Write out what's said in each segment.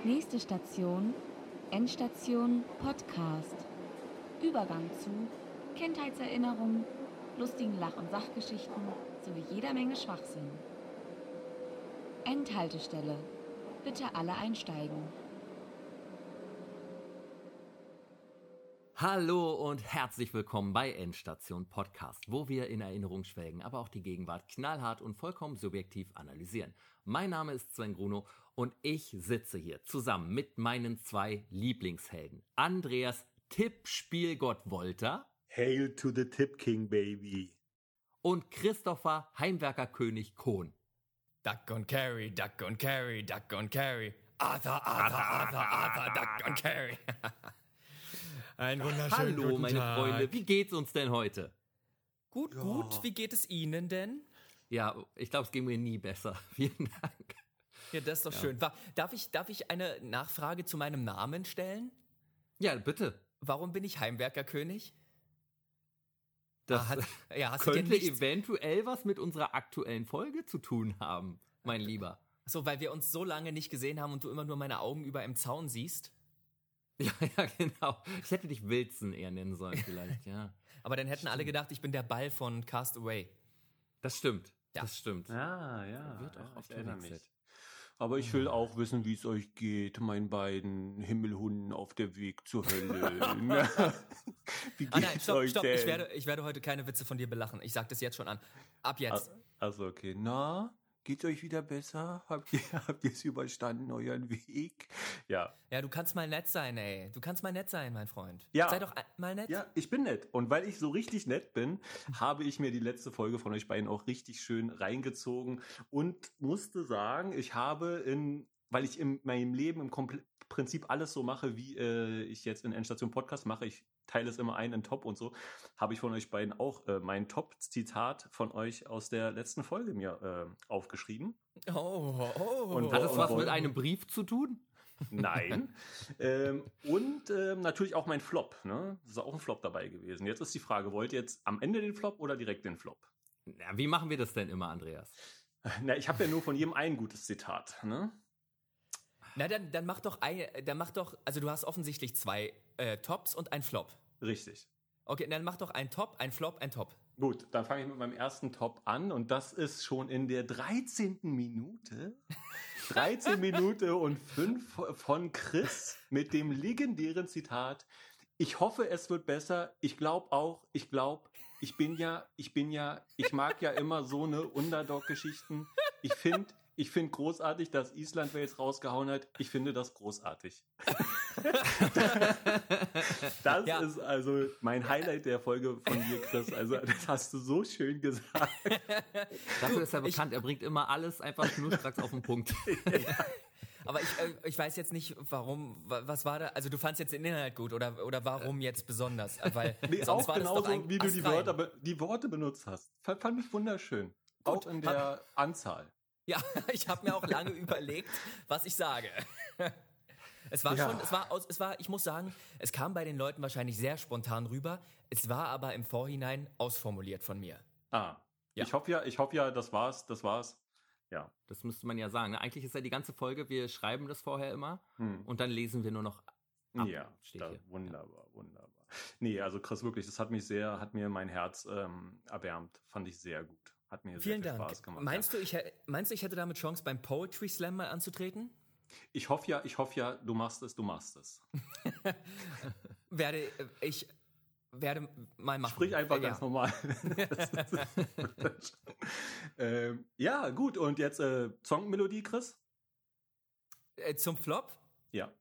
Nächste Station, Endstation Podcast. Übergang zu Kindheitserinnerungen, lustigen Lach- und Sachgeschichten sowie jeder Menge Schwachsinn. Endhaltestelle. Bitte alle einsteigen. Hallo und herzlich willkommen bei Endstation Podcast, wo wir in Erinnerung schwelgen, aber auch die Gegenwart knallhart und vollkommen subjektiv analysieren. Mein Name ist Sven Grunow und ich sitze hier zusammen mit meinen zwei Lieblingshelden. Andreas Tippspielgott Wolter. Hail to the Tip King, baby. Und Christopher Heimwerkerkönig Kohn. Duck und Carry, Duck und Carry, Duck und Carry. Arthur, Duck und Carry. Ein wunderschönen Hallo guten meine Tag. Freunde, wie geht's uns denn heute? Gut, wie geht es Ihnen denn? Ja, ich glaube, es ging mir nie besser. Vielen Dank. Ja, das ist doch schön. Darf ich eine Nachfrage zu meinem Namen stellen? Ja, bitte. Warum bin ich Heimwerkerkönig? Das hast du dir könnte nichts- eventuell was mit unserer aktuellen Folge zu tun haben, mein Lieber. So, weil wir uns so lange nicht gesehen haben und du immer nur meine Augen über im Zaun siehst. Ja, genau. Ich hätte dich Wilson eher nennen sollen vielleicht, ja. Aber dann hätten alle gedacht, ich bin der Ball von Cast Away. Das stimmt, Ja. das stimmt. Ja. Wird auch oft ich erinnere verwechselt. mich. Aber ich will auch wissen, wie es euch geht, meinen beiden Himmelhunden auf der Weg zur Hölle. Wie geht's Nein, stopp. denn? Ich werde heute keine Witze von dir belachen. Ich sag das jetzt schon an. Ab jetzt. Also okay. Na, geht's euch wieder besser? Habt ihr es überstanden, euren Weg? Ja. Ja, du kannst mal nett sein, ey. Du kannst mal nett sein, mein Freund. Ja. Sei doch mal nett. Ja, ich bin nett. Und weil ich so richtig nett bin, habe ich mir die letzte Folge von euch beiden auch richtig schön reingezogen und musste sagen, weil ich in meinem Leben im Prinzip alles so mache, wie ich jetzt in Endstation Podcast mache, ich teile es immer ein in Top und so, habe ich von euch beiden auch mein Top-Zitat von euch aus der letzten Folge mir aufgeschrieben. Oh. Und Hat es was und- mit einem Brief zu tun? Nein. Und natürlich auch mein Flop. Ne? Das ist auch ein Flop dabei gewesen. Jetzt ist die Frage, wollt ihr jetzt am Ende den Flop oder direkt den Flop? Ja, wie machen wir das denn immer, Andreas? Na, ich habe ja nur von jedem ein gutes Zitat. Ne? Na, dann mach doch also du hast offensichtlich zwei Tops und ein Flop. Richtig. Okay, dann mach doch ein Top, ein Flop, ein Top. Gut, dann fange ich mit meinem ersten Top an und das ist schon in der 13. Minute. 13 Minute und 5 von Chris mit dem legendären Zitat: Ich hoffe, es wird besser. Ich glaube auch, ich mag ja immer so eine Underdog-Geschichten. Ich finde großartig, dass Island Wales rausgehauen hat. Ich finde das großartig. Das Ja. ist also mein Highlight der Folge von dir, Chris. Also das hast du so schön gesagt. Dafür ist er bekannt, er bringt immer alles einfach schnurstracks auf den Punkt. Aber ich weiß jetzt nicht, warum, was war da, also du fandst jetzt den Inhalt gut oder warum jetzt besonders? Weil Nee, sonst auch war das doch genauso, wie du die astrein. Worte benutzt hast. Fand ich wunderschön. Gut. Auch in der Anzahl. Ja, ich habe mir auch lange überlegt, was ich sage. Es war Ja. schon, ich muss sagen, es kam bei den Leuten wahrscheinlich sehr spontan rüber. Es war aber im Vorhinein ausformuliert von mir. Ah. Ja. Ich hoffe ja, das war's. Ja. Das müsste man ja sagen. Eigentlich ist ja die ganze Folge, wir schreiben das vorher immer und dann lesen wir nur noch ab. Ja, Steht hier. wunderbar. Nee, also Chris, wirklich, das hat mir mein Herz erwärmt. Fand ich sehr gut. Hat mir Vielen sehr viel Dank. Spaß gemacht. Meinst du, ich hätte damit Chance, beim Poetry Slam mal anzutreten? Ich hoffe ja, du machst es. Ich werde mal machen. Sprich einfach Ja. ganz normal. Ja, gut. Und jetzt Songmelodie, Chris? Zum Flop? Ja.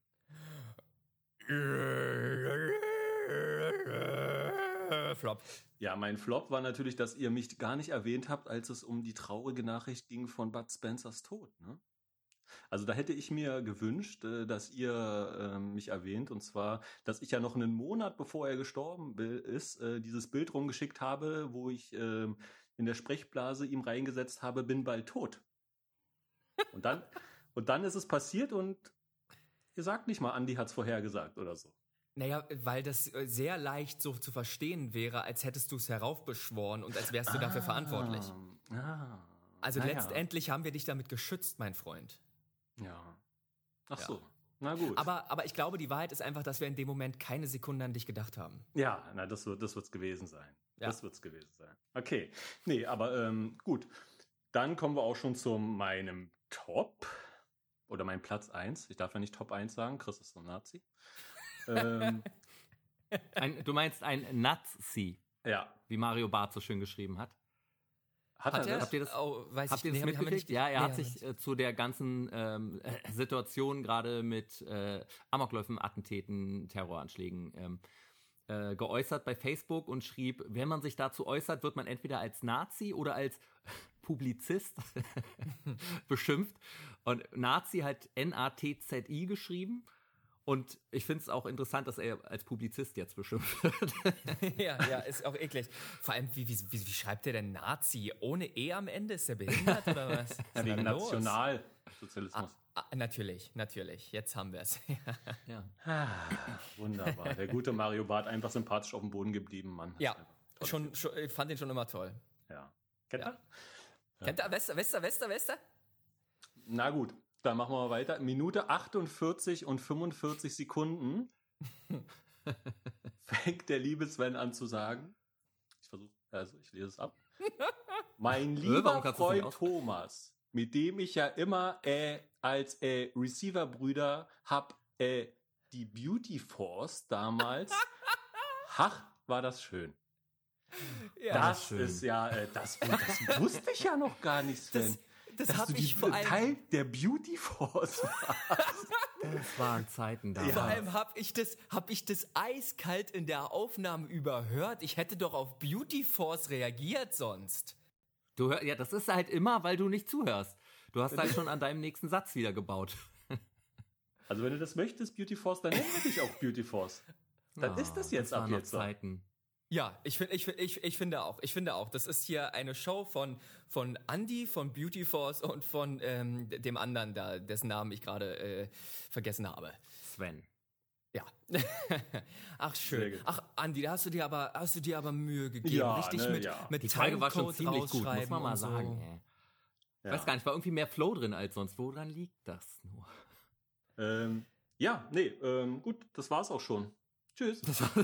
Flop. Ja, mein Flop war natürlich, dass ihr mich gar nicht erwähnt habt, als es um die traurige Nachricht ging von Bud Spencers Tod. Ne? Also da hätte ich mir gewünscht, dass ihr mich erwähnt. Und zwar, dass ich ja noch einen Monat bevor er gestorben ist, dieses Bild rumgeschickt habe, wo ich in der Sprechblase ihm reingesetzt habe, bin bald tot. Und dann ist es passiert und ihr sagt nicht mal, Andi hat's vorhergesagt oder so. Naja, weil das sehr leicht so zu verstehen wäre, als hättest du es heraufbeschworen und als wärst du dafür verantwortlich. Also naja. letztendlich haben wir dich damit geschützt, mein Freund. Ja. Ach Ja. so. Na gut. Aber ich glaube, die Wahrheit ist einfach, dass wir in dem Moment keine Sekunde an dich gedacht haben. Ja, das wird's gewesen sein. Ja. Das wird's gewesen sein. Okay. Nee, aber gut. Dann kommen wir auch schon zu meinem Top oder meinem Platz 1. Ich darf ja nicht Top 1 sagen, Chris ist so ein Nazi. Du meinst ein Nazi, Ja. wie Mario Barth so schön geschrieben hat. Hat er das? Habt ihr das, weiß habt ihr ich, das nee, haben wir mitgekriegt? nicht- Ja, er nee, hat haben wir sich zu der ganzen Situation gerade mit Amokläufen, Attentäten, Terroranschlägen geäußert bei Facebook und schrieb, wenn man sich dazu äußert, wird man entweder als Nazi oder als Publizist beschimpft. Und Nazi halt N-A-T-Z-I geschrieben. Und ich finde es auch interessant, dass er als Publizist jetzt beschimpft wird. ja, ist auch eklig. Vor allem, wie schreibt der denn Nazi? Ohne E am Ende? Ist der behindert oder was? Was ist Wegen denn da los? Nationalsozialismus. Natürlich. Jetzt haben wir es. Ja. Wunderbar. Der gute Mario Barth einfach sympathisch auf dem Boden geblieben, Mann. Ja, schon, ich fand den schon immer toll. Ja. Kennt Ja. ihr? Kennt ihr Wester? Na gut, dann machen wir mal weiter. Minute 48 und 45 Sekunden fängt der liebe Sven an zu sagen. Ich lese es ab. Mein lieber warum kannst du das nicht Freund Thomas, mit dem ich ja immer als Receiver-Brüder hab die Beauty Force damals. Ach, war das schön. Ja, Das schön. ist ja, das wusste ich ja noch gar nicht, Sven. das dass habe du ich vor allem... Teil der Beauty Force warst. Das waren Zeiten da. Vor allem hab ich das eiskalt in der Aufnahme überhört. Ich hätte doch auf Beauty Force reagiert sonst. Ja, das ist halt immer, weil du nicht zuhörst. Du hast halt schon an deinem nächsten Satz wieder gebaut. Also wenn du das möchtest, Beauty Force, dann nennen wir dich auch Beauty Force. Dann ist das jetzt ab waren noch jetzt so. Zeiten. Ja, ich finde auch. Das ist hier eine Show von Andy, von Beauty Force und von dem anderen da, dessen Namen ich gerade vergessen habe. Sven. Ja. Ach, Sehr schön. gut. Ach, Andi, da hast du dir aber Mühe gegeben. Ja, Richtig ne, mit, ja. mit Die Folge war schon Timecode ziemlich gut, muss rausschreiben man mal und so. sagen. Ey. Ich Ja. weiß gar nicht, war irgendwie mehr Flow drin als sonst. Woran liegt das nur? Gut, das war's auch schon. Tschüss.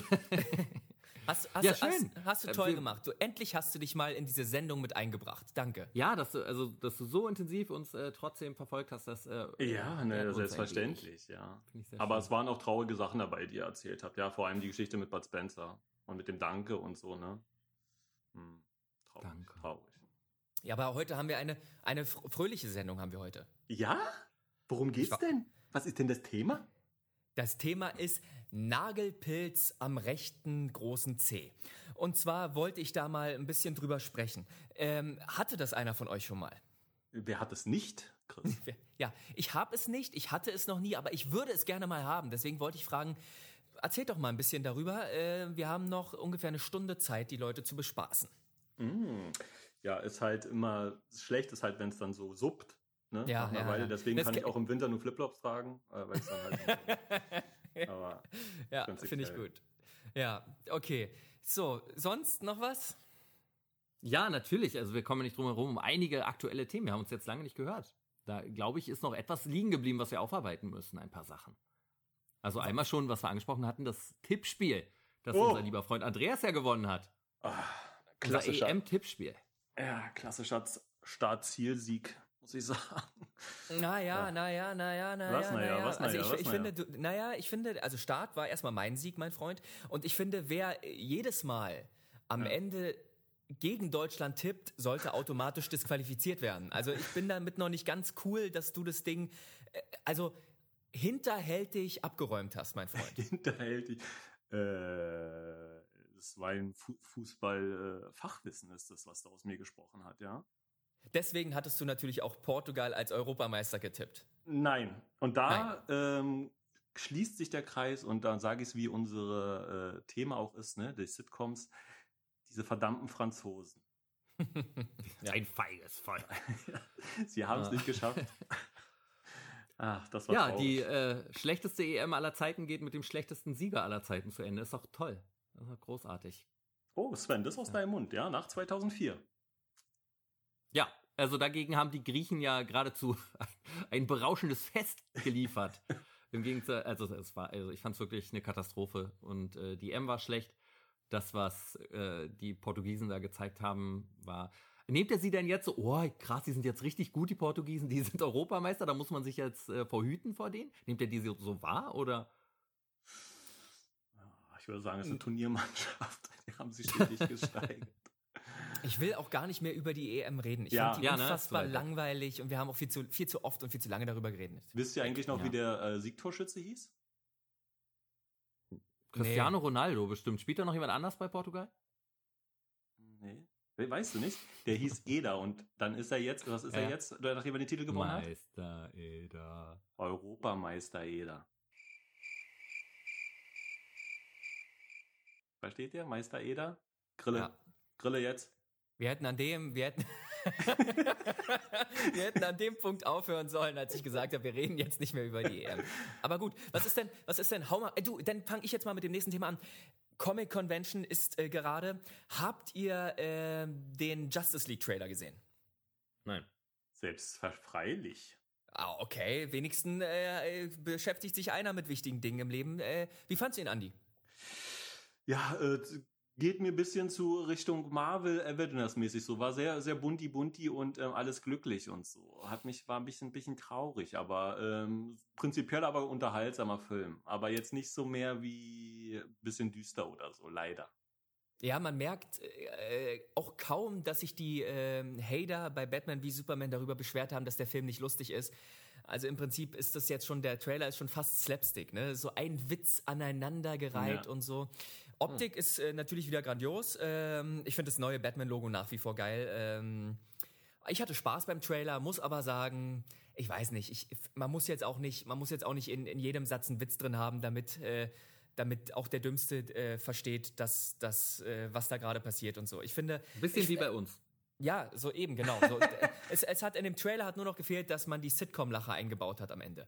Ja, schön. Hast du toll gemacht. Endlich hast du dich mal in diese Sendung mit eingebracht. Danke. Ja, dass du so intensiv uns trotzdem verfolgt hast, dass ehrt uns Selbstverständlich, ja. eigentlich. Finde ich sehr Aber schön. es waren auch traurige Sachen dabei, die ihr erzählt habt. Ja, vor allem die Geschichte mit Bud Spencer und mit dem Danke und so, ne? Traurig, Danke. traurig. Ja, aber heute haben wir eine fröhliche Sendung haben wir heute. Ja? Worum geht's denn? Was ist denn das Thema? Das Thema ist Nagelpilz am rechten großen Zeh. Und zwar wollte ich da mal ein bisschen drüber sprechen. Hatte das einer von euch schon mal? Wer hat es nicht, Chris? Ja, ich habe es nicht, ich hatte es noch nie, aber ich würde es gerne mal haben. Deswegen wollte ich fragen, erzählt doch mal ein bisschen darüber. Wir haben noch ungefähr eine Stunde Zeit, die Leute zu bespaßen. Ja, ist halt immer, schlecht ist halt, wenn es dann so suppt. Ne? Ja, Nach einer ja, Weile. ja. Deswegen Das kann ich ke- auch im Winter nur Flipflops tragen, weil es dann halt aber Ja, prinzipiell. finde ich gut. Ja, okay. So, sonst noch was? Ja, natürlich. Also wir kommen nicht drum herum um einige aktuelle Themen. Wir haben uns jetzt lange nicht gehört. Da, glaube ich, ist noch etwas liegen geblieben, was wir aufarbeiten müssen. Ein paar Sachen. Also einmal schon, was wir angesprochen hatten, das Tippspiel, das unser lieber Freund Andreas ja gewonnen hat. Unser Klassischer, EM-Tippspiel. klassischer Start-Ziel-Sieg, muss ich sagen. Naja. Ich finde, also Start war erstmal mein Sieg, mein Freund. Und ich finde, wer jedes Mal am Ende gegen Deutschland tippt, sollte automatisch disqualifiziert werden. Also ich bin damit noch nicht ganz cool, dass du das Ding, hinterhältig abgeräumt hast, mein Freund. Hinterhältig. Das war ein Fußball-Fachwissen, ist das, was da aus mir gesprochen hat, ja? Deswegen hattest du natürlich auch Portugal als Europameister getippt. Nein. Und da schließt sich der Kreis und dann sage ich es, wie unsere Thema auch ist, ne, die Sitcoms, diese verdammten Franzosen. Ein feiges Volk. Sie haben es nicht geschafft. Ach, das war Ja, traurig. die schlechteste EM aller Zeiten geht mit dem schlechtesten Sieger aller Zeiten zu Ende. Ist doch toll. Das ist doch großartig. Oh, Sven, das aus deinem Mund, ja, nach 2004. Ja, also dagegen haben die Griechen ja geradezu ein berauschendes Fest geliefert. Im Gegensatz, also ich fand es wirklich eine Katastrophe und die EM war schlecht. Das, was die Portugiesen da gezeigt haben, war. Nehmt ihr sie denn jetzt so, oh krass, die sind jetzt richtig gut, die Portugiesen, die sind Europameister, da muss man sich jetzt verhüten vor denen? Nehmt ihr die so wahr, oder? Ich würde sagen, es ist eine Turniermannschaft. Die haben sich stetig gesteigert. Ich will auch gar nicht mehr über die EM reden. Ich fand die unfassbar langweilig und wir haben auch viel zu oft und viel zu lange darüber geredet. Wisst ihr eigentlich noch, wie der Siegtorschütze hieß? Cristiano Ronaldo bestimmt. Spielt da noch jemand anders bei Portugal? Nee. Weißt du nicht? Der hieß Eder und dann ist er jetzt, was ist er jetzt, nachdem er den Titel gewonnen hat? Meister Eder. Europameister Eder. Versteht ihr? Meister Eder? Grille. Ja. Grille jetzt. Wir hätten an dem Punkt aufhören sollen, als ich gesagt habe, wir reden jetzt nicht mehr über die EM. Aber gut, was ist denn, hau mal, dann fange ich jetzt mal mit dem nächsten Thema an. Comic Convention ist gerade. Habt ihr den Justice League Trailer gesehen? Nein. Selbstverständlich. Ah, okay. Wenigstens beschäftigt sich einer mit wichtigen Dingen im Leben. Wie fandst du ihn, Andi? Ja, geht mir ein bisschen zu Richtung Marvel Avengers mäßig so. War sehr, sehr bunti und alles glücklich und so. War ein bisschen traurig, aber prinzipiell aber unterhaltsamer Film. Aber jetzt nicht so mehr wie ein bisschen düster oder so, leider. Ja, man merkt auch kaum, dass sich die Hater bei Batman wie Superman darüber beschwert haben, dass der Film nicht lustig ist. Also im Prinzip ist das jetzt schon, der Trailer ist schon fast Slapstick, ne? So ein Witz aneinandergereiht und so. Optik ist natürlich wieder grandios. Ich finde das neue Batman-Logo nach wie vor geil. Ich hatte Spaß beim Trailer, muss aber sagen, ich weiß nicht, man muss jetzt auch nicht in jedem Satz einen Witz drin haben, damit auch der Dümmste versteht, dass was da gerade passiert und so. Ich finde, ein bisschen wie bei uns. Ja, so eben, genau. So, es hat in dem Trailer nur noch gefehlt, dass man die Sitcom-Lacher eingebaut hat am Ende.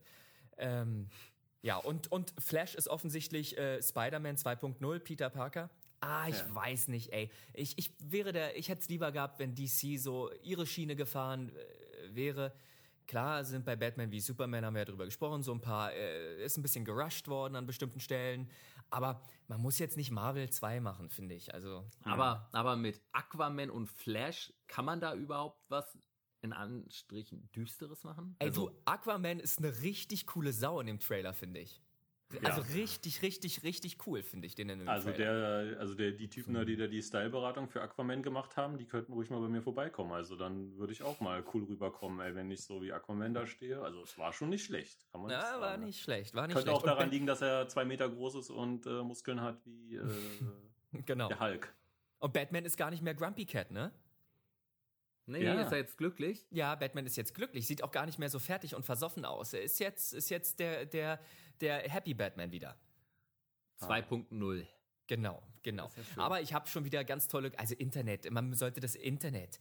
Ja, und Flash ist offensichtlich Spider-Man 2.0, Peter Parker. Ich weiß nicht, ey. Ich hätte es lieber gehabt, wenn DC so ihre Schiene gefahren wäre. Klar sind bei Batman wie Superman, haben wir ja drüber gesprochen, so ein paar, ist ein bisschen gerusht worden an bestimmten Stellen. Aber man muss jetzt nicht Marvel 2 machen, finde ich. Also, aber mit Aquaman und Flash kann man da überhaupt was in Anstrichen Düsteres machen? Ey, Aquaman ist eine richtig coole Sau in dem Trailer, finde ich. Also richtig, richtig, richtig cool, finde ich den in dem Trailer. Die Typen, die da die Styleberatung für Aquaman gemacht haben, die könnten ruhig mal bei mir vorbeikommen. Also dann würde ich auch mal cool rüberkommen, wenn ich so wie Aquaman da stehe. Also es war schon nicht schlecht. Kann man nicht sagen. War nicht schlecht. Könnte auch daran liegen, dass er 2 Meter groß ist und Muskeln hat wie genau. der Hulk. Und Batman ist gar nicht mehr Grumpy Cat, ne? Nee, ist er jetzt glücklich? Ja, Batman ist jetzt glücklich. Sieht auch gar nicht mehr so fertig und versoffen aus. Er ist jetzt der Happy Batman wieder. 2.0. Genau. Ja, aber ich habe schon wieder ganz tolle, also Internet, man sollte das Internet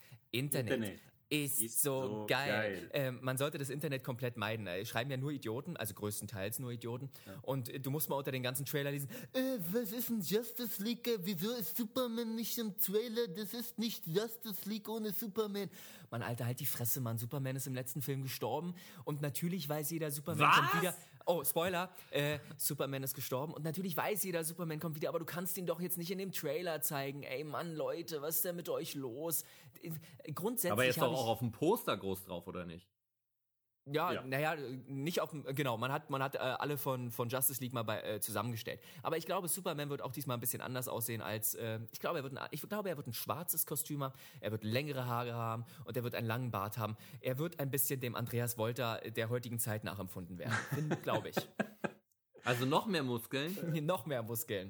ist so geil. Man sollte das Internet komplett meiden. Schreiben ja nur Idioten, also größtenteils nur Idioten. Ja. Und du musst mal unter den ganzen Trailer lesen, was ist ein Justice League? Wieso ist Superman nicht im Trailer? Das ist nicht Justice League ohne Superman. Mann, Alter, halt die Fresse, Mann. Superman ist im letzten Film gestorben und natürlich weiß jeder, Superman kommt wieder. Oh, Spoiler, Superman ist gestorben und natürlich weiß jeder, Superman kommt wieder, aber du kannst ihn doch jetzt nicht in dem Trailer zeigen. Ey, Mann, Leute, was ist denn mit euch los? Grundsätzlich aber jetzt doch auch auf dem Poster groß drauf, oder nicht? Ja, naja, nicht auf dem, genau, man hat alle von Justice League mal zusammengestellt. Aber ich glaube, Superman wird auch diesmal ein bisschen anders aussehen als, ich glaube, er wird ein schwarzes Kostüm haben, er wird längere Haare haben und er wird einen langen Bart haben. Er wird ein bisschen dem Andreas Wolter der heutigen Zeit nachempfunden werden, glaube ich. Also noch mehr Muskeln? Noch mehr Muskeln.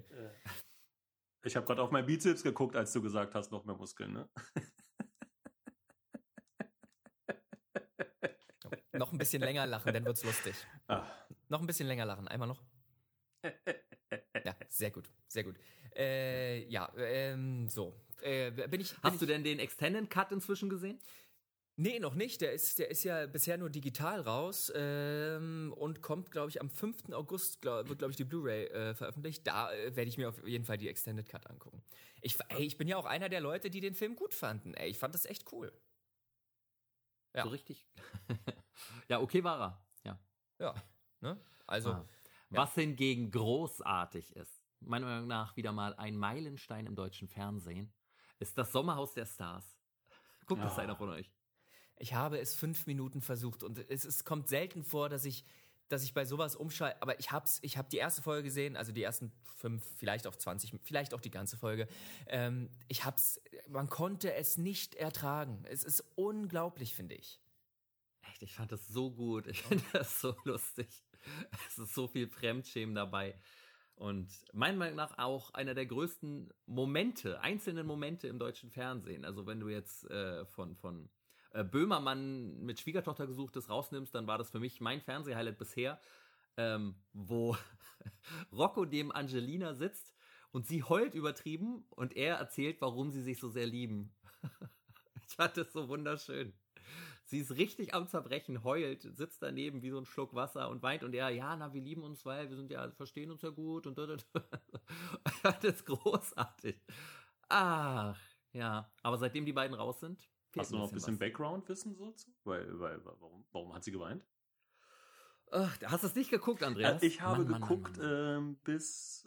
Ich habe gerade auf meinen Bizeps geguckt, als du gesagt hast, noch mehr Muskeln, ne? Noch ein bisschen länger lachen, dann wird's lustig. Noch ein bisschen länger lachen. Einmal noch. Ja, sehr gut, sehr gut. So. Hast du denn den Extended Cut inzwischen gesehen? Nee, noch nicht. Der ist ja bisher nur digital raus und kommt, glaube ich, am 5. August wird, glaube ich, die Blu-ray veröffentlicht. Da werde ich mir auf jeden Fall die Extended Cut angucken. Ich bin ja auch einer der Leute, die den Film gut fanden. Ich fand das echt cool. Ja. So richtig. Ja, okay war er. Ja. Ja. Ne? Also, Was hingegen großartig ist, meiner Meinung nach wieder mal ein Meilenstein im deutschen Fernsehen, ist das Sommerhaus der Stars. Guckt das einer von euch? ich habe es 5 Minuten versucht und es kommt selten vor, dass ich bei sowas umschalte, aber ich habe die erste Folge gesehen, also die ersten 5, vielleicht auch 20, vielleicht auch die ganze Folge. Man konnte es nicht ertragen. Es ist unglaublich, finde ich. Echt, ich fand das so gut. Ich finde das so lustig. Es ist so viel Fremdschämen dabei. Und meiner Meinung nach auch einer der größten einzelnen Momente im deutschen Fernsehen. Also wenn du jetzt von Böhmermann mit Schwiegertochter gesuchtes rausnimmst, dann war das für mich mein Fernsehhighlight bisher, wo Rocco neben Angelina sitzt und sie heult übertrieben und er erzählt, warum sie sich so sehr lieben. Ich fand das so wunderschön. Sie ist richtig am Zerbrechen, heult, sitzt daneben wie so ein Schluck Wasser und weint und er, wir lieben uns, weil wir verstehen uns ja gut und ich fand das großartig. Ach, ja. Aber seitdem die beiden raus sind, hast du noch ein bisschen Background-Wissen so zu? Warum hat sie geweint? Hast du es nicht geguckt, Andreas? Ich habe geguckt, bis,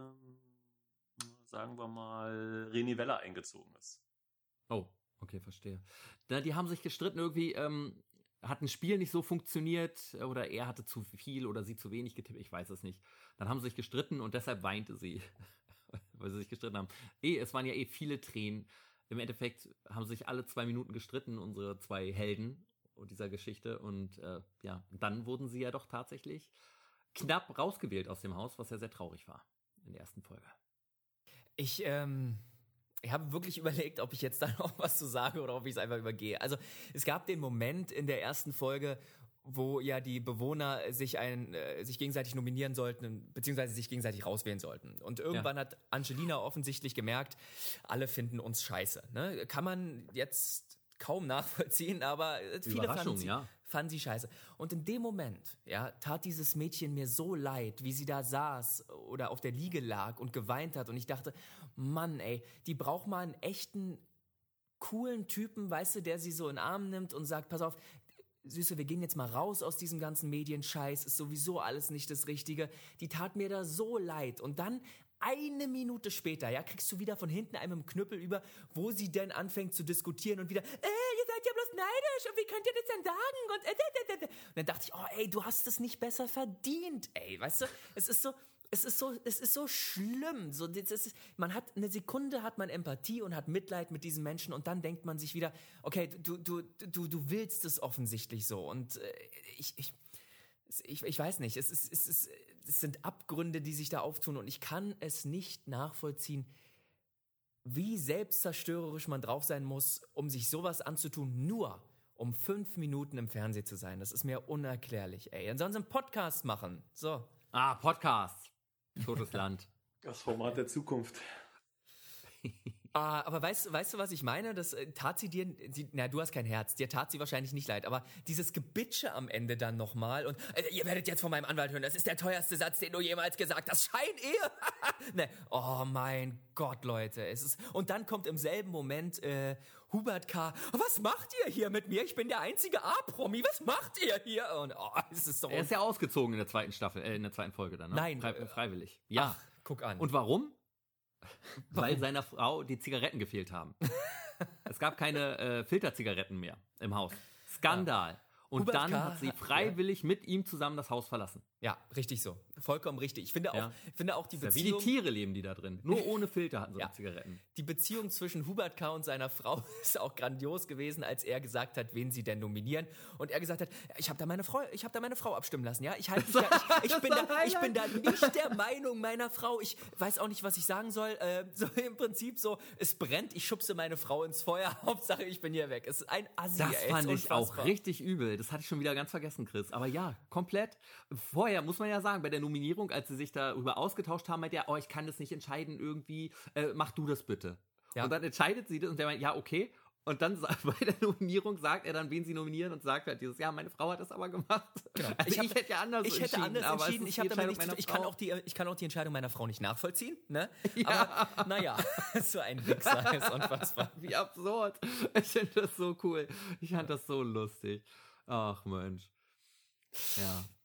sagen wir mal, René Weller eingezogen ist. Oh, okay, verstehe. Die haben sich gestritten irgendwie, hat ein Spiel nicht so funktioniert oder er hatte zu viel oder sie zu wenig getippt, ich weiß es nicht. Dann haben sie sich gestritten und deshalb weinte sie, weil sie sich gestritten haben. Es waren ja viele Tränen. Im Endeffekt haben sich alle 2 Minuten gestritten, unsere 2 Helden dieser Geschichte. Und dann wurden sie ja doch tatsächlich knapp rausgewählt aus dem Haus, was ja sehr traurig war in der ersten Folge. Ich habe wirklich überlegt, ob ich jetzt da noch was zu sage oder ob ich es einfach übergehe. Also es gab den Moment in der ersten Folge, wo ja die Bewohner sich gegenseitig nominieren sollten, beziehungsweise sich gegenseitig rauswählen sollten. Und irgendwann hat Angelina offensichtlich gemerkt, alle finden uns scheiße. Ne? Kann man jetzt kaum nachvollziehen, aber viele fanden sie scheiße. Und in dem Moment, tat dieses Mädchen mir so leid, wie sie da saß oder auf der Liege lag und geweint hat. Und ich dachte, Mann, ey, die braucht mal einen echten, coolen Typen, weißt du, der sie so in den Arm nimmt und sagt, pass auf, Süße, wir gehen jetzt mal raus aus diesem ganzen Medienscheiß, ist sowieso alles nicht das Richtige. Die tat mir da so leid. Und dann 1 Minute später, kriegst du wieder von hinten einem Knüppel über, wo sie denn anfängt zu diskutieren und wieder, ihr seid ja bloß neidisch und wie könnt ihr das denn sagen? Und dann dachte ich, oh ey, du hast es nicht besser verdient, ey, weißt du? Es ist so schlimm. So, man hat eine Sekunde, hat man Empathie und hat Mitleid mit diesen Menschen und dann denkt man sich wieder, okay, du willst es offensichtlich so. Und ich weiß nicht, es sind Abgründe, die sich da auftun und ich kann es nicht nachvollziehen, wie selbstzerstörerisch man drauf sein muss, um sich sowas anzutun, nur um 5 Minuten im Fernsehen zu sein. Das ist mir unerklärlich, ey. Dann sollen sie einen Podcast machen. So. Podcast. Totes Land. Das Format der Zukunft. Aber weißt du, was ich meine? Das tat sie dir, du hast kein Herz, dir tat sie wahrscheinlich nicht leid, aber dieses Gebitsche am Ende dann nochmal und ihr werdet jetzt von meinem Anwalt hören, das ist der teuerste Satz, den du jemals gesagt hast, Scheinehe! Ne. Oh mein Gott, Leute, und dann kommt im selben Moment Hubert K., was macht ihr hier mit mir? Ich bin der einzige A-Promi, was macht ihr hier? Und es ist doch... Er ist ja ausgezogen in der zweiten Staffel, in der zweiten Folge dann, ne? Nein. Freiwillig. Ja. Ach, guck an. Und warum? Weil seiner Frau die Zigaretten gefehlt haben. Es gab keine Filterzigaretten mehr im Haus. Skandal. Ja. Und Hubert dann hat sie freiwillig mit ihm zusammen das Haus verlassen. Ja, richtig so. Vollkommen richtig. Ich finde auch die Beziehung... Wie die Tiere leben die da drin. Nur ohne Filter hatten sie Zigaretten. Die Beziehung zwischen Hubert K. und seiner Frau ist auch grandios gewesen, als er gesagt hat, wen sie denn nominieren. Und er gesagt hat, ich habe da meine Frau abstimmen lassen. Ja? Ich bin da nicht der Meinung meiner Frau. Ich weiß auch nicht, was ich sagen soll. So im Prinzip so, es brennt, ich schubse meine Frau ins Feuer. Hauptsache, ich bin hier weg. Es ist ein Assi. Das fand ich auch richtig übel. Das hatte ich schon wieder ganz vergessen, Chris. Aber ja, komplett. Vorher muss man ja sagen, bei der Nominierung, als sie sich darüber ausgetauscht haben, meint er, ich kann das nicht entscheiden irgendwie, mach du das bitte. Ja. Und dann entscheidet sie das und der meint, ja, okay. Und dann bei der Nominierung sagt er dann, wen sie nominieren und sagt halt dieses, meine Frau hat das aber gemacht. Genau. Also ich hätte anders entschieden. Ich kann auch die Entscheidung meiner Frau nicht nachvollziehen, ne? Ja. Aber naja, so ein Wichser ist unfassbar. Wie absurd. Ich finde das so cool. Ich fand das so lustig. Ach Mensch. Ja.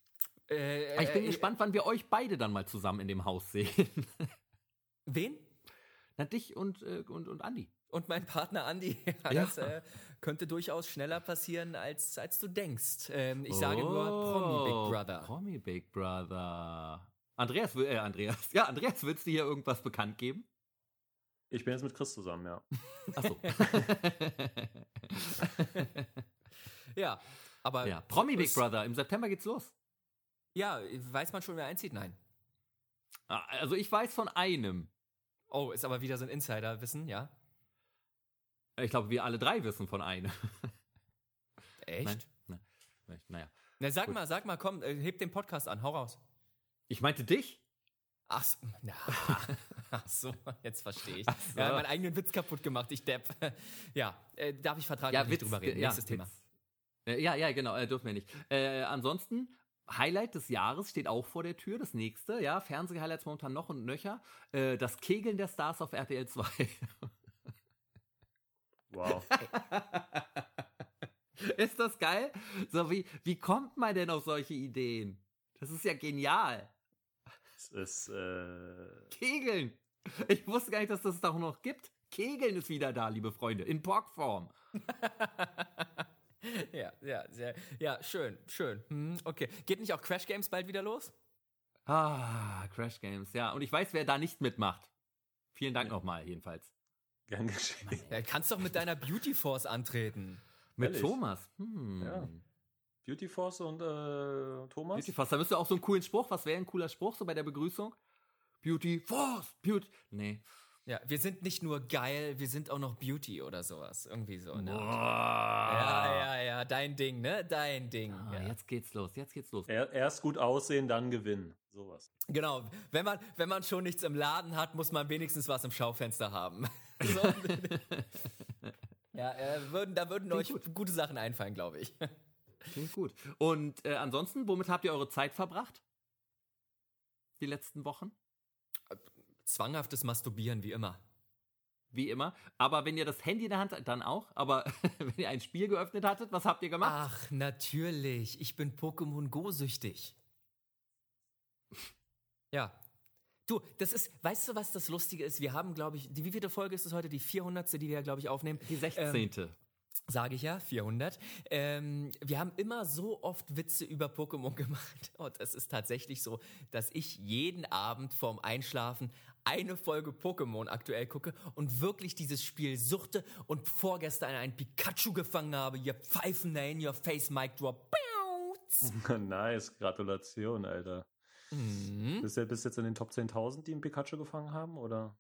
Ich bin gespannt, wann wir euch beide dann mal zusammen in dem Haus sehen. Wen? Na, dich und Andi. Und mein Partner Andi. Ja. Das könnte durchaus schneller passieren, als du denkst. Ich sage nur Promi Big Brother. Promi Big Brother. Andreas, willst du hier irgendwas bekannt geben? Ich bin jetzt mit Chris zusammen, ja. Achso. Ja, aber... Ja, Promi Big Brother, im September geht's los. Ja, weiß man schon, wer einzieht? Nein. Also ich weiß von einem. Oh, ist aber wieder so ein Insider-Wissen, ja? Ich glaube, wir alle drei wissen von einem. Echt? Nein. Naja. Na, sag mal, komm, heb den Podcast an, hau raus. Ich meinte dich? Ach so, jetzt verstehe ich. Ach so. Ja, meinen eigenen Witz kaputt gemacht, ich Depp. Ja, darf ich vertraglich nicht drüber reden? Nächstes Thema. Ja, genau, dürfen wir nicht. Ansonsten, Highlight des Jahres steht auch vor der Tür, das nächste, ja, Fernseh-Highlights momentan noch und nöcher. Das Kegeln der Stars auf RTL 2. Wow. Ist das geil? So, wie kommt man denn auf solche Ideen? Das ist ja genial. Es ist, Kegeln. Ich wusste gar nicht, dass das auch noch gibt. Kegeln ist wieder da, liebe Freunde, in Porkform. Ja, schön. Okay. Geht nicht auch Crash Games bald wieder los? Crash Games, ja. Und ich weiß, wer da nicht mitmacht. Vielen Dank nochmal, jedenfalls. Gern geschehen. Ja, kannst doch mit deiner Beauty Force antreten. Mit Ehrlich? Thomas. Ja. Beauty Force und Thomas? Beauty Force, da müsste auch so einen coolen Spruch. Was wäre ein cooler Spruch so bei der Begrüßung? Beauty Force, Nee. Ja, wir sind nicht nur geil, wir sind auch noch Beauty oder sowas. Irgendwie so. Ne? Boah. Ja, dein Ding, ne? Dein Ding. Ja. Jetzt geht's los. Erst gut aussehen, dann gewinnen. Sowas. Genau, wenn man schon nichts im Laden hat, muss man wenigstens was im Schaufenster haben. So. Ja, da würden euch gute Sachen einfallen, glaube ich. Klingt gut. Und ansonsten, womit habt ihr eure Zeit verbracht? Die letzten Wochen? Zwanghaftes Masturbieren, wie immer. Wie immer. Aber wenn ihr das Handy in der Hand hattet, dann auch. Aber wenn ihr ein Spiel geöffnet hattet, was habt ihr gemacht? Ach, natürlich. Ich bin Pokémon Go süchtig. Ja. Du, weißt du, was das Lustige ist? Wir haben, glaube ich, wie viele Folge ist es heute? Die 400. die wir, glaube ich, aufnehmen. Die 16. Sage ich ja, 400. Wir haben immer so oft Witze über Pokémon gemacht. Und es ist tatsächlich so, dass ich jeden Abend vorm Einschlafen eine Folge Pokémon aktuell gucke und wirklich dieses Spiel suchte und vorgestern einen Pikachu gefangen habe. Ihr Pfeifen in your face, Mic Drop. Nice, Gratulation, Alter. Mhm. Bist du jetzt in den Top 10.000, die einen Pikachu gefangen haben, oder?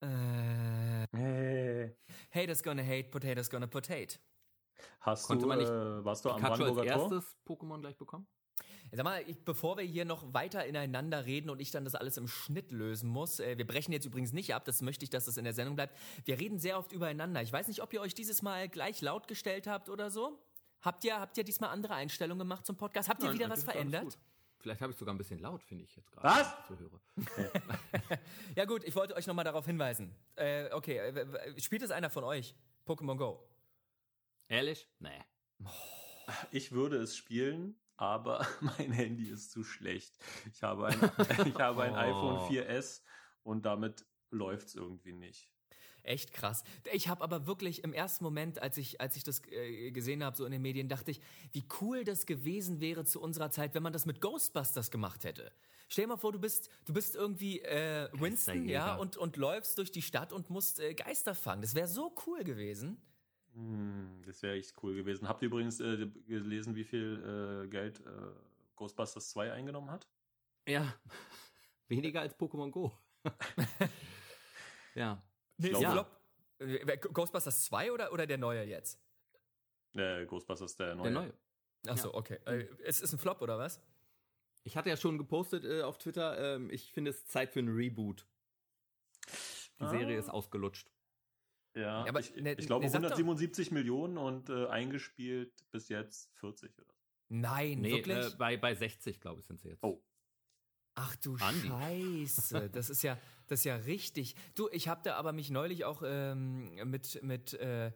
Hey. Haters gonna hate, potatoes gonna potate. Warst du am Pikachu Brandenburger als Tor? erstes Pokémon gleich bekommen? Sag mal, bevor wir hier noch weiter ineinander reden und ich dann das alles im Schnitt lösen muss, wir brechen jetzt übrigens nicht ab, das möchte ich, dass das in der Sendung bleibt. Wir reden sehr oft übereinander. Ich weiß nicht, ob ihr euch dieses Mal gleich laut gestellt habt oder so. Habt ihr diesmal andere Einstellungen gemacht zum Podcast? Habt ihr wieder was verändert? Vielleicht habe ich sogar ein bisschen laut, finde ich jetzt gerade. Was? So höre. Ja gut, ich wollte euch nochmal darauf hinweisen. Okay, spielt es einer von euch? Pokémon Go? Ehrlich? Nee. Ich würde es spielen, aber mein Handy ist zu schlecht. Ich habe ein iPhone 4S und damit läuft es irgendwie nicht. Echt krass. Ich habe aber wirklich im ersten Moment, als ich das gesehen habe, so in den Medien, dachte ich, wie cool das gewesen wäre zu unserer Zeit, wenn man das mit Ghostbusters gemacht hätte. Stell dir mal vor, du bist irgendwie Winston, ja, und läufst durch die Stadt und musst Geister fangen. Das wäre so cool gewesen. Das wäre echt cool gewesen. Habt ihr übrigens gelesen, wie viel Geld Ghostbusters 2 eingenommen hat? Ja, weniger als Pokémon Go. Ja. Nee, ist Flop. Ghostbusters 2 oder der neue jetzt? Ghostbusters, der neue. Der neue. Achso, okay. Es ist ein Flop, oder was? Ich hatte ja schon gepostet auf Twitter, ich finde es Zeit für einen Reboot. Die Serie ist ausgelutscht. Ja, aber ich glaube 177 Millionen und eingespielt bis jetzt 40 oder so. Nein, wirklich? Bei 60, glaube ich, sind sie jetzt. Oh. Ach du Andi. Scheiße, das ist ja richtig. Du, ich habe da aber mich neulich auch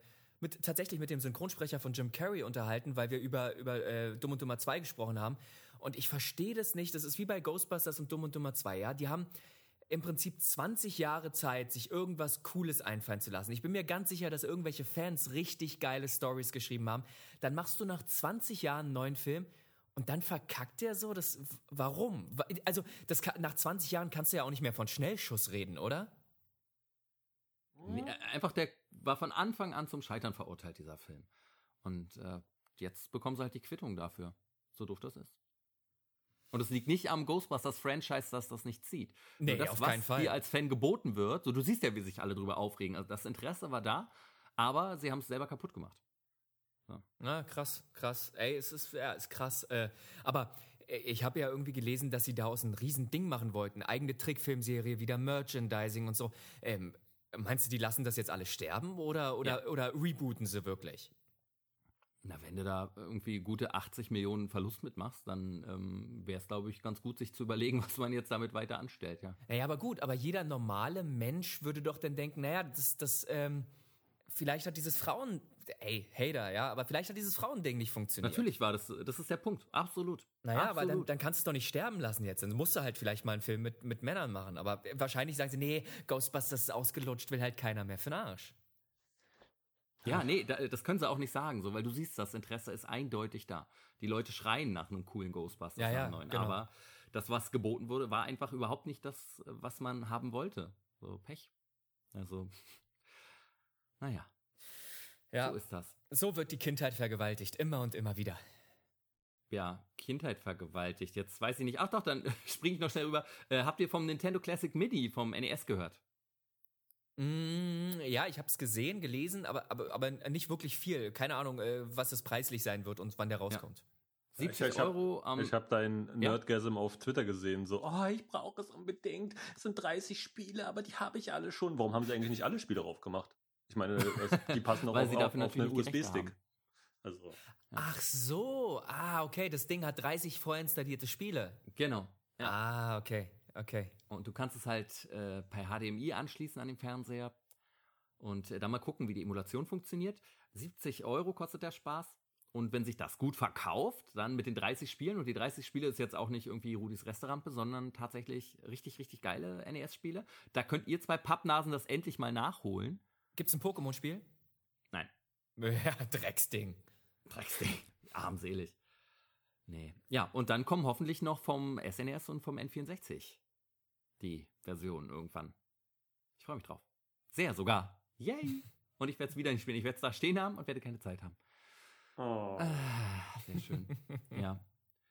tatsächlich mit dem Synchronsprecher von Jim Carrey unterhalten, weil wir über Dumm und Dummer 2 gesprochen haben. Und ich verstehe das nicht. Das ist wie bei Ghostbusters und Dumm und Dummer 2, ja. Die haben im Prinzip 20 Jahre Zeit, sich irgendwas Cooles einfallen zu lassen. Ich bin mir ganz sicher, dass irgendwelche Fans richtig geile Storys geschrieben haben. Dann machst du nach 20 Jahren einen neuen Film und dann verkackt der so. Warum? Also nach 20 Jahren kannst du ja auch nicht mehr von Schnellschuss reden, oder? Nee, einfach, der war von Anfang an zum Scheitern verurteilt, dieser Film. Und jetzt bekommen sie halt die Quittung dafür. So doof das ist. Und es liegt nicht am Ghostbusters-Franchise, dass das nicht zieht. Nee, das, auf keinen Fall. Was dir als Fan geboten wird, so du siehst ja, wie sich alle drüber aufregen. Also das Interesse war da, aber sie haben es selber kaputt gemacht. So. Na, krass. Ey, ist krass. Aber ich habe ja irgendwie gelesen, dass sie daraus ein Riesending machen wollten. Eigene Trickfilmserie, wieder Merchandising und so. Meinst du, die lassen das jetzt alle sterben oder rebooten sie wirklich? Na, wenn du da irgendwie gute 80 Millionen Verlust mitmachst, dann wäre es, glaube ich, ganz gut, sich zu überlegen, was man jetzt damit weiter anstellt, ja. Naja, aber gut, aber jeder normale Mensch würde doch dann denken, naja, vielleicht hat dieses Hater, ja, aber vielleicht hat dieses Frauending nicht funktioniert. Natürlich war das ist der Punkt, absolut. Naja, absolut. aber dann kannst du es doch nicht sterben lassen jetzt. Dann musst du halt vielleicht mal einen Film mit Männern machen. Aber wahrscheinlich sagen sie, nee, Ghostbusters ist ausgelutscht, will halt keiner mehr für den Arsch. Ja, nee, das können sie auch nicht sagen, so, weil du siehst, das Interesse ist eindeutig da. Die Leute schreien nach einem coolen Ghostbusters, ja, neuen, genau. aber das, was geboten wurde, war einfach überhaupt nicht das, was man haben wollte. So, Pech. Also, naja. Ja, so ist das. So wird die Kindheit vergewaltigt, immer und immer wieder. Ja, Kindheit vergewaltigt. Jetzt weiß ich nicht. Ach doch, dann springe ich noch schnell rüber. Habt ihr vom Nintendo Classic MIDI vom NES gehört? Ja, ich habe es gesehen, gelesen, aber nicht wirklich viel. Keine Ahnung, was es preislich sein wird und wann der rauskommt. 70 Euro am... Ich habe dein Nerdgasm auf Twitter gesehen, so, ich brauche es unbedingt. Es sind 30 Spiele, aber die habe ich alle schon. Warum haben sie eigentlich nicht alle Spiele drauf gemacht? Ich meine, die passen auch auf einen USB-Stick. Also. Ach so, okay, das Ding hat 30 vorinstallierte Spiele. Genau. Ja. Okay. Und du kannst es halt per HDMI anschließen an den Fernseher und dann mal gucken, wie die Emulation funktioniert. 70 Euro kostet der Spaß. Und wenn sich das gut verkauft, dann mit den 30 Spielen, und die 30 Spiele ist jetzt auch nicht irgendwie Rudis Resterampe, sondern tatsächlich richtig, richtig geile NES-Spiele. Da könnt ihr zwei Pappnasen das endlich mal nachholen. Gibt's ein Pokémon-Spiel? Nein. Ja, Drecksding. Armselig. Nee. Ja, und dann kommen hoffentlich noch vom SNES und vom N64 die Version irgendwann. Ich freue mich drauf. Sehr sogar. Yay! Und ich werde es wieder nicht spielen. Ich werde es da stehen haben und werde keine Zeit haben. Sehr schön. Ja.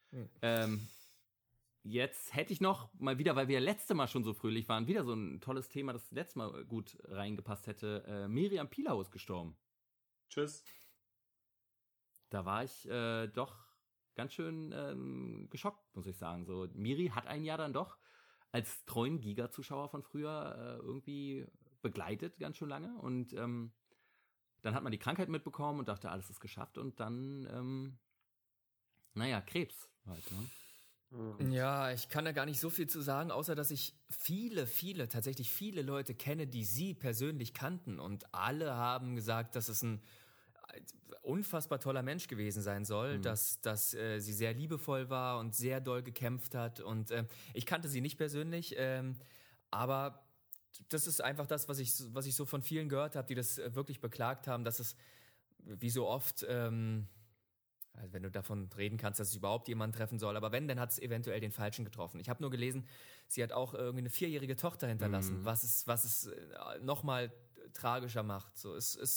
Jetzt hätte ich noch mal wieder, weil wir letzte Mal schon so fröhlich waren, wieder so ein tolles Thema, das letztes Mal gut reingepasst hätte. Miriam Pilau ist gestorben. Tschüss. Da war ich doch ganz schön geschockt, muss ich sagen. So, Miri hat einen ja dann doch als treuen Giga-Zuschauer von früher irgendwie begleitet, ganz schön lange. Und dann hat man die Krankheit mitbekommen und dachte, alles ist geschafft. Und dann, Krebs halt, ne? Ja, ich kann da gar nicht so viel zu sagen, außer dass ich tatsächlich viele Leute kenne, die sie persönlich kannten. Und alle haben gesagt, dass es ein unfassbar toller Mensch gewesen sein soll, dass sie sehr liebevoll war und sehr doll gekämpft hat. Und ich kannte sie nicht persönlich, aber das ist einfach das, was ich so von vielen gehört habe, die das wirklich beklagt haben, dass es wie so oft, also wenn du davon reden kannst, dass es überhaupt jemanden treffen soll, aber wenn, dann hat es eventuell den Falschen getroffen. Ich habe nur gelesen, sie hat auch irgendwie eine 4-jährige Tochter hinterlassen, was es noch mal tragischer macht. So,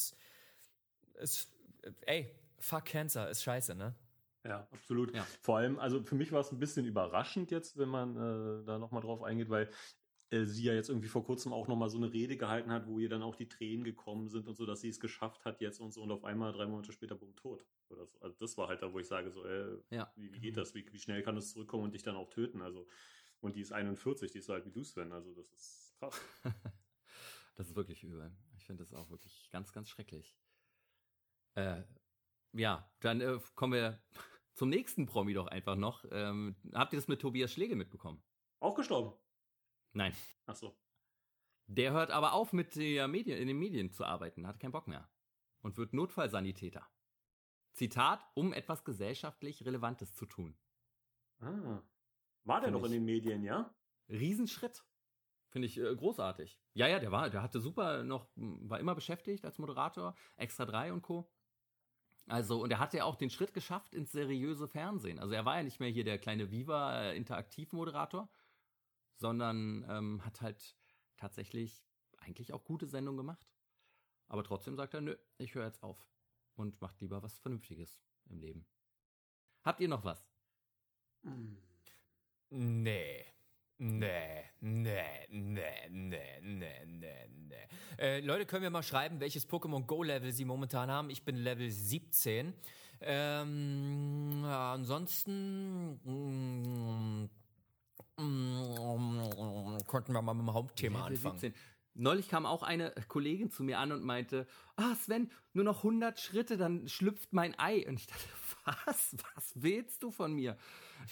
fuck Cancer, ist scheiße, ne? Ja, absolut. Ja. Vor allem, also für mich war es ein bisschen überraschend jetzt, wenn man da nochmal drauf eingeht, weil sie ja jetzt irgendwie vor kurzem auch nochmal so eine Rede gehalten hat, wo ihr dann auch die Tränen gekommen sind und so, dass sie es geschafft hat jetzt und so, und auf einmal 3 Monate später, bumm, tot. Oder so. Also das war halt da, wo ich sage so, wie geht das? Wie schnell kann es zurückkommen und dich dann auch töten? Also, und die ist 41, die ist so alt wie du, Sven, also das ist krass. Das ist wirklich übel. Ich finde das auch wirklich ganz, ganz schrecklich. Dann kommen wir zum nächsten Promi doch einfach noch. Habt ihr das mit Tobias Schlegel mitbekommen? Auch gestorben? Nein. Ach so. Der hört aber auf, in den Medien zu arbeiten, hat keinen Bock mehr und wird Notfallsanitäter. Zitat, um etwas gesellschaftlich Relevantes zu tun. War der Find noch in ich- den Medien, ja? Riesenschritt. Finde ich großartig. Ja, der hatte super war immer beschäftigt als Moderator, Extra 3 und Co. Also, und er hat ja auch den Schritt geschafft ins seriöse Fernsehen. Also er war ja nicht mehr hier der kleine Viva-Interaktivmoderator, sondern hat halt tatsächlich eigentlich auch gute Sendungen gemacht. Aber trotzdem sagt er, nö, ich höre jetzt auf und macht lieber was Vernünftiges im Leben. Habt ihr noch was? Nee. Leute, können wir mal schreiben, welches Pokémon Go-Level sie momentan haben? Ich bin Level 17. Ansonsten konnten wir mal mit dem Hauptthema Level anfangen. 17. Neulich kam auch eine Kollegin zu mir an und meinte, Sven, nur noch 100 Schritte, dann schlüpft mein Ei. Und ich dachte, was willst du von mir?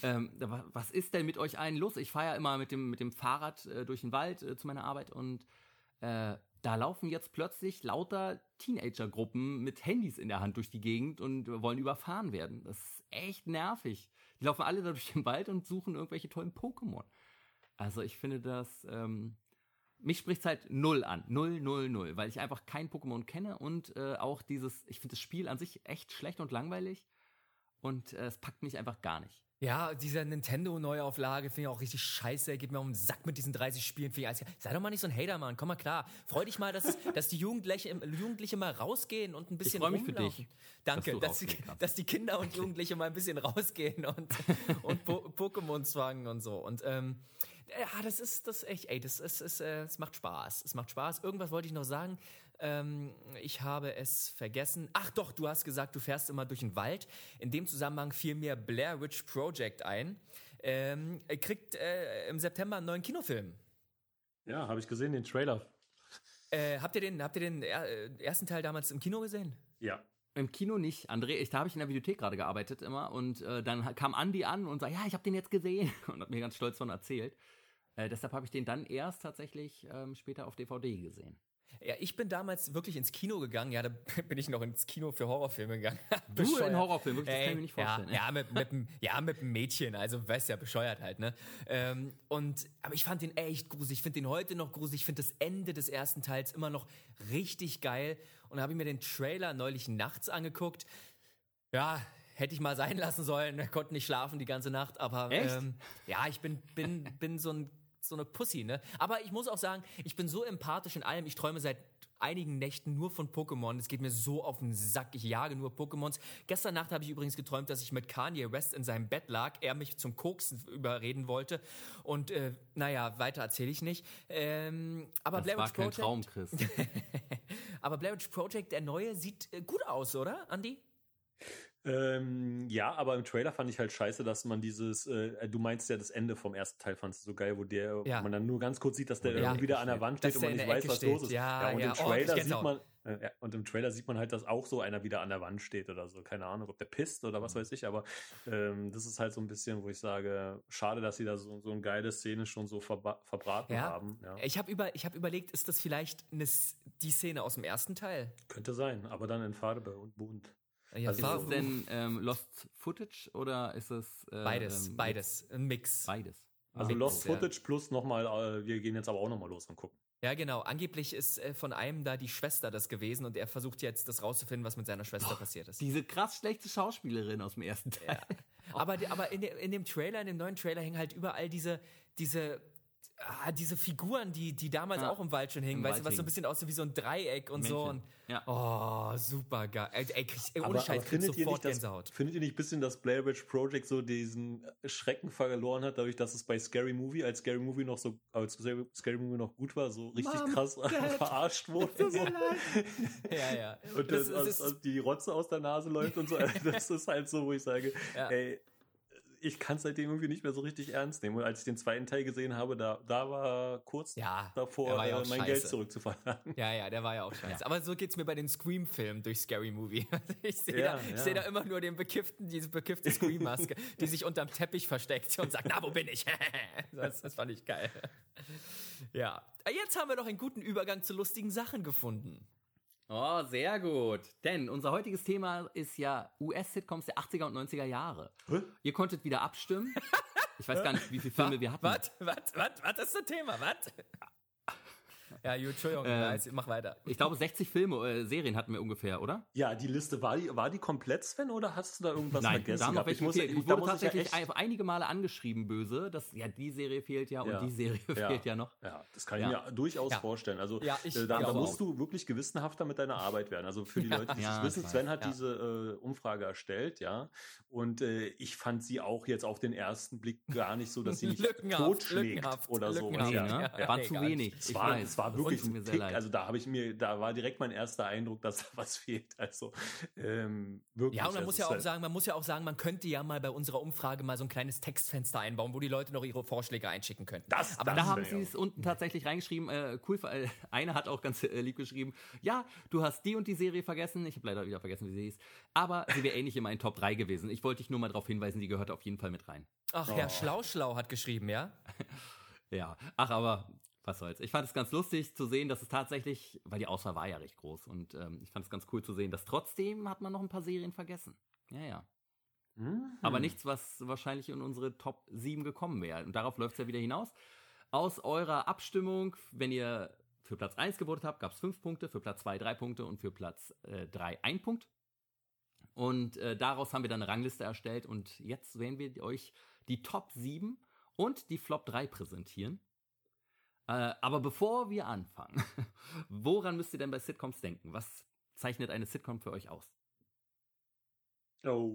Was ist denn mit euch allen los? Ich fahre ja immer mit dem Fahrrad durch den Wald zu meiner Arbeit und da laufen jetzt plötzlich lauter Teenagergruppen mit Handys in der Hand durch die Gegend und wollen überfahren werden. Das ist echt nervig. Die laufen alle da durch den Wald und suchen irgendwelche tollen Pokémon. Also ich finde das, mich spricht's halt 0 an. 0, weil ich einfach kein Pokémon kenne und auch ich finde das Spiel an sich echt schlecht und langweilig und es packt mich einfach gar nicht. Ja, diese Nintendo-Neuauflage finde ich auch richtig scheiße. Geht mir um den Sack mit diesen 30 Spielen. Sei doch mal nicht so ein Hater, Mann. Komm mal klar. Freu dich mal, dass die Jugendliche mal rausgehen und ein bisschen freu mich für rumlaufen. dich, Danke, dass du rausgehen kannst. dass die Kinder und Jugendliche mal ein bisschen rausgehen und Pokémon zwangen und so. Und das ist echt, es macht Spaß. Es macht Spaß. Irgendwas wollte ich noch sagen. Ich habe es vergessen. Ach doch, du hast gesagt, du fährst immer durch den Wald. In dem Zusammenhang fiel mir Blair Witch Project ein. Kriegt im September einen neuen Kinofilm. Ja, habe ich gesehen, den Trailer. Habt ihr den ersten Teil damals im Kino gesehen? Ja. Im Kino nicht, André. Da habe ich in der Videothek gerade gearbeitet immer und dann kam Andi an und sagte, ja, ich habe den jetzt gesehen und hat mir ganz stolz davon erzählt. Deshalb habe ich den dann erst tatsächlich später auf DVD gesehen. Ja, ich bin damals wirklich ins Kino gegangen. Ja, da bin ich noch ins Kino für Horrorfilme gegangen. Du in Horrorfilm, wirklich, das kann ich mir nicht vorstellen. Mit einem Mädchen, also weißt ja, bescheuert halt, ne? Aber ich fand den echt gruselig. Ich finde den heute noch gruselig. Ich finde das Ende des ersten Teils immer noch richtig geil. Und da habe ich mir den Trailer neulich nachts angeguckt. Ja, hätte ich mal sein lassen sollen. Wir konnten nicht schlafen die ganze Nacht. Aber echt? Ja, ich bin so eine Pussy, ne? Aber ich muss auch sagen, ich bin so empathisch in allem. Ich träume seit einigen Nächten nur von Pokémon. Es geht mir so auf den Sack. Ich jage nur Pokémons. Gestern Nacht habe ich übrigens geträumt, dass ich mit Kanye West in seinem Bett lag. Er mich zum Koksen überreden wollte. Und weiter erzähle ich nicht. Aber Das Blair war Witch kein Project. Traum, Chris. Aber Blair Witch Project, der neue, sieht gut aus, oder, Andi? Ja, aber im Trailer fand ich halt scheiße, dass man du meinst ja das Ende vom ersten Teil, fandst du so geil, wo man dann nur ganz kurz sieht, dass der irgendwie wieder an der Wand steht und man nicht weiß, was los ist. Und im Trailer sieht man halt, dass auch so einer wieder an der Wand steht oder so. Keine Ahnung, ob der pisst oder was weiß ich, aber das ist halt so ein bisschen, wo ich sage, schade, dass sie da so eine geile Szene schon so verbraten haben. Ja. Ich hab überlegt, ist das vielleicht die Szene aus dem ersten Teil? Könnte sein, aber dann in Farbe und bunt. Ja, Ist es denn Lost Footage oder ist es beides, ein Mix. Beides. Also Lost Footage plus nochmal, wir gehen jetzt aber auch nochmal los und gucken. Ja, genau. Angeblich ist von einem da die Schwester das gewesen und er versucht jetzt, das rauszufinden, was mit seiner Schwester passiert ist. Diese krass schlechte Schauspielerin aus dem ersten Teil. Ja. Aber in dem neuen Trailer hängen halt überall diese Figuren, die damals auch im Wald schon hingen, weißt du, was so ein bisschen aussieht wie so ein Dreieck und Männchen. so. Und, Ja. Oh, super geil. Ohne Scheiß, kriegst sofort Gänsehaut. Findet ihr nicht ein bisschen, dass Blair Witch Project so diesen Schrecken verloren hat, dadurch, dass es bei Scary Movie, als Scary Movie noch gut war, so richtig krass verarscht wurde? So. Ja. Und die Rotze aus der Nase läuft und so. Das ist halt so, wo ich sage, ey, ich kann es seitdem irgendwie nicht mehr so richtig ernst nehmen. Und als ich den zweiten Teil gesehen habe, da war kurz davor, mein Geld zurückzuverlangen. Ja, der war ja auch scheiße. Ja. Aber so geht's mir bei den Scream-Filmen durch Scary Movie. Ich sehe da immer nur diese bekiffte Scream-Maske, die sich unterm Teppich versteckt und sagt, na, wo bin ich? Das fand ich geil. Ja, jetzt haben wir noch einen guten Übergang zu lustigen Sachen gefunden. Oh, sehr gut. Denn unser heutiges Thema ist ja US-Sitcoms der 80er und 90er Jahre. Ihr konntet wieder abstimmen. Ich weiß gar nicht, wie viele Filme wir hatten. Was ist das Thema? Was? Ja, gut, Entschuldigung, mach weiter. Ich glaube, 60 Filme, Serien hatten wir ungefähr, oder? Ja, die Liste, war die komplett, Sven, oder hast du da irgendwas Nein, vergessen? da haben noch welche gehabt? gefehlt. Ich wurde tatsächlich einige Male angeschrieben, böse, dass die Serie fehlt ja und die Serie fehlt ja noch. Ja, das kann ich mir durchaus vorstellen. Also da musst du wirklich gewissenhafter mit deiner Arbeit werden. Also für die Leute, die es wissen, Sven hat diese Umfrage erstellt, ja. Und ich fand sie auch jetzt auf den ersten Blick gar nicht so, dass sie mich totschlägt oder so. War zu wenig. Es war wirklich ein Tick, also da war direkt mein erster Eindruck, dass da was fehlt. Also wirklich. Ja, und man muss ja auch sagen, man könnte ja mal bei unserer Umfrage mal so ein kleines Textfenster einbauen, wo die Leute noch ihre Vorschläge einschicken könnten. Aber da haben sie es unten tatsächlich reingeschrieben. Cool, einer hat auch ganz lieb geschrieben, ja, du hast die und die Serie vergessen. Ich habe leider wieder vergessen, wie sie hieß. Aber sie wäre ähnlich in meinen Top 3 gewesen. Ich wollte dich nur mal darauf hinweisen, die gehört auf jeden Fall mit rein. Ach, Herr Schlau hat geschrieben, ja? Ja, aber was soll's. Ich fand es ganz lustig zu sehen, dass es tatsächlich, weil die Auswahl war ja recht groß und ich fand es ganz cool zu sehen, dass trotzdem hat man noch ein paar Serien vergessen. Ja. Aber nichts, was wahrscheinlich in unsere Top 7 gekommen wäre. Und darauf läuft es ja wieder hinaus. Aus eurer Abstimmung, wenn ihr für Platz 1 gewotet habt, gab es 5 Punkte, für Platz 2 3 Punkte und für Platz 3 1 Punkt. Und daraus haben wir dann eine Rangliste erstellt und jetzt werden wir euch die Top 7 und die Flop 3 präsentieren. Aber bevor wir anfangen, woran müsst ihr denn bei Sitcoms denken? Was zeichnet eine Sitcom für euch aus? Oh,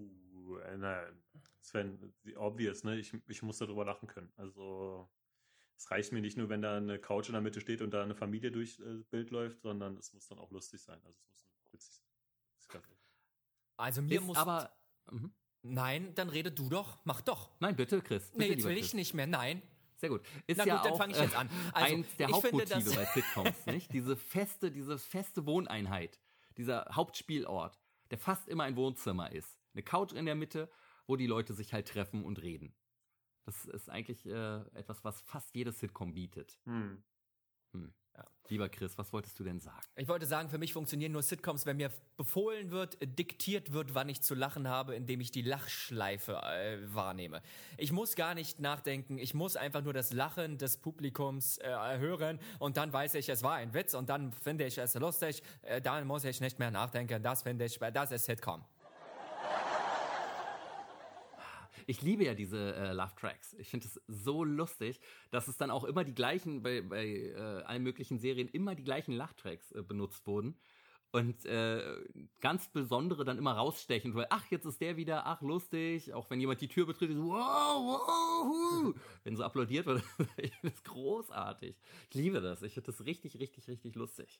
Sven, obvious, ne? Ich muss darüber lachen können. Also es reicht mir nicht nur, wenn da eine Couch in der Mitte steht und da eine Familie durchs Bild läuft, sondern es muss dann auch lustig sein. Also es muss witzig sein. Also mir muss... Aber... Nein, dann rede du doch. Mach doch. Nein, bitte, Chris. Nee, jetzt will ich nicht mehr. Nein. Sehr gut. Ist ja dann fange ich jetzt an. Also, eins der Hauptmotive bei Sitcoms, nicht? Diese feste Wohneinheit, dieser Hauptspielort, der fast immer ein Wohnzimmer ist. Eine Couch in der Mitte, wo die Leute sich halt treffen und reden. Das ist eigentlich etwas, was fast jede Sitcom bietet. Ja. Lieber Chris, was wolltest du denn sagen? Ich wollte sagen, für mich funktionieren nur Sitcoms, wenn mir befohlen wird, diktiert wird, wann ich zu lachen habe, indem ich die Lachschleife wahrnehme. Ich muss gar nicht nachdenken, ich muss einfach nur das Lachen des Publikums hören und dann weiß ich, es war ein Witz und dann finde ich es lustig, dann muss ich nicht mehr nachdenken, das ist Sitcom. Ich liebe ja diese Love-Tracks. Ich finde es so lustig, dass es dann auch immer die gleichen, bei allen möglichen Serien, immer die gleichen Lachtracks benutzt wurden. Und ganz besondere dann immer rausstechen, weil, ach, jetzt ist der wieder, ach, lustig. Auch wenn jemand die Tür betritt, so, wow, wenn so applaudiert wird, ich finde das großartig. Ich liebe das. Ich finde das richtig, richtig, richtig lustig.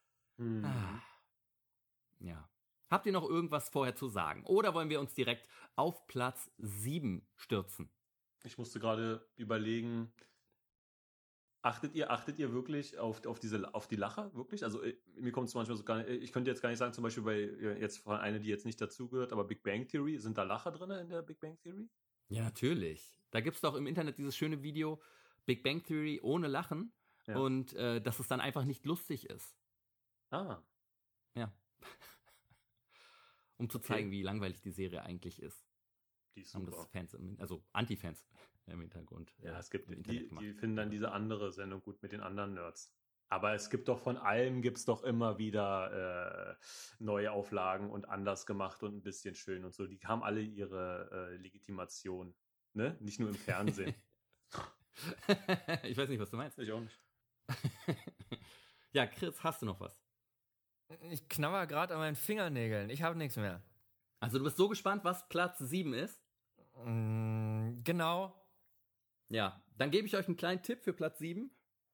Ja. Habt ihr noch irgendwas vorher zu sagen? Oder wollen wir uns direkt auf Platz 7 stürzen? Ich musste gerade überlegen, achtet ihr wirklich auf die Lacher? Wirklich? Also mir kommt es manchmal so gar nicht, ich könnte jetzt gar nicht sagen, zum Beispiel bei jetzt von einer, die jetzt nicht dazugehört, aber Big Bang Theory, sind da Lacher drin in der Big Bang Theory? Ja, natürlich. Da gibt es doch im Internet dieses schöne Video, Big Bang Theory ohne Lachen und dass es dann einfach nicht lustig ist. Ah. Ja. Um zu zeigen, wie langweilig die Serie eigentlich ist. Die ist super. Haben das Fans, also Anti-Fans im Hintergrund. Ja, es gibt die finden dann diese andere Sendung gut mit den anderen Nerds. Aber es gibt doch von allem doch immer wieder neue Auflagen und anders gemacht und ein bisschen schön und so. Die haben alle ihre Legitimation, ne? Nicht nur im Fernsehen. Ich weiß nicht, was du meinst. Ich auch nicht. Ja, Chris, hast du noch was? Ich knabber gerade an meinen Fingernägeln. Ich habe nichts mehr. Also du bist so gespannt, was Platz 7 ist? Genau. Ja, dann gebe ich euch einen kleinen Tipp für Platz 7.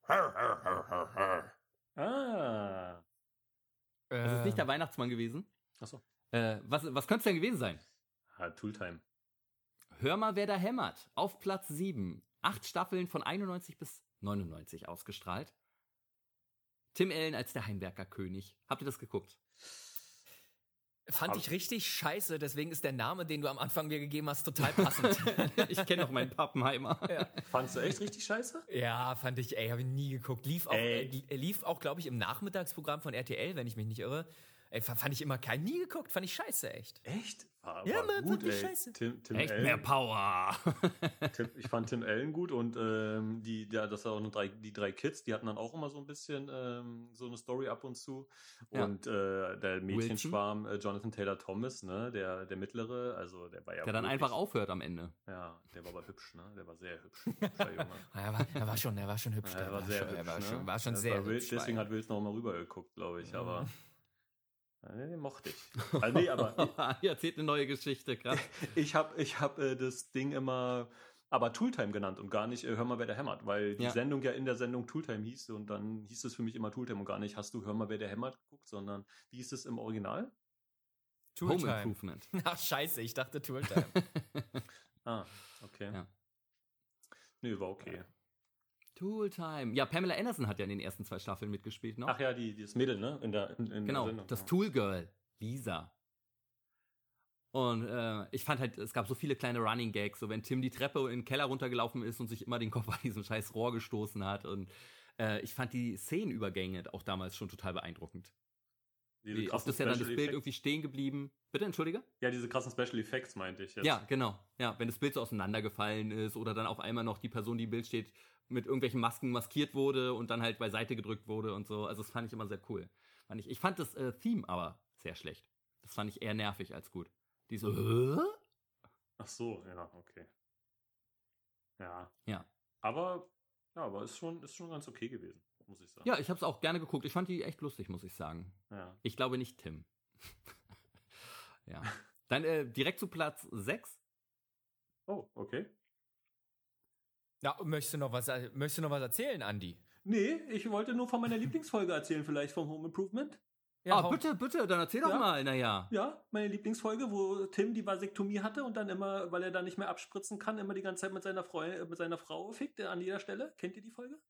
Ah. Das ist nicht der Weihnachtsmann gewesen. Achso. Was könnte es denn gewesen sein? Tooltime. Hör mal, wer da hämmert. Auf Platz 7. 8 Staffeln von 91 bis 99 ausgestrahlt. Tim Allen als der Heimwerkerkönig. Habt ihr das geguckt? Fand ich richtig scheiße, deswegen ist der Name, den du am Anfang mir gegeben hast, total passend. Ich kenne noch meinen Pappenheimer. Ja. Fandst du echt richtig scheiße? Ja, fand ich, habe ich nie geguckt. Lief auch, glaube ich, im Nachmittagsprogramm von RTL, wenn ich mich nicht irre. Fand ich immer nie geguckt, fand ich scheiße, echt. Echt? War Mann, gut, fand ich ey. scheiße. Tim Echt Allen, mehr Power. Ich fand Tim Allen gut und das war auch noch die drei Kids, die hatten dann auch immer so ein bisschen so eine Story ab und zu. Ja. Und der Mädchenschwarm Jonathan Taylor Thomas, ne, der mittlere, also der war ja Der dann wirklich, einfach aufhört am Ende. Ja, der war aber hübsch, ne? Der war sehr hübsch. Hübscher Junge. Er war schon hübsch. Ja, er war sehr hübsch, ne? War schon Das sehr war wild, hübsch. deswegen hat Wills noch mal rübergeguckt, glaube ich, aber den mochte ich. Also, nee, aber Ihr erzählt eine neue Geschichte, krass. ich hab das Ding immer aber Tooltime genannt und gar nicht Hör mal, wer der hämmert, weil die Sendung ja in der Sendung Tooltime hieß und dann hieß es für mich immer Tooltime und gar nicht Hast du Hör mal, wer der hämmert geguckt, sondern wie hieß es im Original? Home Improvement. Ach, scheiße, ich dachte Tooltime. Okay. Ja. Nee, war okay. Tooltime. Ja, Pamela Anderson hat ja in den ersten 2 Staffeln mitgespielt noch. Ach ja, das Mädel, ne? In der Sendung. Das Tool-Girl, Lisa. Und ich fand halt, es gab so viele kleine Running Gags, so wenn Tim die Treppe in den Keller runtergelaufen ist und sich immer den Kopf an diesem scheiß Rohr gestoßen hat. Und ich fand die Szenenübergänge auch damals schon total beeindruckend. Wie oft ist ja dann das Bild irgendwie stehen geblieben. Bitte, entschuldige? Ja, diese krassen Special Effects meinte ich jetzt. Ja, genau. Ja, wenn das Bild so auseinandergefallen ist oder dann auf einmal noch die Person, die im Bild steht, mit irgendwelchen Masken maskiert wurde und dann halt beiseite gedrückt wurde und so. Also das fand ich immer sehr cool. Ich fand das Theme aber sehr schlecht. Das fand ich eher nervig als gut. Die so, Ach so, ja, okay. Ja. Ja. Aber ist schon ganz okay gewesen, muss ich sagen. Ja, ich habe es auch gerne geguckt. Ich fand die echt lustig, muss ich sagen. Ja. Ich glaube nicht Tim. Ja. Dann direkt zu Platz 6. Oh, okay. Ja, möchtest du noch was erzählen, Andi? Nee, ich wollte nur von meiner Lieblingsfolge erzählen, vielleicht vom Home Improvement. Ja, bitte, dann erzähl doch mal, naja. Ja, meine Lieblingsfolge, wo Tim die Vasektomie hatte und dann immer, weil er da nicht mehr abspritzen kann, immer die ganze Zeit mit seiner Frau fickt an jeder Stelle. Kennt ihr die Folge?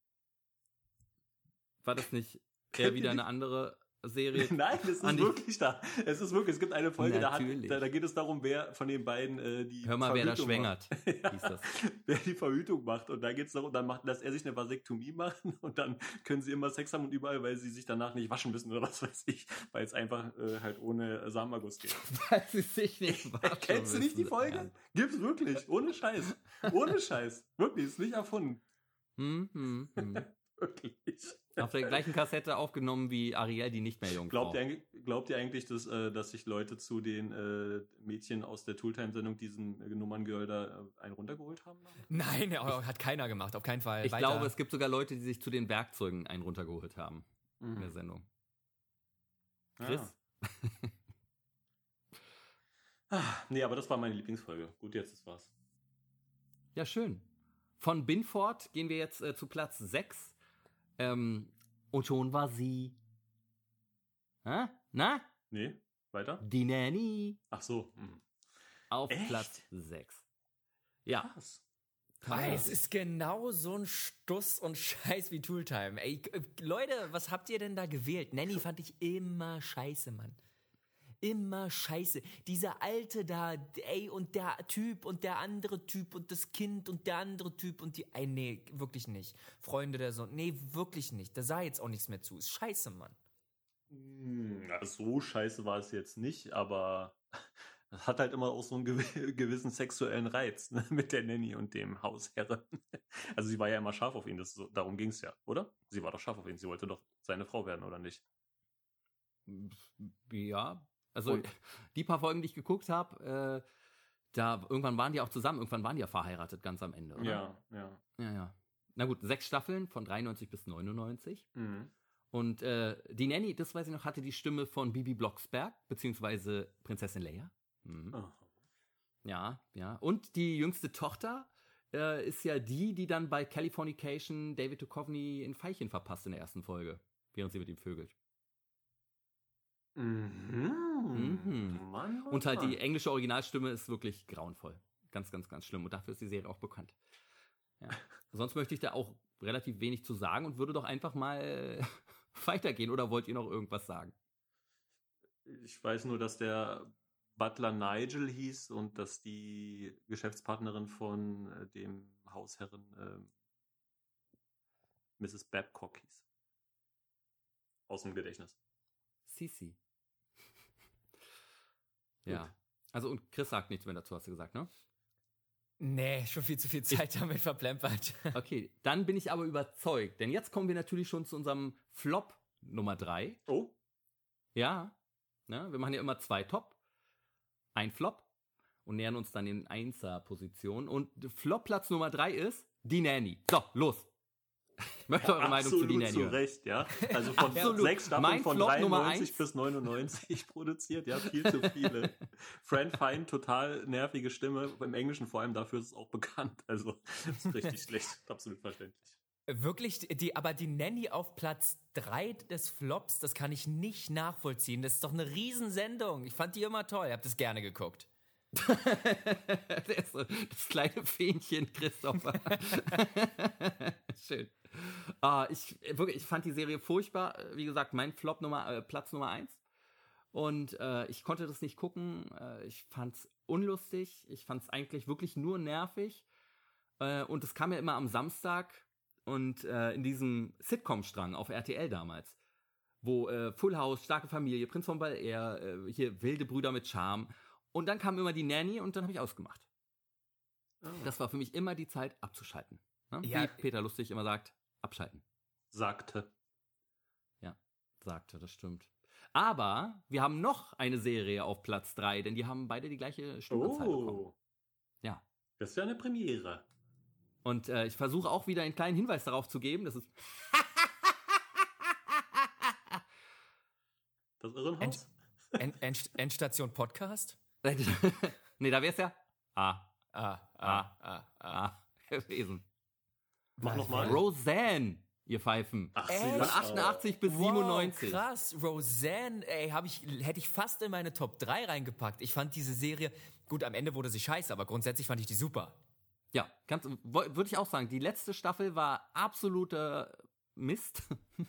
War das nicht eher wieder eine andere Serie? Nein, es ist wirklich da. Es ist wirklich, es gibt eine Folge, da geht es darum, wer von den beiden die Hör mal, wer da schwängert, ja, hieß das. Wer die Verhütung macht. Und da geht es darum, dass er sich eine Vasektomie macht und dann können sie immer Sex haben und überall, weil sie sich danach nicht waschen müssen oder was weiß ich, weil es einfach halt ohne Samenerguss geht. Weil sie sich nicht waschen Kennst du nicht die Folge? Ja. Gibt's wirklich. Ohne Scheiß. Ohne Scheiß. Wirklich, ist nicht erfunden. Wirklich. Auf der gleichen Kassette aufgenommen wie Ariel, die nicht mehr Jungfrau. Glaubt ihr eigentlich, dass sich Leute zu den Mädchen aus der Tooltime-Sendung diesen Nummerngirl da einen runtergeholt haben? Nein, hat keiner gemacht, auf keinen Fall. Ich glaube, es gibt sogar Leute, die sich zu den Werkzeugen einen runtergeholt haben in der Sendung. Chris? Nee, aber das war meine Lieblingsfolge. Gut, jetzt ist was. Ja, schön. Von Binford gehen wir jetzt zu Platz 6. Und schon war sie. Na? Nee, weiter? Die Nanny. Ach so. Auf Echt? Platz 6. Ja. Krass. Es ist genau so ein Stuss und Scheiß wie Tooltime. Ey, Leute, was habt ihr denn da gewählt? Nanny fand ich immer scheiße, Mann. Immer scheiße. Dieser Alte da, ey, und der Typ und der andere Typ und das Kind und der andere Typ und die... Ey, nee, wirklich nicht. Freunde der Sonne, nee, wirklich nicht. Da sah jetzt auch nichts mehr zu. Ist scheiße, Mann. Ja, so scheiße war es jetzt nicht, aber es hat halt immer auch so einen gewissen sexuellen Reiz, ne, mit der Nanny und dem Hausherren. Also sie war ja immer scharf auf ihn, darum ging es ja, oder? Sie war doch scharf auf ihn, sie wollte doch seine Frau werden, oder nicht? Ja, also die paar Folgen, die ich geguckt habe, irgendwann waren die auch zusammen, irgendwann waren die ja verheiratet ganz am Ende, oder? Ja. Na gut, 6 Staffeln von 93 bis 99. Und die Nanny, das weiß ich noch, hatte die Stimme von Bibi Blocksberg, beziehungsweise Prinzessin Leia. Ja. Und die jüngste Tochter ist ja die dann bei Californication David Duchovny in Veilchen verpasst in der ersten Folge, während sie mit ihm vögelt. Mann, und halt die englische Originalstimme ist wirklich grauenvoll. Ganz, ganz, ganz schlimm. Und dafür ist die Serie auch bekannt. Ja. Sonst möchte ich da auch relativ wenig zu sagen und würde doch einfach mal weitergehen. Oder wollt ihr noch irgendwas sagen? Ich weiß nur, dass der Butler Nigel hieß und dass die Geschäftspartnerin von dem Hausherren Mrs. Babcock hieß. Aus dem Gedächtnis. Sisi. Ja. Also und Chris sagt nichts mehr dazu, hast du gesagt, ne? Nee, schon viel zu viel Zeit damit verplempert. Okay, dann bin ich aber überzeugt, denn jetzt kommen wir natürlich schon zu unserem Flop Nummer 3. Oh, Ja, ne? Wir machen ja immer 2 Top, ein Flop und nähern uns dann in Einser-Position. Und Flop-Platz Nummer 3 ist Die Nanny. So, los. Ich möchte eure Meinung zu Die absolut Nanny zu hören. Recht, ja. Also von Absolut. 6 Staffeln Mein von Flop Nummer 93 1. bis 99 produziert, ja, viel zu viele. Fran Fine, total nervige Stimme, im Englischen vor allem, dafür ist es auch bekannt. Also, das ist richtig schlecht, absolut verständlich. Wirklich, aber die Nanny auf Platz 3 des Flops, das kann ich nicht nachvollziehen. Das ist doch eine Riesensendung. Ich fand die immer toll. Ich habe das gerne geguckt. Das kleine Fähnchen, Christopher. Schön. Ich fand die Serie furchtbar. Wie gesagt, mein Flop Platz Nummer 1. Und ich konnte das nicht gucken. Ich fand's unlustig. Ich fand's eigentlich wirklich nur nervig. Und es kam ja immer am Samstag und in diesem Sitcom-Strang auf RTL damals, wo Full House, Starke Familie, Prinz von Bel-Air, hier Wilde Brüder mit Charme. Und dann kam immer die Nanny und dann habe ich ausgemacht. Oh. Das war für mich immer die Zeit abzuschalten. Ne? Ja. Wie Peter Lustig immer sagt, abschalten. Sagte. Sagte, das stimmt. Aber wir haben noch eine Serie auf Platz 3, denn die haben beide die gleiche Stundenzahl bekommen. Oh, Ja. das ist ja eine Premiere. Und ich versuche auch wieder einen kleinen Hinweis darauf zu geben, das ist Das Irrenhaus? Endstation Podcast? nee, da wär's ja Ah. gewesen. Mach nochmal. Roseanne, ihr Pfeifen. Ach, Echt? Von 88 bis 97. Wow, krass. Roseanne, ey, hätte ich fast in meine Top 3 reingepackt. Ich fand diese Serie, gut, am Ende wurde sie scheiße, aber grundsätzlich fand ich die super. Ja, würde ich auch sagen. Die letzte Staffel war absoluter Mist.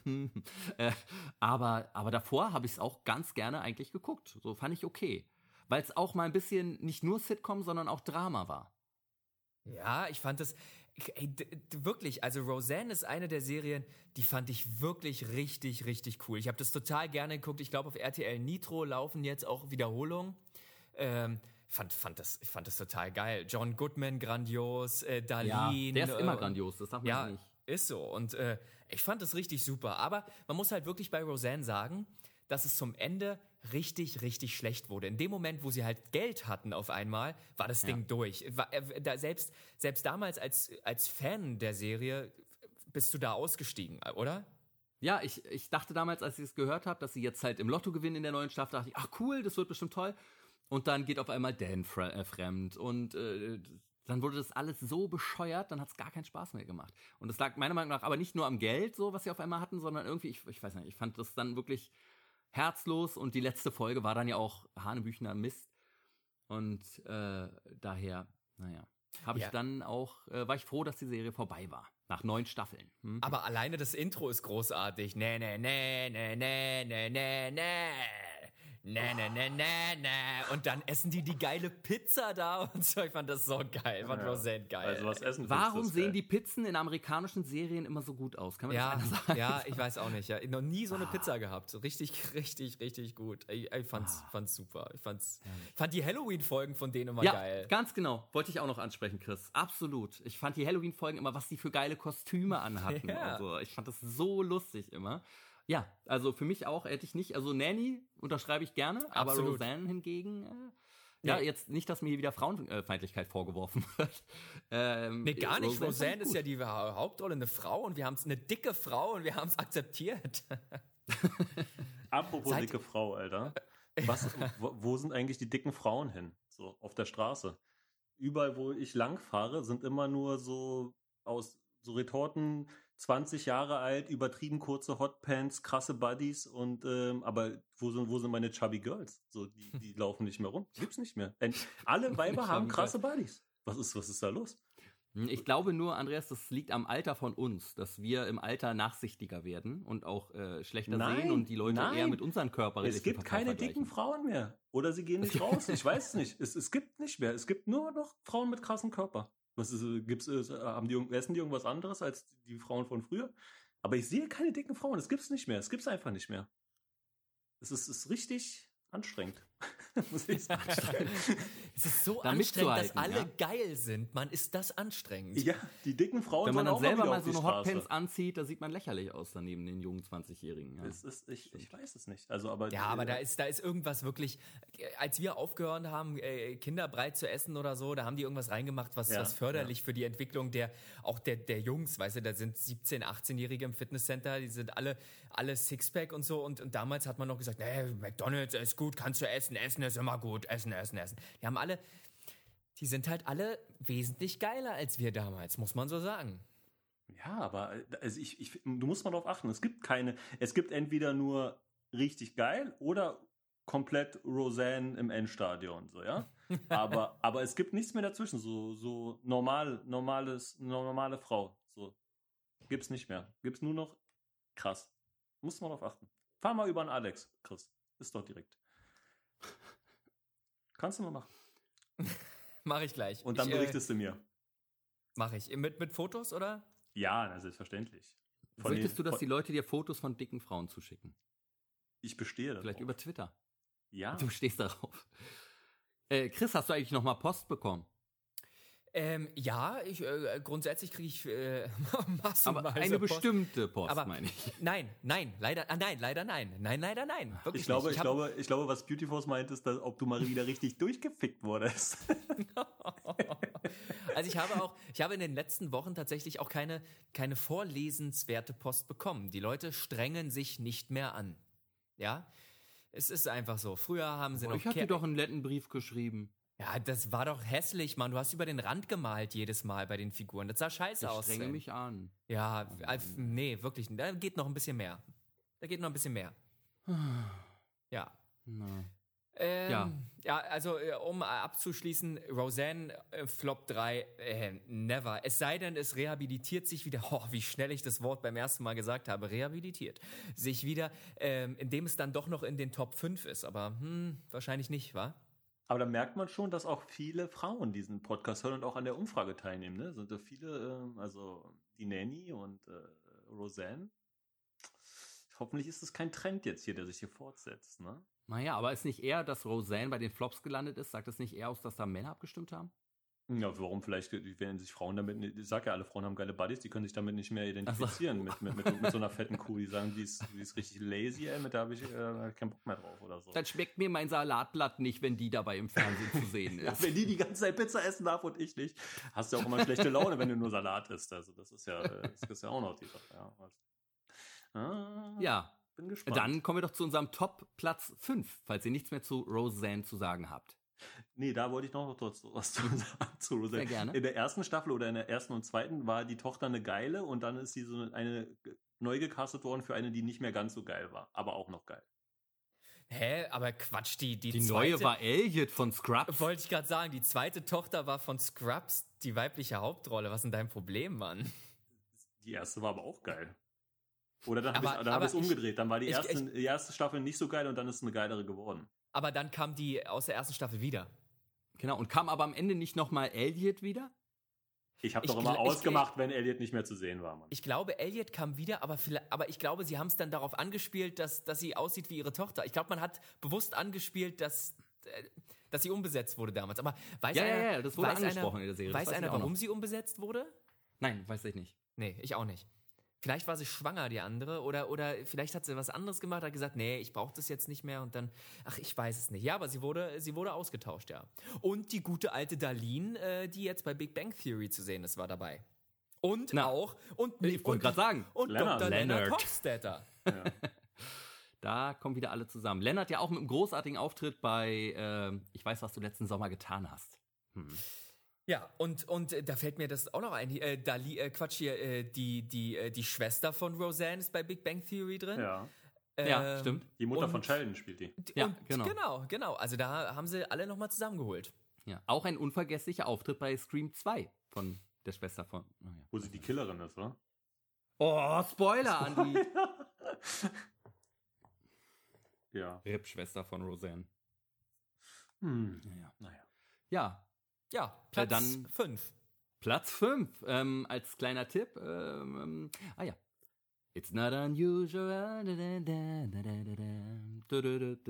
aber davor habe ich es auch ganz gerne eigentlich geguckt. So fand ich okay. Weil es auch mal ein bisschen nicht nur Sitcom, sondern auch Drama war. Ja, ich fand das, ey, wirklich, also Roseanne ist eine der Serien, die fand ich wirklich richtig, richtig cool. Ich habe das total gerne geguckt. Ich glaube, auf RTL Nitro laufen jetzt auch Wiederholungen. Ich fand das total geil. John Goodman grandios, Darlene. Ja, der ist immer grandios, das darf man Ja, nicht. ist so. Und ich fand das richtig super. Aber man muss halt wirklich bei Roseanne sagen, dass es zum Ende richtig, richtig schlecht wurde. In dem Moment, wo sie halt Geld hatten auf einmal, war das Ding durch. Selbst damals als Fan der Serie bist du da ausgestiegen, oder? Ja, ich dachte damals, als ich es gehört habe, dass sie jetzt halt im Lotto gewinnen in der neuen Staffel, dachte ich, ach cool, das wird bestimmt toll. Und dann geht auf einmal Dan fremd und dann wurde das alles so bescheuert, dann hat es gar keinen Spaß mehr gemacht. Und das lag meiner Meinung nach aber nicht nur am Geld, so was sie auf einmal hatten, sondern irgendwie, ich weiß nicht, ich fand das dann wirklich herzlos und die letzte Folge war dann ja auch hanebüchener Mist. Und daher, naja, habe ich dann auch, war ich froh, dass die Serie vorbei war. Nach 9 Staffeln. Aber alleine das Intro ist großartig. Nee. Und dann essen die geile Pizza da und so. Ich fand das so geil. Ich fand Roseanne geil. Also was essen Warum sehen die Pizzen in amerikanischen Serien immer so gut aus? Kann man das einer sagen? Ja, ich weiß auch nicht. Ja. Noch nie so eine Pizza gehabt. So richtig, richtig, richtig gut. Ich fand's super. Ich fand die Halloween-Folgen von denen immer geil. Ja, ganz genau. Wollte ich auch noch ansprechen, Chris. Absolut. Ich fand die Halloween-Folgen immer, was die für geile Kostüme anhatten. Ja. Also, ich fand das so lustig immer. Ja, also für mich auch hätte ich nicht, also Nanny unterschreibe ich gerne, aber Absolut. Roseanne hingegen, ja, jetzt nicht, dass mir hier wieder Frauenfeindlichkeit vorgeworfen wird. Nee, gar nicht. Roseanne fand ich ist gut. ja die Hauptrolle, eine Frau und wir haben es, eine dicke Frau und wir haben es akzeptiert. Apropos dicke Frau, Alter. Wo sind eigentlich die dicken Frauen hin? So, auf der Straße. Überall, wo ich lang fahre, sind immer nur so aus so Retorten 20 Jahre alt, übertrieben kurze Hotpants, krasse Buddies und aber wo sind meine Chubby Girls? So, die laufen nicht mehr rum. Gibt's nicht mehr. Alle Weiber haben krasse Buddies. Was ist da los? Ich glaube nur, Andreas, das liegt am Alter von uns, dass wir im Alter nachsichtiger werden und auch schlechter sehen und die Leute eher mit unseren Körpern Es gibt keine dicken Frauen mehr. Oder sie gehen nicht raus. Ich weiß es nicht. Es gibt nicht mehr. Es gibt nur noch Frauen mit krassem Körper. Essen die irgendwas anderes als die Frauen von früher? Aber ich sehe keine dicken Frauen. Es gibt's nicht mehr. Es gibt's einfach nicht mehr. Es ist richtig anstrengend. muss ich sagen. Es ist so Da anstrengend, dass mitzuhalten, alle ja. geil sind. Mann, ist das anstrengend. Ja, die dicken Frauen Wenn man sollen dann auch selber wieder mal auf so die eine Straße. Hotpants anzieht, da sieht man lächerlich aus daneben den jungen 20-Jährigen. Ja. Ich weiß es nicht. Also, aber Ja, aber da ist irgendwas wirklich, als wir aufgehört haben, Kinder breit zu essen oder so, da haben die irgendwas reingemacht, was förderlich für die Entwicklung der Jungs, weißt du, da sind 17-, 18-Jährige im Fitnesscenter, die sind alle Sixpack und so und damals hat man noch gesagt, nee, McDonald's ist gut, kannst du essen ist immer gut, essen. Die sind halt alle wesentlich geiler als wir damals, muss man so sagen. Ja, aber also du musst mal darauf achten. Es gibt entweder nur richtig geil oder komplett Roseanne im Endstadion, so, ja. Aber es gibt nichts mehr dazwischen, so normale Frau, so. Gibt's nicht mehr. Gibt's nur noch krass. Musst mal darauf achten. Fahr mal über einen Alex, Chris. Ist doch direkt. Kannst du mal machen. Mach ich gleich. Und dann berichtest du mir. Mach ich. Mit Fotos, oder? Ja, na, selbstverständlich. Möchtest du, dass die Leute dir Fotos von dicken Frauen zuschicken? Ich bestehe darauf. Vielleicht über Twitter. Ja. Du stehst darauf. Chris, hast du eigentlich noch mal Post bekommen? Ja, grundsätzlich kriege ich massenweise Aber eine Post. bestimmte Post, Aber meine ich. Nein, leider nein. Wirklich Ich glaube, nicht. was Beautyforce meint, ist, dass, ob du mal wieder richtig durchgefickt wurdest. Also ich habe in den letzten Wochen tatsächlich auch keine vorlesenswerte Post bekommen. Die Leute strengen sich nicht mehr an. Ja, es ist einfach so. Früher haben sie noch... Ich habe dir doch einen netten Brief geschrieben. Ja, das war doch hässlich, Mann. Du hast über den Rand gemalt jedes Mal bei den Figuren. Das sah scheiße aus. Ich strenge mich an. Ja, nee, wirklich. Da geht noch ein bisschen mehr. Ja. Na. Ja, also um abzuschließen, Roseanne, Flop 3, never. Es sei denn, es rehabilitiert sich wieder, wie schnell ich das Wort beim ersten Mal gesagt habe, rehabilitiert sich wieder, indem es dann doch noch in den Top 5 ist, aber wahrscheinlich nicht, wa? Aber da merkt man schon, dass auch viele Frauen diesen Podcast hören und auch an der Umfrage teilnehmen. Ne? Sind da viele, also die Nanny und Roseanne. Hoffentlich ist es kein Trend jetzt hier, der sich hier fortsetzt. Ne? Naja, aber ist nicht eher, dass Roseanne bei den Flops gelandet ist? Sagt das nicht eher aus, dass da Männer abgestimmt haben? Ja, warum vielleicht werden sich Frauen damit, ich sag ja, alle Frauen haben geile Buddies, die können sich damit nicht mehr identifizieren mit so einer fetten Kuh, die sagen, die ist richtig lazy, mit der habe ich keinen Bock mehr drauf oder so. Dann schmeckt mir mein Salatblatt nicht, wenn die dabei im Fernsehen zu sehen ist. Ja, wenn die ganze Zeit Pizza essen darf und ich nicht, hast du auch immer schlechte Laune, wenn du nur Salat isst. Also das ist ja auch noch die Sache. Ja. Bin gespannt. Dann kommen wir doch zu unserem Top-Platz 5, falls ihr nichts mehr zu Roseanne zu sagen habt. Nee, da wollte ich noch was zu sagen zu Roseanne. Sehr gerne. In der ersten Staffel oder in der ersten und zweiten war die Tochter eine geile und dann ist sie so eine neu gecastet worden für eine, die nicht mehr ganz so geil war, aber auch noch geil. Hä, aber Quatsch, die Die zweite, neue war Elliot von Scrubs. wollte ich gerade sagen, die zweite Tochter war von Scrubs die weibliche Hauptrolle. Was ist denn dein Problem, Mann? Die erste war aber auch geil. Oder dann Aber- habe ich aber es umgedreht. Dann war die ich- erste Staffel nicht so geil und dann ist es eine geilere geworden. Aber dann kam die aus der ersten Staffel wieder. Genau, und kam aber am Ende nicht nochmal Elliot wieder? Ich habe Ich doch immer gl- ausgemacht, wenn Elliot nicht mehr zu sehen war, Mann. Ich glaube, Elliot kam wieder, aber ich glaube, sie haben es dann darauf angespielt, dass sie aussieht wie ihre Tochter. Ich glaube, man hat bewusst angespielt, dass sie umbesetzt wurde damals. Aber weiß Ja, einer, ja, das wurde weiß angesprochen einer, in der Serie. Das Weiß weiß ich einer, auch noch. warum sie umbesetzt wurde? Nein, weiß ich nicht. Nee, ich auch nicht. Vielleicht war sie schwanger, die andere, oder vielleicht hat sie was anderes gemacht, hat gesagt, nee, ich brauche das jetzt nicht mehr und dann, ich weiß es nicht. Ja, aber sie wurde ausgetauscht, ja. Und die gute alte Darlene, die jetzt bei Big Bang Theory zu sehen ist, war dabei. Und Na, auch, Ich wollte gerade sagen, und Leonard. Dr. Leonard Leonard. Hofstadter. Ja. da kommen wieder alle zusammen. Lennart ja auch mit einem großartigen Auftritt bei Ich weiß, was du letzten Sommer getan hast. Ja, und da fällt mir das auch noch ein. Die Schwester von Roseanne ist bei Big Bang Theory drin. Ja. Ja, stimmt. Die Mutter und- von Sheldon spielt die. Ja, genau. Genau. Also da haben sie alle nochmal zusammengeholt. Ja, auch ein unvergesslicher Auftritt bei Scream 2 von der Schwester von. Oh, ja. Wo sie die Killerin ist, oder? Oh, Spoiler, Andi. Ja. Rip-Schwester von Roseanne. Naja. Ja, Ja, Platz dann- 5. Platz 5, als kleiner Tipp. Ja. It's not unusual.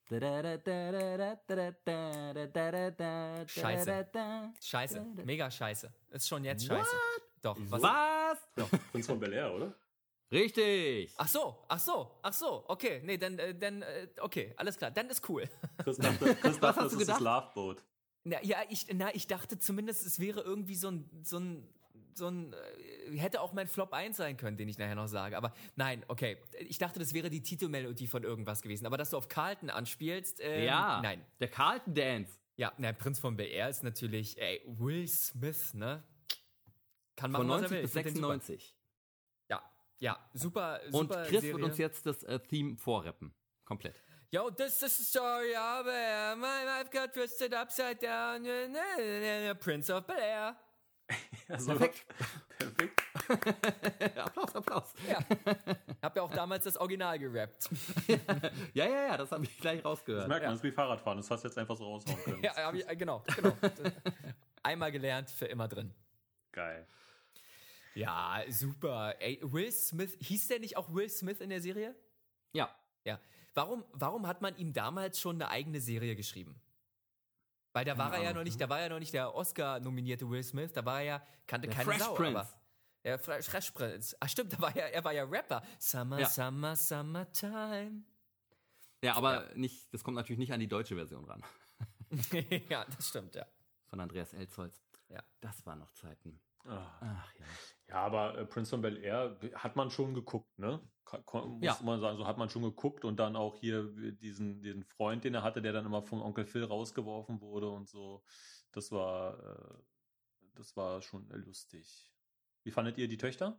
Scheiße. Mega scheiße. Ist schon jetzt scheiße. Doch. Was? Doch, Prinz von Bel-Air, oder? Richtig. Ach so. Okay. Nee, dann, okay. Alles klar. Dann ist cool. Chris dachte, das ist das Love Boat. Ich dachte zumindest, es wäre irgendwie so ein hätte auch mein Flop 1 sein können, den ich nachher noch sage. Aber nein, okay. Ich dachte, das wäre die Titelmelodie von irgendwas gewesen. Aber dass du auf Carlton anspielst, nein. Der Carlton Dance. Ja, Prinz von Bel-Air ist natürlich, Will Smith, ne? Kann machen, Von was 90 er will. bis 96. Ja, super Und Chris Serie. wird uns jetzt das Theme vorrappen. Komplett. Yo, this is the story of my life got twisted upside down. Prince of Bel-Air. Also, Perfekt. Perfekt. Applaus. Ja. Hab ja auch damals das Original gerappt. Ja, das habe ich gleich rausgehört. Das merkt man, das ist wie Fahrradfahren. Das hast du jetzt einfach so raushauen können. Ja, genau. Einmal gelernt, für immer drin. Geil. Ja, super. Ey, Will Smith, hieß der nicht auch Will Smith in der Serie? Ja. Ja. Warum hat man ihm damals schon eine eigene Serie geschrieben? Weil da war er ja noch nicht, der Oscar-nominierte Will Smith, da war er ja, kannte Der keine Fresh Sau, Prince. aber der Fresh Prince. Ach stimmt, er war ja Rapper. Summertime. Ja, aber nicht, das kommt natürlich nicht an die deutsche Version ran. Ja, das stimmt, ja. Von Andreas Elsholz. Ja. Das waren noch Zeiten. Ach ja. Ja, aber Prince von Bel-Air hat man schon geguckt, ne? Muss man sagen, so hat man schon geguckt und dann auch hier diesen Freund, den er hatte, der dann immer vom Onkel Phil rausgeworfen wurde und so. Das war schon lustig. Wie fandet ihr die Töchter?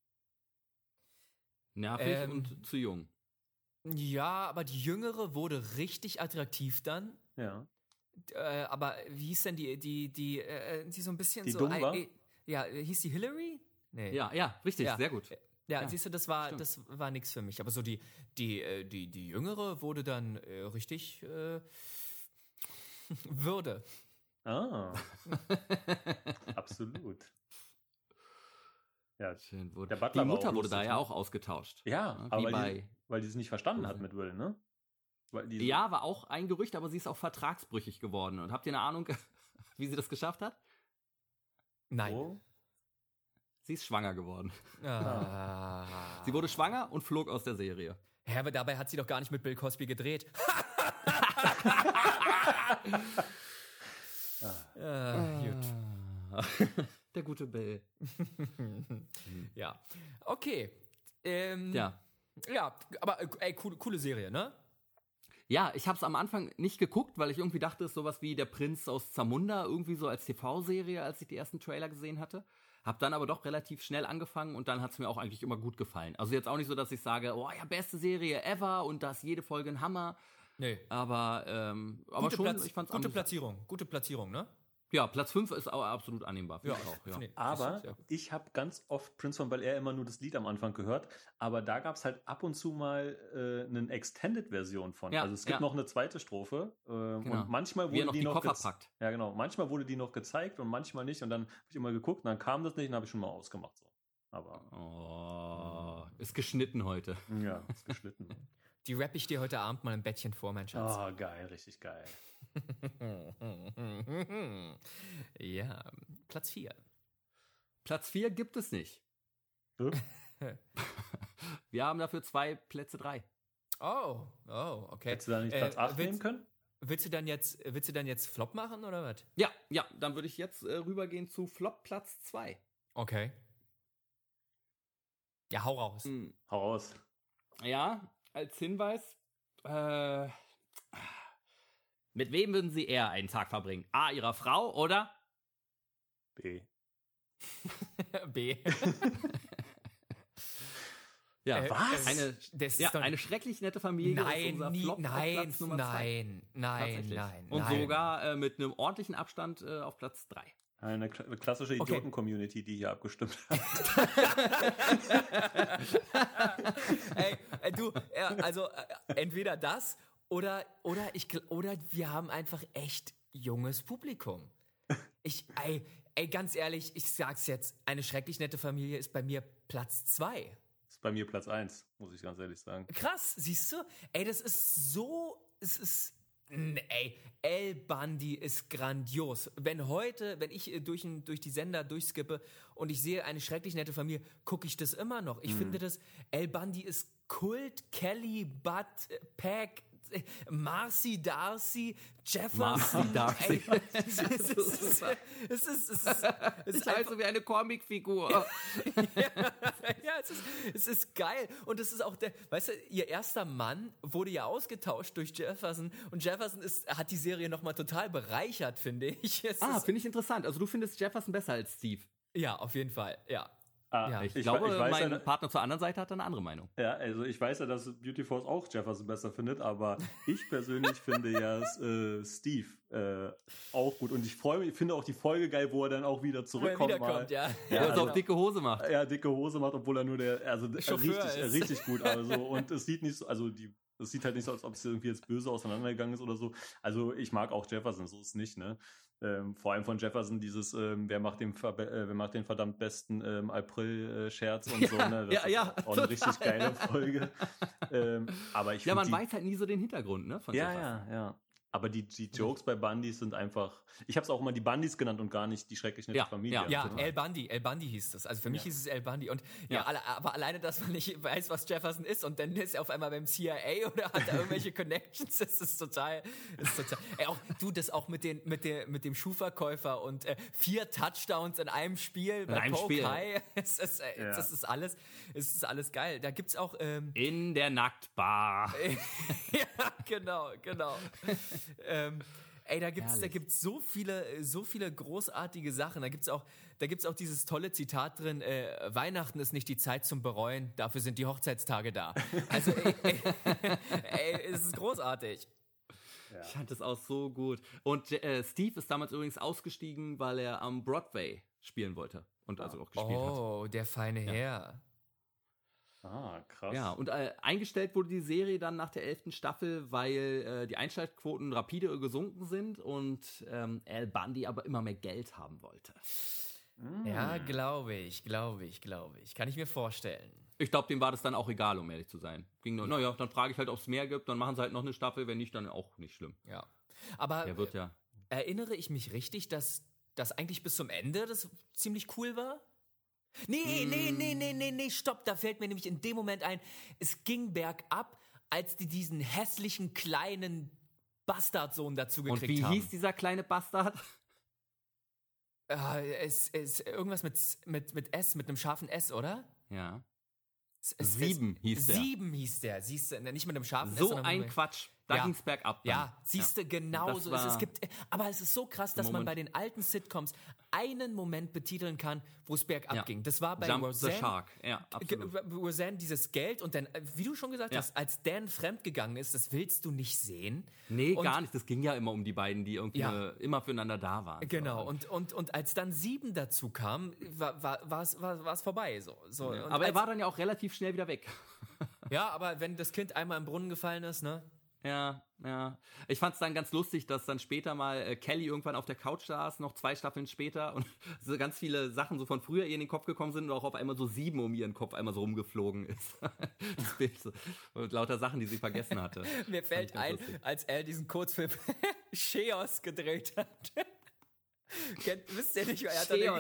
Nervig und zu jung. Ja, aber die Jüngere wurde richtig attraktiv dann. Ja. Aber wie hieß denn die so ein bisschen Die so... dumm war? Ja, hieß die Hillary? Nee. Ja, richtig, Ja. sehr gut. Ja, siehst du, das war nichts für mich. Aber so die Jüngere wurde dann richtig Würde. Ah. Absolut. Ja, Schön. der Butler Die war Mutter auch wurde da lustig, ja ne? auch ausgetauscht. Ja, Wie aber bei- weil die es nicht verstanden hat mit Will, ne? Weil die Ja, war auch ein Gerücht, aber sie ist auch vertragsbrüchig geworden. Und habt ihr eine Ahnung, wie sie das geschafft hat? Nein. so, Sie ist schwanger geworden. Ah. Sie wurde schwanger und flog aus der Serie. Hä, aber dabei hat sie doch gar nicht mit Bill Cosby gedreht. Gut. Der gute Bill. Ja. Okay. Ja. Ja, aber coole Serie, ne? Ja, ich habe es am Anfang nicht geguckt, weil ich irgendwie dachte, es ist sowas wie der Prinz aus Zamunda, irgendwie so als TV-Serie, als ich die ersten Trailer gesehen hatte. Hab dann aber doch relativ schnell angefangen und dann hat es mir auch eigentlich immer gut gefallen. Also jetzt auch nicht so, dass ich sage, oh ja, beste Serie ever und da ist jede Folge ein Hammer. Nee. Aber ich fand's Gute amüsant. Platzierung, ne? Ja, Platz 5 ist auch absolut annehmbar. Finde ich auch, ja. finde ich aber sehr gut. ich habe ganz oft Prince von Bel-Air immer nur das Lied am Anfang gehört, aber da gab es halt ab und zu mal eine Extended-Version von. Ja, Also es gibt noch eine zweite Strophe und manchmal Wie er wurde noch die die noch Koffer packt. Ja, genau. Manchmal wurde die noch gezeigt und manchmal nicht und dann habe ich immer geguckt und dann kam das nicht und dann habe ich schon mal ausgemacht. So. Aber Ist geschnitten heute. ja, ist geschnitten. Die rappe ich dir heute Abend mal im Bettchen vor, mein Schatz. Oh, geil, richtig geil. Ja, Platz 4. Platz 4 gibt es nicht. Wir haben dafür 2 Plätze 3. Oh, okay. Hättest du da nicht Platz 8 nehmen können? Willst du dann jetzt Flop machen oder was? Ja, dann würde ich jetzt rübergehen zu Flop Platz 2. Okay. Ja, hau raus. Hau raus. Ja, als Hinweis, mit wem würden Sie eher einen Tag verbringen? A, Ihrer Frau oder? B. B. Ja, was? Das ist doch eine schrecklich nette Familie. ist unser Flop auf Platz Nummer 2. Tatsächlich. Und sogar mit einem ordentlichen Abstand auf Platz 3. Eine klassische Idioten-Community, die hier abgestimmt hat. Entweder das oder wir haben einfach echt junges Publikum. Ganz ehrlich, ich sag's jetzt, eine schrecklich nette Familie ist bei mir Platz 2. Ist bei mir Platz 1, muss ich ganz ehrlich sagen. Krass, siehst du? Das ist so es ist, ey, El Bundy ist grandios. Wenn ich durch die Sender durchskippe und ich sehe eine schrecklich nette Familie, gucke ich das immer noch. Ich finde das, El Bundy ist Kult, Kelly, Bud, Peck, Marcy Darcy, Jefferson. Marcy Darcy. Es ist Ich heiße wie eine Comicfigur. es ist geil. Und es ist auch weißt du, ihr erster Mann wurde ja ausgetauscht durch Jefferson und Jefferson hat die Serie nochmal total bereichert, finde ich. Finde ich interessant. Also du findest Jefferson besser als Steve? Ja, auf jeden Fall, ja. Ja, ich glaube, mein Partner zur anderen Seite hat eine andere Meinung. Ja, also ich weiß ja, dass Beauty Force auch Jefferson besser findet, aber ich persönlich finde ja Steve auch gut. Und ich finde auch die Folge geil, wo er dann auch wieder zurückkommt. Ja, also auch dicke Hose macht. Ja, dicke Hose macht, obwohl er nur richtig gut. Also, und es sieht nicht so, es sieht halt nicht so aus, ob es irgendwie jetzt böse auseinandergegangen ist oder so. Also ich mag auch Jefferson, so ist es nicht, ne? Vor allem von Jefferson dieses, wer macht den verdammt besten April-Scherz und so, ne? Das ist auch eine richtig geile Folge. Aber ich man weiß halt nie so den Hintergrund, ne? Von Jefferson. Ja. Aber die Jokes bei Bundys sind einfach, ich habe es auch immer die Bundys genannt und gar nicht die schrecklich nette Familie. Ja, El Bundy hieß das. Also für mich hieß es El Bundy. Und aber alleine, dass man nicht weiß, was Jefferson ist und dann ist er auf einmal beim CIA oder hat er irgendwelche Connections, das ist total. Ey, auch du, das auch mit dem Schuhverkäufer und 4 Touchdowns in einem Spiel bei Poke High. Das ist alles geil. Da gibt's auch in der Nacktbar. Ja, genau. Ey, da gibt's so viele großartige Sachen. Da gibt's auch dieses tolle Zitat drin, Weihnachten ist nicht die Zeit zum Bereuen, dafür sind die Hochzeitstage da. Also, es ist großartig. Ja. Ich fand das auch so gut. Und Steve ist damals übrigens ausgestiegen, weil er am Broadway spielen wollte und also auch gespielt hat. Oh, der feine Herr. Ah, krass. Ja, und eingestellt wurde die Serie dann nach der 11. Staffel, weil die Einschaltquoten rapide gesunken sind und Al Bundy aber immer mehr Geld haben wollte. Ja, glaube ich. Kann ich mir vorstellen. Ich glaube, dem war das dann auch egal, um ehrlich zu sein. Naja, dann frage ich halt, ob es mehr gibt, dann machen sie halt noch eine Staffel, wenn nicht, dann auch nicht schlimm. Ja. Aber Der erinnere ich mich richtig, dass das eigentlich bis zum Ende das ziemlich cool war? Nee, stopp, da fällt mir nämlich in dem Moment ein, es ging bergab, als die diesen hässlichen kleinen Bastardsohn dazu gekriegt haben. Und wie hieß dieser kleine Bastard? Es irgendwas mit S, mit einem scharfen S, oder? Ja. 7 hieß der. 7 hieß der, siehst du, nicht mit einem scharfen S. So ein Quatsch. Da ging's bergab dann. Ja, siehst du, genau so ist es. Aber es ist so krass, dass man bei den alten Sitcoms einen Moment betiteln kann, wo es bergab ging. Das war bei Jump Roseanne. the Shark. Ja, absolut. Roseanne, dieses Geld und dann, wie du schon gesagt hast, als Dan fremdgegangen ist, das willst du nicht sehen. Nee, gar nicht. Das ging ja immer um die beiden, die irgendwie immer füreinander da waren. Genau. Und als dann 7 dazu kam, war es vorbei. So. Ja. Aber er war dann ja auch relativ schnell wieder weg. Ja, aber wenn das Kind einmal im Brunnen gefallen ist, ne? Ja. Ich fand es dann ganz lustig, dass dann später mal Kelly irgendwann auf der Couch saß, noch 2 Staffeln später und so ganz viele Sachen so von früher ihr in den Kopf gekommen sind und auch auf einmal so 7 um ihren Kopf einmal so rumgeflogen ist. Das Bild so, und lauter Sachen, die sie vergessen hatte. Mir fällt ein, lustig, als er diesen Kurzfilm Cheos gedreht hat. Wisst ihr nicht,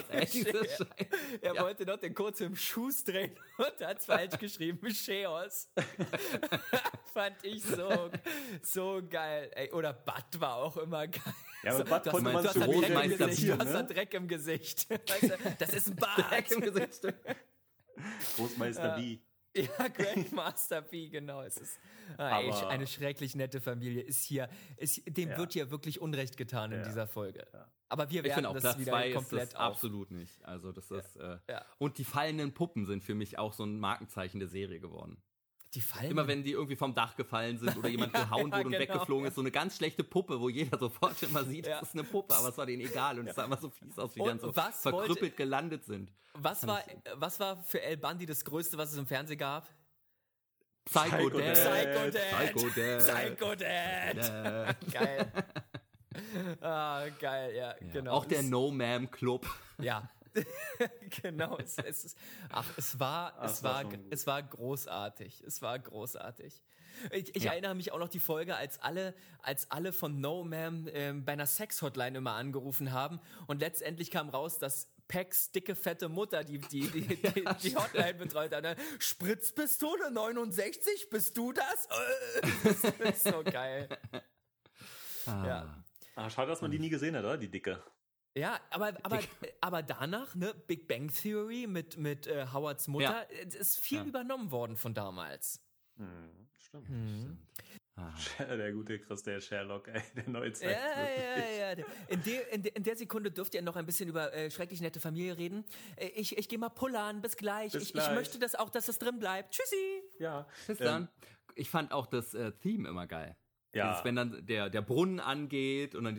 er wollte noch den Kurzfilm Shoes drehen und hat falsch geschrieben, Cheos. Fand ich so geil. Ey, oder Bud war auch immer geil. Ja, aber Bud konnte man schon du hast da Dreck im Gesicht. Weißt du, das ist ein Bud. Dreck im Gesicht. Großmeister B. Ja, Grandmaster B, genau. Es ist eine schrecklich nette Familie. Dem wird hier wirklich Unrecht getan in dieser Folge. Ja. Aber wir werden das wieder komplett auf. Absolut nicht. Also das ist und die fallenden Puppen sind für mich auch so ein Markenzeichen der Serie geworden. Die fallen? Immer wenn die irgendwie vom Dach gefallen sind oder jemand gehauen wurde und weggeflogen ist, so eine ganz schlechte Puppe, wo jeder sofort immer sieht, das ist eine Puppe, aber es war denen egal und es sah immer so fies aus, wie die dann so verkrüppelt gelandet sind. Was war für El Bundy das Größte, was es im Fernsehen gab? Psycho Dad. Psycho Dad. Geil. Geil, ja, genau. Auch der No Ma'am Club. Ja. Genau, es war großartig. Es war großartig. Ich erinnere mich auch noch die Folge, als alle von No Ma'am bei einer Sex-Hotline immer angerufen haben und letztendlich kam raus, dass Pegs dicke, fette Mutter die Hotline betreut hat. Spritzpistole 69, bist du das? Das ist so geil. Ja. Schade, dass man die nie gesehen hat, oder? Die Dicke. Ja, aber danach, ne, Big Bang Theory mit Howards Mutter, ist viel übernommen worden von damals. Stimmt. Der gute Chris, der Sherlock, ey, der Neuzeit. Ja. In der Sekunde dürft ihr noch ein bisschen über schrecklich nette Familie reden. Ich gehe mal pullern, bis gleich. Ich möchte das auch, dass es drin bleibt. Tschüssi. Ja. Bis dann. Ich fand auch das Theme immer geil. Ja. Dieses, wenn dann der Brunnen angeht und dann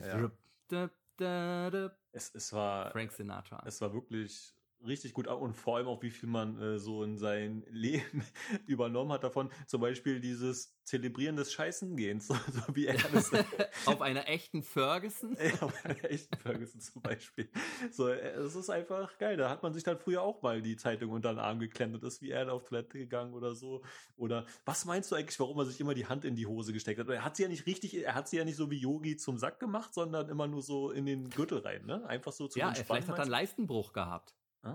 Es war Frank Sinatra. Es war wirklich richtig gut und vor allem auch, wie viel man so in sein Leben übernommen hat davon. Zum Beispiel dieses Zelebrieren des Scheißengehens, so wie er das auf einer echten Ferguson? Auf einer echten Ferguson zum Beispiel. So, es ist einfach geil. Da hat man sich dann früher auch mal die Zeitung unter den Arm geklemmt und ist wie er da auf Toilette gegangen oder so. Oder was meinst du eigentlich, warum er sich immer die Hand in die Hose gesteckt hat? Er hat sie ja nicht so wie Yogi zum Sack gemacht, sondern immer nur so in den Gürtel rein, ne? Einfach so zum Entspannen. Ja, vielleicht hat er einen Leistenbruch gehabt.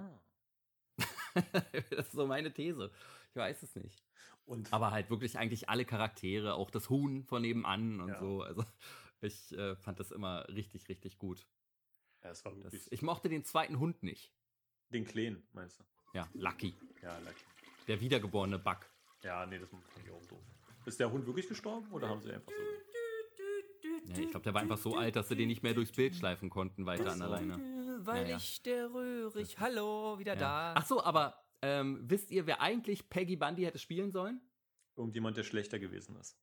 Das ist so meine These. Ich weiß es nicht. Aber halt wirklich eigentlich alle Charaktere, auch das Huhn von nebenan und so. Also ich fand das immer richtig, richtig gut. Ja, es war wirklich. Ich mochte den zweiten Hund nicht. Den Kleinen, meinst du? Ja, Lucky. Ja, Lucky. Der wiedergeborene Buck. Ja, nee, das fand ich auch doof. Ist der Hund wirklich gestorben oder haben sie einfach so... Ja, ich glaube, der war einfach so alt, dass sie den nicht mehr durchs Bild schleifen konnten, weiter an alleine. Weil ich der Röhrig, hallo, wieder da. Ach so, aber wisst ihr, wer eigentlich Peggy Bundy hätte spielen sollen? Irgendjemand, der schlechter gewesen ist.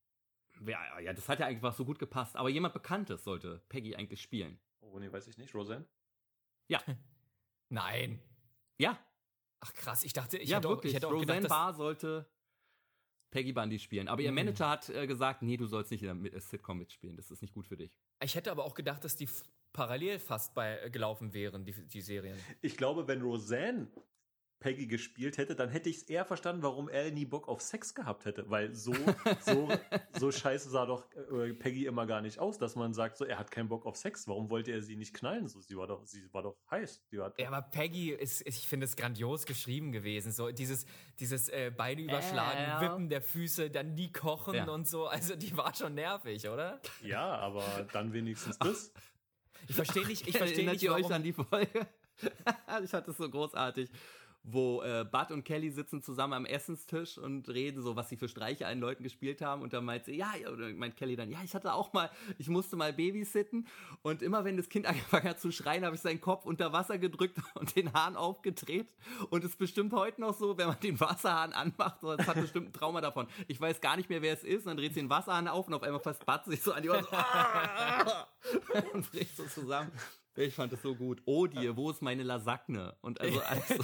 Ja, das hat ja einfach so gut gepasst. Aber jemand Bekanntes sollte Peggy eigentlich spielen. Oh, nee, weiß ich nicht. Roseanne? Ja. Nein. Ja. Ach krass, ich dachte, ich hätte auch Roseanne gedacht, Barr sollte Peggy Bundy spielen. Aber ihr Manager hat gesagt, nee, du sollst nicht in der Sitcom mitspielen. Das ist nicht gut für dich. Ich hätte aber auch gedacht, dass die parallel fast gelaufen wären, die Serien. Ich glaube, wenn Roseanne Peggy gespielt hätte, dann hätte ich es eher verstanden, warum er nie Bock auf Sex gehabt hätte. Weil so scheiße sah doch Peggy immer gar nicht aus, dass man sagt, so, er hat keinen Bock auf Sex. Warum wollte er sie nicht knallen? So, sie war doch heiß. Ja, aber Peggy ich finde es grandios geschrieben gewesen. So dieses Beine überschlagen, Wippen der Füße, dann nie kochen und so. Also die war schon nervig, oder? Ja, aber dann wenigstens das. Ich verstehe nicht, Erinnert ihr euch an die Folge? Ich fand das so großartig, wo Bud und Kelly sitzen zusammen am Essenstisch und reden so, was sie für Streiche an Leuten gespielt haben. Und dann meint sie, oder meint Kelly dann, ich musste mal babysitten. Und immer wenn das Kind angefangen hat zu schreien, habe ich seinen Kopf unter Wasser gedrückt und den Hahn aufgedreht. Und es ist bestimmt heute noch so, wenn man den Wasserhahn anmacht, so, das hat bestimmt ein Trauma davon. Ich weiß gar nicht mehr, wer es ist. Und dann dreht sie den Wasserhahn auf und auf einmal fasst Bud sich so an die Ohren und bricht so zusammen. Ich fand es so gut. Oh dir, wo ist meine Lasagne? Und also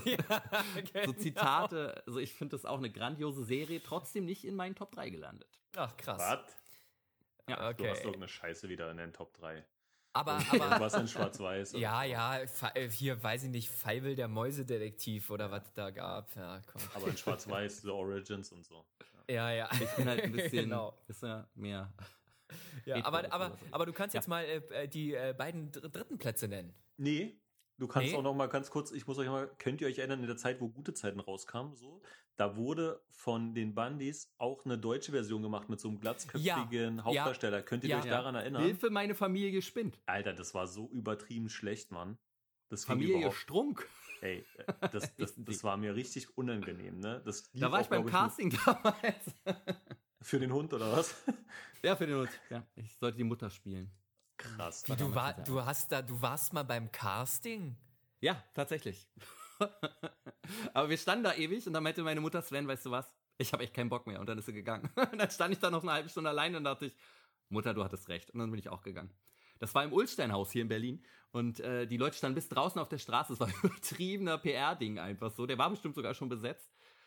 so Zitate. Also ich finde das auch eine grandiose Serie, trotzdem nicht in meinen Top 3 gelandet. Ach, krass. Was? Ja, okay. Du hast irgendeine Scheiße wieder in den Top 3. Aber was in Schwarz-Weiß? Ja, hier weiß ich nicht, Feivel der Mäusedetektiv oder was da gab. Ja, komm. Aber in Schwarz-Weiß, The Origins und so. Ja. Ich bin halt ein bisschen mehr... Ja, aber du kannst jetzt mal die beiden dritten Plätze nennen. Nee, du kannst auch noch mal ganz kurz, könnt ihr euch erinnern, in der Zeit, wo Gute Zeiten rauskamen, so, da wurde von den Bundys auch eine deutsche Version gemacht mit so einem glatzköpfigen Hauptdarsteller. Könnt ihr euch daran erinnern? Hilfe, meine Familie spinnt. Alter, das war so übertrieben schlecht, Mann. Das Familie Strunk. Ey, das war mir richtig unangenehm, ne? Da war ich beim Casting damals. Für den Hund, oder was? Ja, für den Hund. Ja, ich sollte die Mutter spielen. Krass. Wie, du warst mal beim Casting? Ja, tatsächlich. Aber wir standen da ewig und dann meinte meine Mutter, Sven, weißt du was? Ich habe echt keinen Bock mehr. Und dann ist sie gegangen. Und dann stand ich da noch eine halbe Stunde allein und dachte ich, Mutter, du hattest recht. Und dann bin ich auch gegangen. Das war im Ulsteinhaus hier in Berlin. Und die Leute standen bis draußen auf der Straße. Das war ein übertriebener PR-Ding einfach so. Der war bestimmt sogar schon besetzt.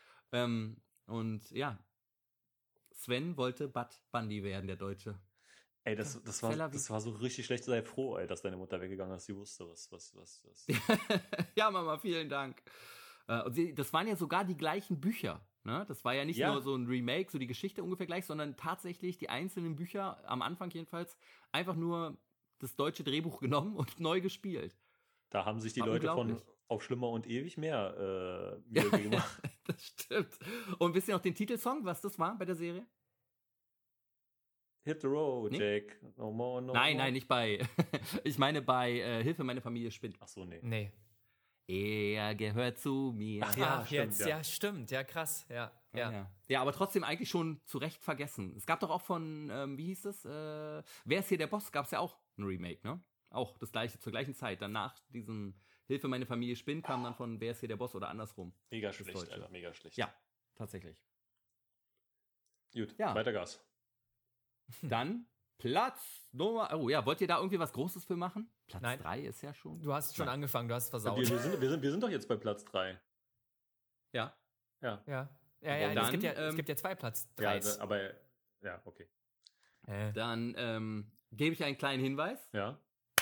Und ja, Sven wollte Bud Bundy werden, der Deutsche. Ey, das war so richtig schlecht. Sei froh, ey, dass deine Mutter weggegangen ist. Sie wusste was. Ja, Mama, vielen Dank. Und das waren ja sogar die gleichen Bücher. Ne? Das war ja nicht nur so ein Remake, so die Geschichte ungefähr gleich, sondern tatsächlich die einzelnen Bücher, am Anfang jedenfalls, einfach nur das deutsche Drehbuch genommen und neu gespielt. Da haben sich die Leute von Auf Schlimmer und Ewig mehr Mühe gemacht. Das stimmt. Und wisst ihr noch den Titelsong, was das war bei der Serie? Hit the road, Jack. No more, no nein, more. Nein, nicht bei. Ich meine bei Hilfe, meine Familie spinnt. Ach so, nee. Nee. Er gehört zu mir. Ach ja, jetzt, ja, stimmt. Ja, krass. Ja. Ja, aber trotzdem eigentlich schon zu Recht vergessen. Es gab doch auch von, wie hieß es? Wer ist hier der Boss? Gab es ja auch ein Remake, ne? Auch das gleiche, zur gleichen Zeit. Danach diesem Hilfe, meine Familie spinnt, kam dann von Wer ist hier der Boss oder andersrum. Mega schlecht, Alter, mega schlecht. Ja, tatsächlich. Gut, weiter Gas. Dann Platz Nummer. Oh ja, wollt ihr da irgendwie was Großes für machen? Platz 3 ist ja schon. Du hast schon angefangen, du hast versaut. Wir sind doch jetzt bei Platz 3. Ja. Dann, es gibt ja 2 Platz 3. Ja, aber, ja, okay. Dann gebe ich einen kleinen Hinweis. Ja.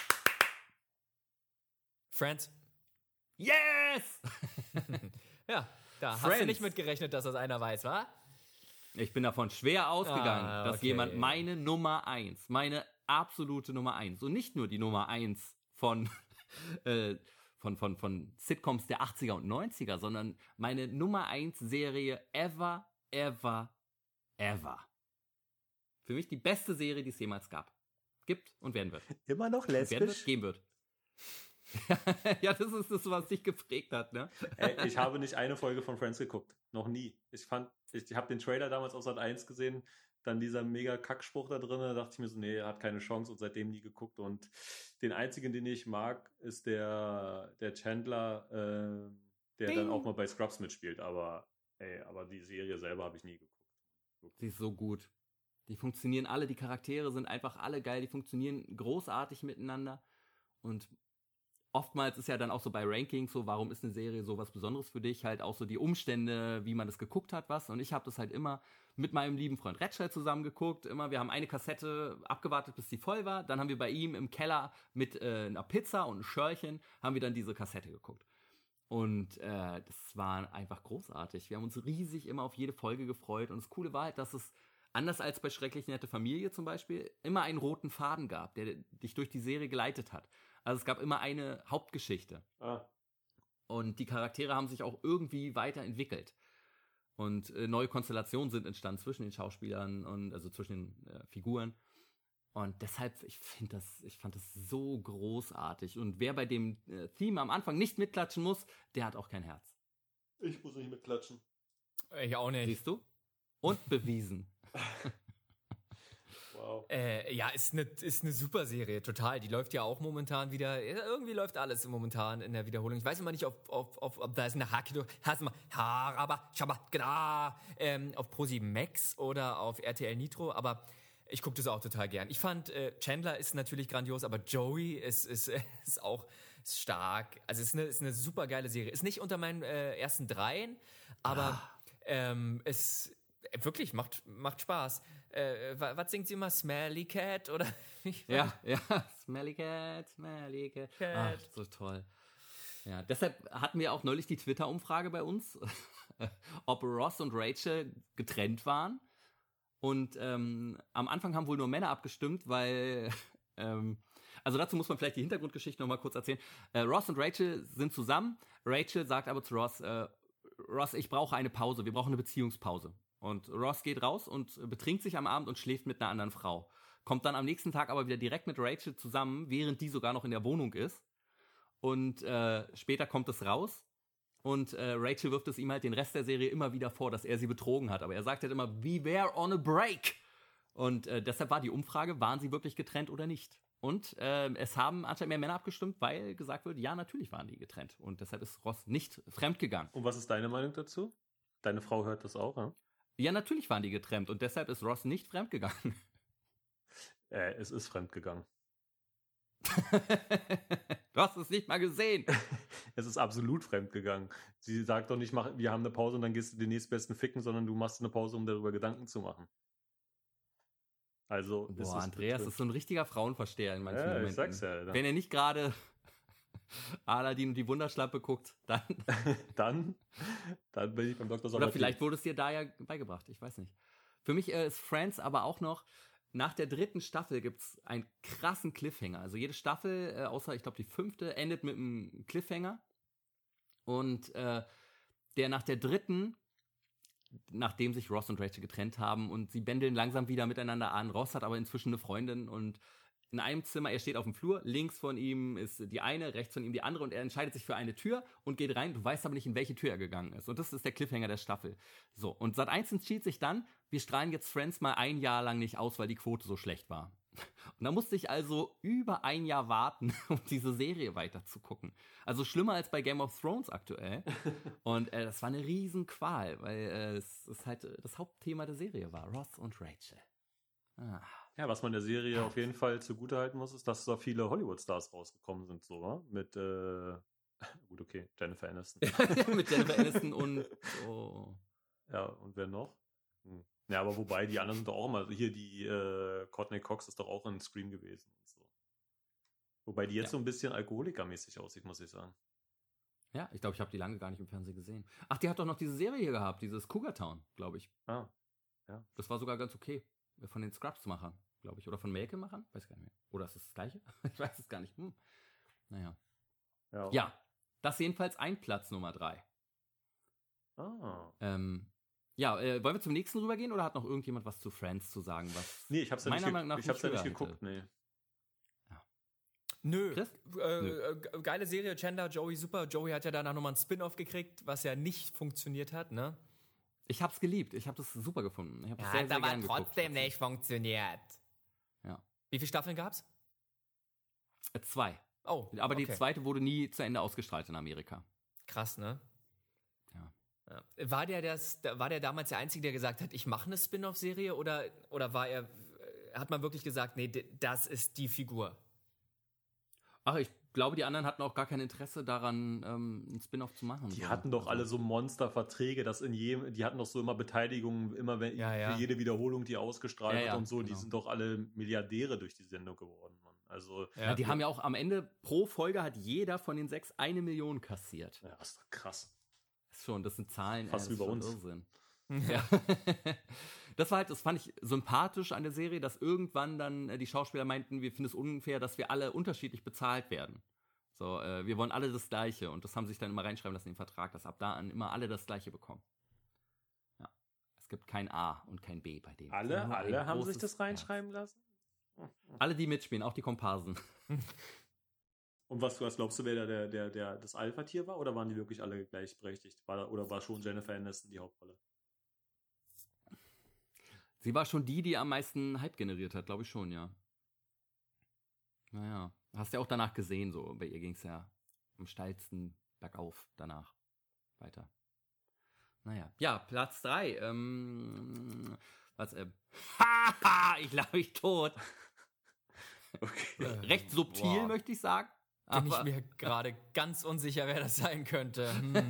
Friends. Yes! Ja, da Friends. hast du nicht mit gerechnet, dass das einer weiß, wa? Ich bin davon schwer ausgegangen, dass jemand meine Nummer 1, meine absolute Nummer 1 und nicht nur die Nummer 1 von Sitcoms der 80er und 90er, sondern meine Nummer 1 Serie ever. Für mich die beste Serie, die es jemals gibt und werden wird. Immer noch lesbisch? Geben wird. Ja, das ist das, was dich geprägt hat, ne? Ich habe nicht eine Folge von Friends geguckt. Noch nie. Ich habe den Trailer damals auf Sat.1 gesehen, dann dieser mega Kackspruch da drin, da dachte ich mir so, nee, er hat keine Chance und seitdem nie geguckt. Und den einzigen, den ich mag, ist der Chandler, der dann auch mal bei Scrubs mitspielt. Aber die Serie selber habe ich nie geguckt. Sie ist so gut. Die funktionieren alle, die Charaktere sind einfach alle geil, die funktionieren großartig miteinander. Und oftmals ist ja dann auch so bei Rankings so, warum ist eine Serie so was Besonderes für dich? Halt auch so die Umstände, wie man das geguckt hat, was. Und ich habe das halt immer mit meinem lieben Freund Retschel zusammen geguckt. Wir haben eine Kassette abgewartet, bis die voll war. Dann haben wir bei ihm im Keller mit einer Pizza und einem Schörchen, haben wir dann diese Kassette geguckt. Und das war einfach großartig. Wir haben uns riesig immer auf jede Folge gefreut. Und das Coole war halt, dass es anders als bei Schrecklich nette Familie zum Beispiel immer einen roten Faden gab, der dich durch die Serie geleitet hat. Also es gab immer eine Hauptgeschichte. Und die Charaktere haben sich auch irgendwie weiterentwickelt. Und neue Konstellationen sind entstanden zwischen den Schauspielern und also zwischen den Figuren. Und deshalb, ich fand das so großartig. Und wer bei dem Theme am Anfang nicht mitklatschen muss, der hat auch kein Herz. Ich muss nicht mitklatschen. Ich auch nicht. Siehst du? Und bewiesen. Wow. Ja, ist eine super Serie, total. Die läuft ja auch momentan wieder. Irgendwie läuft alles momentan in der Wiederholung. Ich weiß immer nicht, ob da ist eine Hakido, auf Pro7 Max oder auf RTL Nitro, aber ich gucke das auch total gern. Ich fand, Chandler ist natürlich grandios, aber Joey ist auch stark. Also ist eine super geile Serie. Ist nicht unter meinen ersten 3, aber es wirklich macht Spaß. Was singt sie immer? Smelly Cat? Oder? Ja, Smelly Cat. Ach, so toll. Ja, deshalb hatten wir auch neulich die Twitter-Umfrage bei uns, ob Ross und Rachel getrennt waren. Und am Anfang haben wohl nur Männer abgestimmt, weil, also dazu muss man vielleicht die Hintergrundgeschichte nochmal kurz erzählen. Ross und Rachel sind zusammen. Rachel sagt aber zu Ross, Ross, ich brauche eine Pause, wir brauchen eine Beziehungspause. Und Ross geht raus und betrinkt sich am Abend und schläft mit einer anderen Frau. Kommt dann am nächsten Tag aber wieder direkt mit Rachel zusammen, während die sogar noch in der Wohnung ist. Und später kommt es raus. Und Rachel wirft es ihm halt den Rest der Serie immer wieder vor, dass er sie betrogen hat. Aber er sagt halt immer, we were on a break. Und deshalb war die Umfrage, waren sie wirklich getrennt oder nicht? Und es haben anscheinend mehr Männer abgestimmt, weil gesagt wird, ja, natürlich waren die getrennt. Und deshalb ist Ross nicht fremdgegangen. Und was ist deine Meinung dazu? Deine Frau hört das auch, ja? Ja, natürlich waren die getrennt und deshalb ist Ross nicht fremdgegangen. Es ist fremdgegangen. Du hast es nicht mal gesehen. Es ist absolut fremdgegangen. Sie sagt doch nicht, wir haben eine Pause und dann gehst du den nächstbesten ficken, sondern du machst eine Pause, um darüber Gedanken zu machen. Also, Andreas ist so ein richtiger Frauenversteher in manchen Momenten. Ich sag's ja. Wenn er nicht gerade Aladdin und die Wunderschlampe guckt, dann bin ich beim Dr. oder Sommerfeld. vielleicht wurde es dir da ja beigebracht, ich weiß nicht. Für mich ist Friends aber auch noch, nach der 3. Staffel gibt's einen krassen Cliffhanger. Also jede Staffel, außer ich glaube die 5., endet mit einem Cliffhanger. Und der nach der 3., nachdem sich Ross und Rachel getrennt haben und sie bändeln langsam wieder miteinander an. Ross hat aber inzwischen eine Freundin und in einem Zimmer, er steht auf dem Flur, links von ihm ist die eine, rechts von ihm die andere und er entscheidet sich für eine Tür und geht rein. Du weißt aber nicht, in welche Tür er gegangen ist. Und das ist der Cliffhanger der Staffel. So, und Sat.1 entschied sich dann, wir strahlen jetzt Friends mal 1 Jahr lang nicht aus, weil die Quote so schlecht war. Und da musste ich also über 1 Jahr warten, um diese Serie weiter zu gucken. Also schlimmer als bei Game of Thrones aktuell. Und das war eine Riesenqual, weil es halt das Hauptthema der Serie war. Ross und Rachel. Ja, was man der Serie auf jeden Fall zugutehalten muss, ist, dass so viele Hollywood-Stars rausgekommen sind, so, wa? Mit, gut, okay, Jennifer Aniston. Mit Jennifer Aniston und Ja, und wer noch? Ja, aber wobei, die anderen sind doch auch immer, hier die Courtney Cox ist doch auch in Scream gewesen und so. Wobei die jetzt so ein bisschen alkoholikermäßig aussieht, muss ich sagen. Ja, ich glaube, ich habe die lange gar nicht im Fernsehen gesehen. Ach, die hat doch noch diese Serie hier gehabt, dieses Cougar Town, glaube ich. Ah, ja. Das war sogar ganz okay. Von den Scrubs-Machern, glaube ich. Oder von Malcolm-Machern? Weiß gar nicht mehr. Oder ist das Gleiche? Ich weiß es gar nicht. Naja. Ja, das jedenfalls ein Platz Nummer 3. Wollen wir zum nächsten rübergehen oder hat noch irgendjemand was zu Friends zu sagen? Was nee, ich hab's ja nicht geguckt, nee. Ja. Nö. Geile Serie, Chandler, Joey, super. Joey hat ja danach nochmal ein Spin-off gekriegt, was ja nicht funktioniert hat, ne? Ich hab's geliebt. Ich hab das super gefunden. Ich hab das Ja, sehr, hat sehr aber gern trotzdem geguckt. nicht funktioniert. Ja. Wie viele Staffeln gab's? 2. Oh, Aber die okay. 2. wurde nie zu Ende ausgestrahlt in Amerika. Krass, ne? Ja. Ja. War der damals der Einzige, der gesagt hat, ich mache eine Spin-off-Serie oder hat man wirklich gesagt, nee, das ist die Figur? Ach, ich glaube, die anderen hatten auch gar kein Interesse daran, einen Spin-off zu machen. Die hatten doch alle so Monsterverträge, die hatten doch so immer Beteiligungen, immer für jede Wiederholung, die ausgestrahlt wird und so. Genau. Die sind doch alle Milliardäre durch die Sendung geworden, Mann. Also, die haben ja auch am Ende pro Folge hat jeder von den 6 1 Million kassiert. Ja, das ist doch krass. Das sind Zahlen. Fast wie bei uns. Irrsinn. Ja. Das fand ich sympathisch an der Serie, dass irgendwann dann die Schauspieler meinten, wir finden es unfair, dass wir alle unterschiedlich bezahlt werden. So, wir wollen alle das Gleiche und das haben sie sich dann immer reinschreiben lassen in den Vertrag, dass ab da an immer alle das Gleiche bekommen. Ja. Es gibt kein A und kein B bei denen. Alle haben sich das reinschreiben lassen? Alle, die mitspielen, auch die Komparsen. Und was glaubst du, wer der das Alpha-Tier war? Oder waren die wirklich alle gleichberechtigt? Oder war schon Jennifer Aniston die Hauptrolle? Sie war schon die am meisten Hype generiert hat, glaube ich schon, ja. Naja, hast ja auch danach gesehen, so. Bei ihr ging es ja am steilsten bergauf danach weiter. Naja, ja, Platz 3. Ich lache mich tot. Okay. Recht subtil, möchte ich sagen. Bin ich mir gerade ganz unsicher, wer das sein könnte.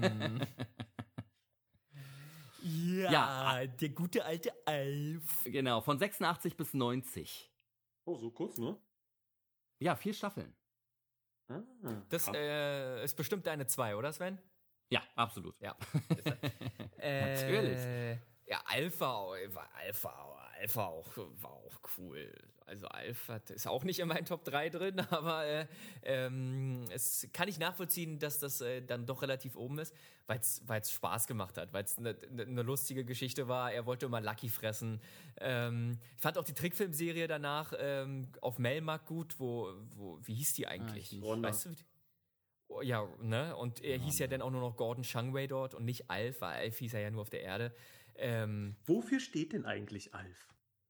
Ja, der gute alte Alf. Genau, von 86 bis 90. Oh, so kurz, ne? Ja, 4 Staffeln. Das ist bestimmt deine 2, oder Sven? Ja, absolut. Ja. Natürlich. Ja, Alpha war auch cool. Also Alpha ist auch nicht in meinen Top 3 drin, aber es kann ich nachvollziehen, dass das dann doch relativ oben ist, weil es Spaß gemacht hat, weil es eine lustige Geschichte war. Er wollte immer Lucky fressen. Ich fand auch die Trickfilmserie danach auf Melmark gut, wie hieß die eigentlich? Weißt du? Ja, ne? Und er hieß ja dann auch nur noch Gordon Shumway dort und nicht Alf, weil Alf hieß er ja nur auf der Erde. Wofür steht denn eigentlich Alf?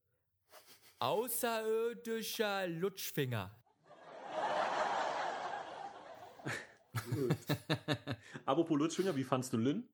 Außerirdischer Lutschfinger. Gut. Apropos Lutschfinger, wie fandst du Lynn?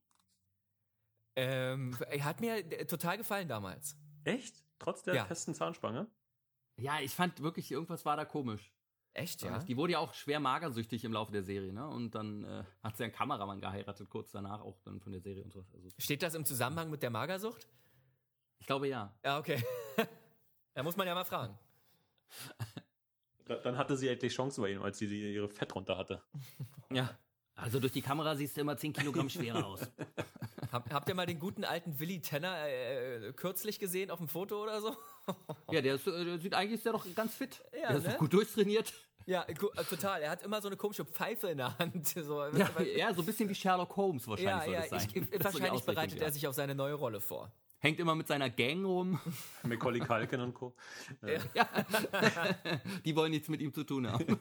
Hat mir total gefallen damals. Echt? Trotz der festen Zahnspange? Ja, ich fand wirklich, irgendwas war da komisch. Echt, ja? Die wurde ja auch schwer magersüchtig im Laufe der Serie, ne? Und dann hat sie einen Kameramann geheiratet, kurz danach auch dann von der Serie und so. Also, steht das im Zusammenhang mit der Magersucht? Ich glaube, ja. Ja, okay. Da muss man ja mal fragen. Dann hatte sie endlich Chancen bei ihm, als sie ihre Fett runter hatte. Ja. Also durch die Kamera siehst du immer 10 Kilogramm schwerer aus. Habt ihr mal den guten alten Willi Tenner kürzlich gesehen auf dem Foto oder so? Ja, der sieht eigentlich ist der doch ganz fit. Ja, der ist ne? doch gut durchtrainiert. Ja, total. Er hat immer so eine komische Pfeife in der Hand. So, Ja, so ein bisschen wie Sherlock Holmes wahrscheinlich soll das sein. Das ist so die wahrscheinlich Ausrichtung, bereitet er sich auf seine neue Rolle vor. Hängt immer mit seiner Gang rum. Macaulay Culkin und Co. Ja. Die wollen nichts mit ihm zu tun haben.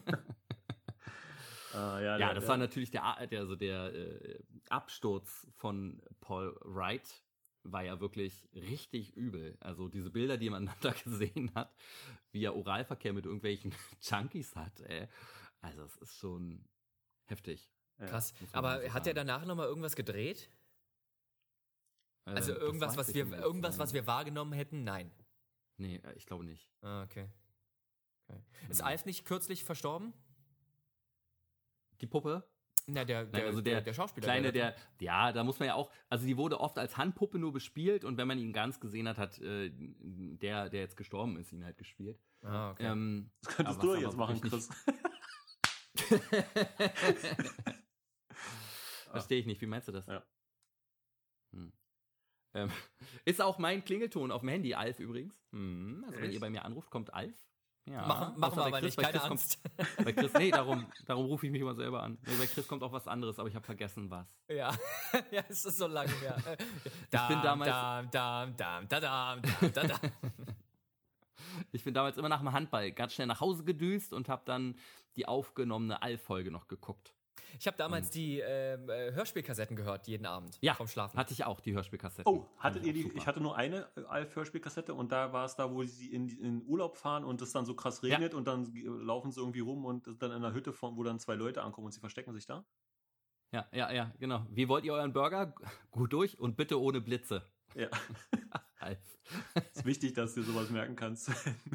Das war natürlich der Absturz von Paul Wright war ja wirklich richtig übel. Also diese Bilder, die man da gesehen hat, wie er Oralverkehr mit irgendwelchen Junkies hat, ey. Also es ist schon heftig. Krass. Aber hat er danach nochmal irgendwas gedreht? Also irgendwas, was wir wahrgenommen hätten? Nein. Nee, ich glaube nicht. Ah, okay. Ist Alf nicht kürzlich verstorben? Die Puppe? Na, der Schauspieler. Kleine, da muss man ja auch, also die wurde oft als Handpuppe nur bespielt und wenn man ihn ganz gesehen hat, der jetzt gestorben ist, ihn halt gespielt. Ah, okay. Das könntest du jetzt machen, Chris. Verstehe ich nicht, wie meinst du das? Ja. Ist auch mein Klingelton auf dem Handy, Alf übrigens. Also wenn ihr bei mir anruft, kommt Alf. Ja, machen wir aber nicht, keine Angst. Bei Chris, nee, darum rufe ich mich immer selber an. Nee, bei Chris kommt auch was anderes, aber ich habe vergessen, was. Ja, ja, es ist so lange her. Ich bin damals immer nach dem Handball ganz schnell nach Hause gedüst und habe dann die aufgenommene Alf-Folge noch geguckt. Ich habe damals die Hörspielkassetten gehört, jeden Abend vom Schlafen. Hatte ich auch, die Hörspielkassetten. Oh, hattet ihr die? Super. Ich hatte nur eine Alf-Hörspielkassette und da war es da, wo sie in Urlaub fahren und es dann so krass regnet und dann laufen sie irgendwie rum und dann in einer Hütte, wo dann 2 Leute ankommen und sie verstecken sich da. Ja, genau. Wie wollt ihr euren Burger? Gut durch und bitte ohne Blitze. Ja. Alf. Ist wichtig, dass du sowas merken kannst.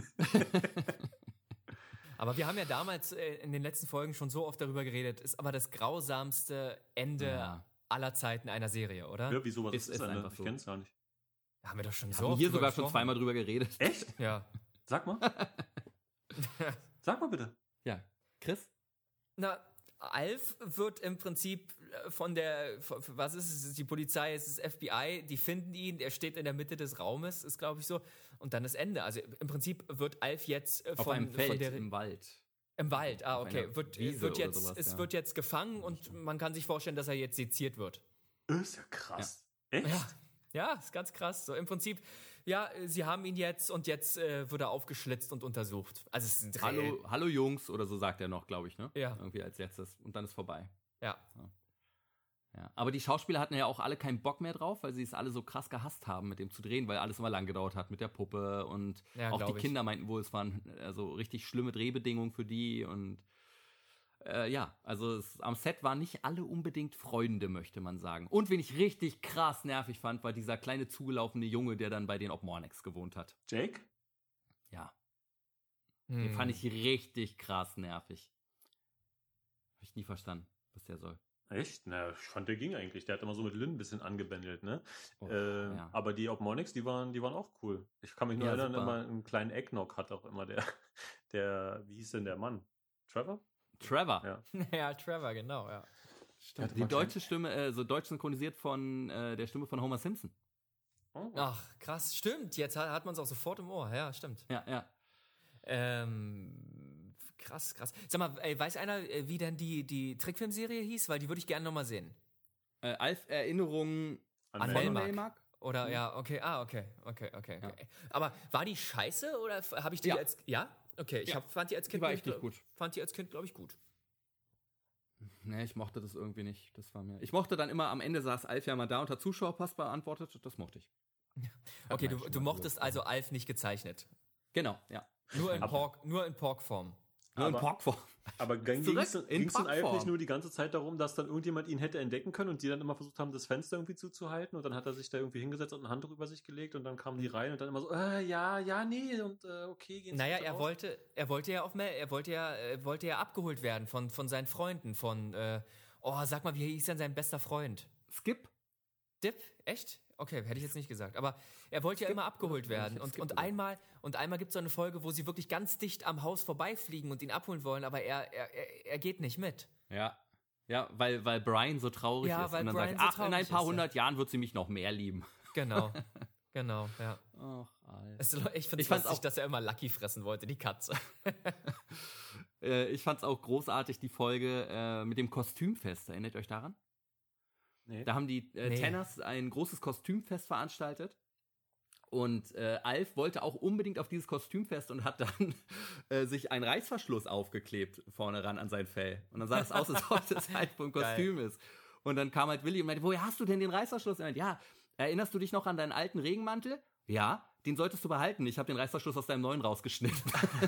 Aber wir haben ja damals in den letzten Folgen schon so oft darüber geredet, ist aber das grausamste Ende aller Zeiten einer Serie, oder? Ja, wieso, was ist das Ende? Ich kenn's gar nicht. Haben wir doch schon so oft hier sogar schon zweimal drüber geredet. Echt? Ja. Sag mal. Sag mal bitte. Ja. Chris? Na, Alf wird im Prinzip was ist es? Die Polizei, es ist das FBI, die finden ihn, er steht in der Mitte des Raumes, ist glaube ich so, und dann das Ende. Also im Prinzip wird Alf jetzt auf einem Feld im Wald. Im Wald, okay. Wird jetzt gefangen Ja, und man kann sich vorstellen, dass er jetzt seziert wird. Ist ja krass. Ja. Echt? Ja, ist ganz krass. So im Prinzip, ja, sie haben ihn jetzt und jetzt wird er aufgeschlitzt und untersucht. Also es ist ein Hallo Jungs oder so sagt er noch, glaube ich, ne? Ja. Irgendwie als letztes und dann ist vorbei. Ja. Aber die Schauspieler hatten ja auch alle keinen Bock mehr drauf, weil sie es alle so krass gehasst haben, mit dem zu drehen, weil alles immer lang gedauert hat mit der Puppe und auch die Kinder meinten wohl, es waren also richtig schlimme Drehbedingungen für die und also am Set waren nicht alle unbedingt Freunde, möchte man sagen. Und wen ich richtig krass nervig fand, war dieser kleine zugelaufene Junge, der dann bei den Obmornex gewohnt hat. Jake? Ja. Den fand ich richtig krass nervig. Hab ich nie verstanden, was der soll. Echt? Na, ich fand, der ging eigentlich. Der hat immer so mit Lynn ein bisschen angebändelt, ne? Ja. Aber die Obmornex, die waren auch cool. Ich kann mich nur erinnern, immer einen kleinen Eggnog hat auch immer der, wie hieß denn der Mann? Trevor? Trevor. Ja, Trevor, genau, ja. Stimmt. Die deutsche Stimme, deutsch synchronisiert von der Stimme von Homer Simpson. Oh. Ach, krass, stimmt. Jetzt hat man es auch sofort im Ohr. Ja, stimmt. Ja. Krass. Sag mal, weiß einer, wie denn die Trickfilmserie hieß? Weil die würde ich gerne nochmal sehen. Alf Erinnerungen an Melmark? Oder, ja, okay. Okay. Ja. Aber war die scheiße oder habe ich die als... Ja? Okay, ich fand die als Kind gut. Fand die als Kind, glaube ich, gut. Nee, ich mochte das irgendwie nicht. Das war mir. Ich mochte dann immer, am Ende saß Alf ja mal da und hat Zuschauerpost beantwortet. Das mochte ich. Okay, du mochtest also Alf nicht gezeichnet. Genau, ja. Nur in Porkform. Nur in Porkform. Aber ging es in Alf nicht nur die ganze Zeit darum, dass dann irgendjemand ihn hätte entdecken können und die dann immer versucht haben, das Fenster irgendwie zuzuhalten und dann hat er sich da irgendwie hingesetzt und ein Handtuch über sich gelegt und dann kamen die rein und dann immer so, nee und okay, gehen Sie Naja, bitte er wollte ja abgeholt werden von seinen Freunden, sag mal, wie hieß denn sein bester Freund? Skip? Dip? Echt? Okay, hätte ich jetzt nicht gesagt. Aber er wollte ja immer abgeholt werden. Und einmal gibt es so eine Folge, wo sie wirklich ganz dicht am Haus vorbeifliegen und ihn abholen wollen, aber er geht nicht mit. Ja. Ja, weil Brian so traurig ist. Weil und dann Brian sagt, so in ein paar traurig ist, hundert Jahren wird sie mich noch mehr lieben. Genau, ja. Ach, Alter. Ich finde es fand's lustig, dass er immer Lucky fressen wollte, die Katze. Ich fand's auch großartig, die Folge mit dem Kostümfest. Erinnert ihr euch daran? Nee. Da haben die Tenners ein großes Kostümfest veranstaltet. Und Alf wollte auch unbedingt auf dieses Kostümfest und hat dann sich einen Reißverschluss aufgeklebt vorne ran an sein Fell. Und dann sah es aus, als ob das halt vom Kostüm ist. Und dann kam halt Willi und meinte, woher hast du denn den Reißverschluss? Und er meinte, ja, erinnerst du dich noch an deinen alten Regenmantel? Ja, den solltest du behalten. Ich habe den Reißverschluss aus deinem neuen rausgeschnitten.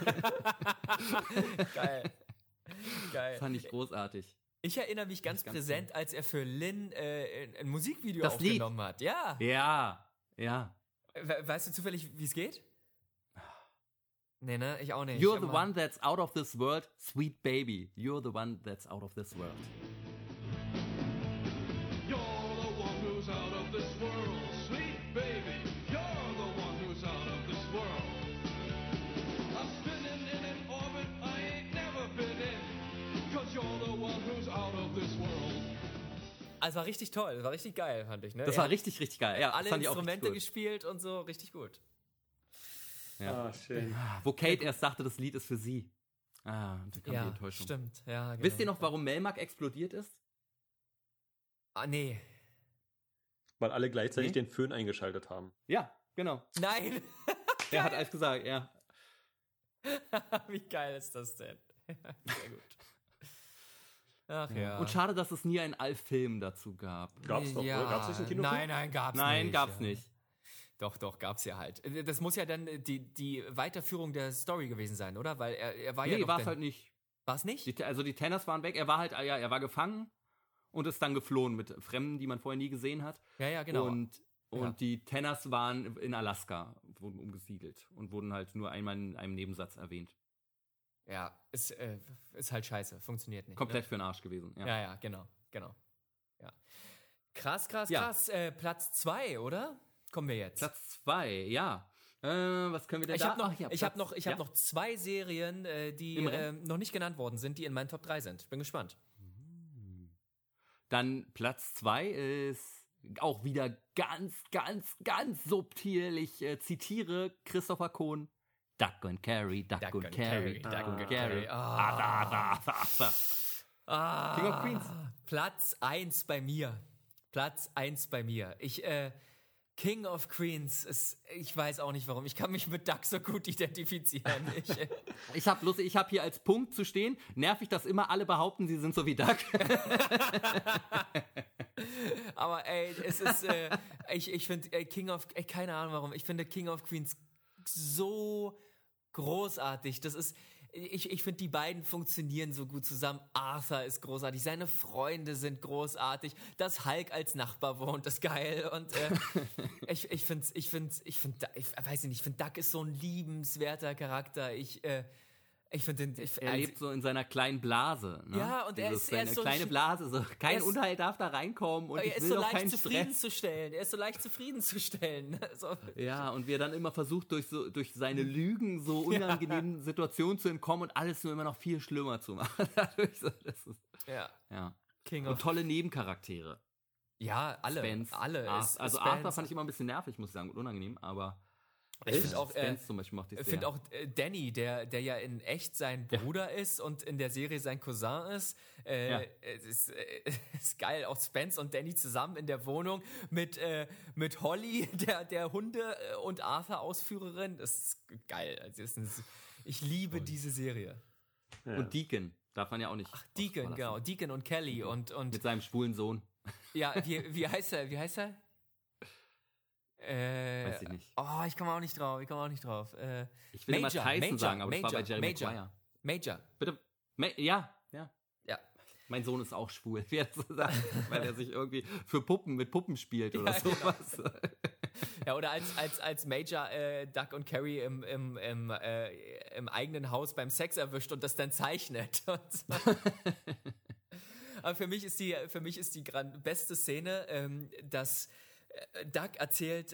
Geil. Fand ich großartig. Ich erinnere mich ganz präsent, als er für Lynn ein Musikvideo Das Lied. aufgenommen hat. Ja. Ja. Weißt du zufällig, wie es geht? Nee, ne? Ich auch nicht. You're the one that's out of this world, sweet baby. You're the one that's out of this world. You're the one who's out of this world, sweet baby. You're the one who's out of this world. I'm spinning in an orbit I ain't never been in, 'cause you're the one who's out of this world. Also war richtig toll, war richtig geil, fand ich. Ne? Das war richtig, richtig geil. Ja, alle fand ich auch Instrumente richtig gespielt und so, richtig gut. Ja. Ah, schön. Wo Kate erst sagte, das Lied ist für sie. Und dann kam die Enttäuschung. Stimmt. Ja, genau. Wisst ihr noch, warum Melmac explodiert ist? Nee. Weil alle gleichzeitig den Föhn eingeschaltet haben. Ja, genau. Nein! Er hat alles gesagt, ja. Wie geil ist das denn? Sehr gut. Ach ja. Und schade, dass es nie einen Alf-Film dazu gab. Gab's doch, ja. oder? Gab's nicht einen Kinofilm? Nein, gab's nicht. Nein, gab's nicht. Doch, gab's ja halt. Das muss ja dann die Weiterführung der Story gewesen sein, oder? Weil er war ja Nee, war es halt nicht. War es nicht? Die Tenners waren weg. Er war halt, er war gefangen und ist dann geflohen mit Fremden, die man vorher nie gesehen hat. Ja, genau. Und die Tenners waren in Alaska, wurden umgesiedelt und wurden halt nur einmal in einem Nebensatz erwähnt. Ja, ist halt scheiße, funktioniert nicht. Komplett für den Arsch gewesen. Ja, genau. Ja. Krass. Ja. Platz 2, oder? Kommen wir jetzt. Platz 2, ja. Was können wir denn Ich habe noch 2 Serien, die Im noch nicht genannt worden sind, die in meinen Top 3 sind. Bin gespannt. Dann Platz 2 ist auch wieder ganz, ganz, ganz subtil. Ich zitiere Christopher Kohn. Duck and Carry, Duck and Carry. King of Queens. Platz 1 bei mir. King of Queens ich weiß auch nicht warum. Ich kann mich mit Duck so gut identifizieren. Ich habe hier als Punkt zu stehen. Nervig, dass immer alle behaupten, sie sind so wie Duck. Aber es ist, ich finde keine Ahnung warum, ich finde King of Queens so großartig. Das ist, ich finde, die beiden funktionieren so gut zusammen. Arthur ist großartig, seine Freunde sind großartig, dass Hulk als Nachbar wohnt, ist geil. Und ich finde, Duck ist so ein liebenswerter Charakter. Er lebt so in seiner kleinen Blase. Ne? Ja, und er ist so kleine Blase. So, kein Unheil darf da reinkommen und ich will doch keinen Stress. Er ist so leicht zufriedenzustellen. So. Ja, und wie er dann immer versucht, durch seine Lügen so unangenehmen Situationen zu entkommen und alles nur immer noch viel schlimmer zu machen. Und tolle Nebencharaktere. Ja, alle. Spence, alle. Arthur fand ich immer ein bisschen nervig, muss ich sagen, und unangenehm, aber ich finde auch, Spence zum Beispiel mochte ich sehr. Finde auch Danny, der ja in echt sein Bruder ist und in der Serie sein Cousin ist. Ist geil. Auch Spence und Danny zusammen in der Wohnung mit Holly, der Hunde- und Arthur-Ausführerin. Das ist geil. Also ich liebe diese Serie. Ja. Und Deacon darf man ja auch nicht. Ach, Deacon, genau. Deacon und Kelly und mit seinem schwulen Sohn. Ja, wie heißt er? Weiß ich nicht. Oh, ich komme auch nicht drauf. Ich will immer Tyson sagen, aber das war bei Jerry Maguire. Major. Bitte? Ja. Ja. Mein Sohn ist auch schwul, wie er so sagt, weil er sich irgendwie mit Puppen spielt oder sowas. Genau. Ja, oder als Major Duck und Carrie im eigenen Haus beim Sex erwischt und das dann zeichnet. Aber für mich ist die beste Szene, dass Doug erzählt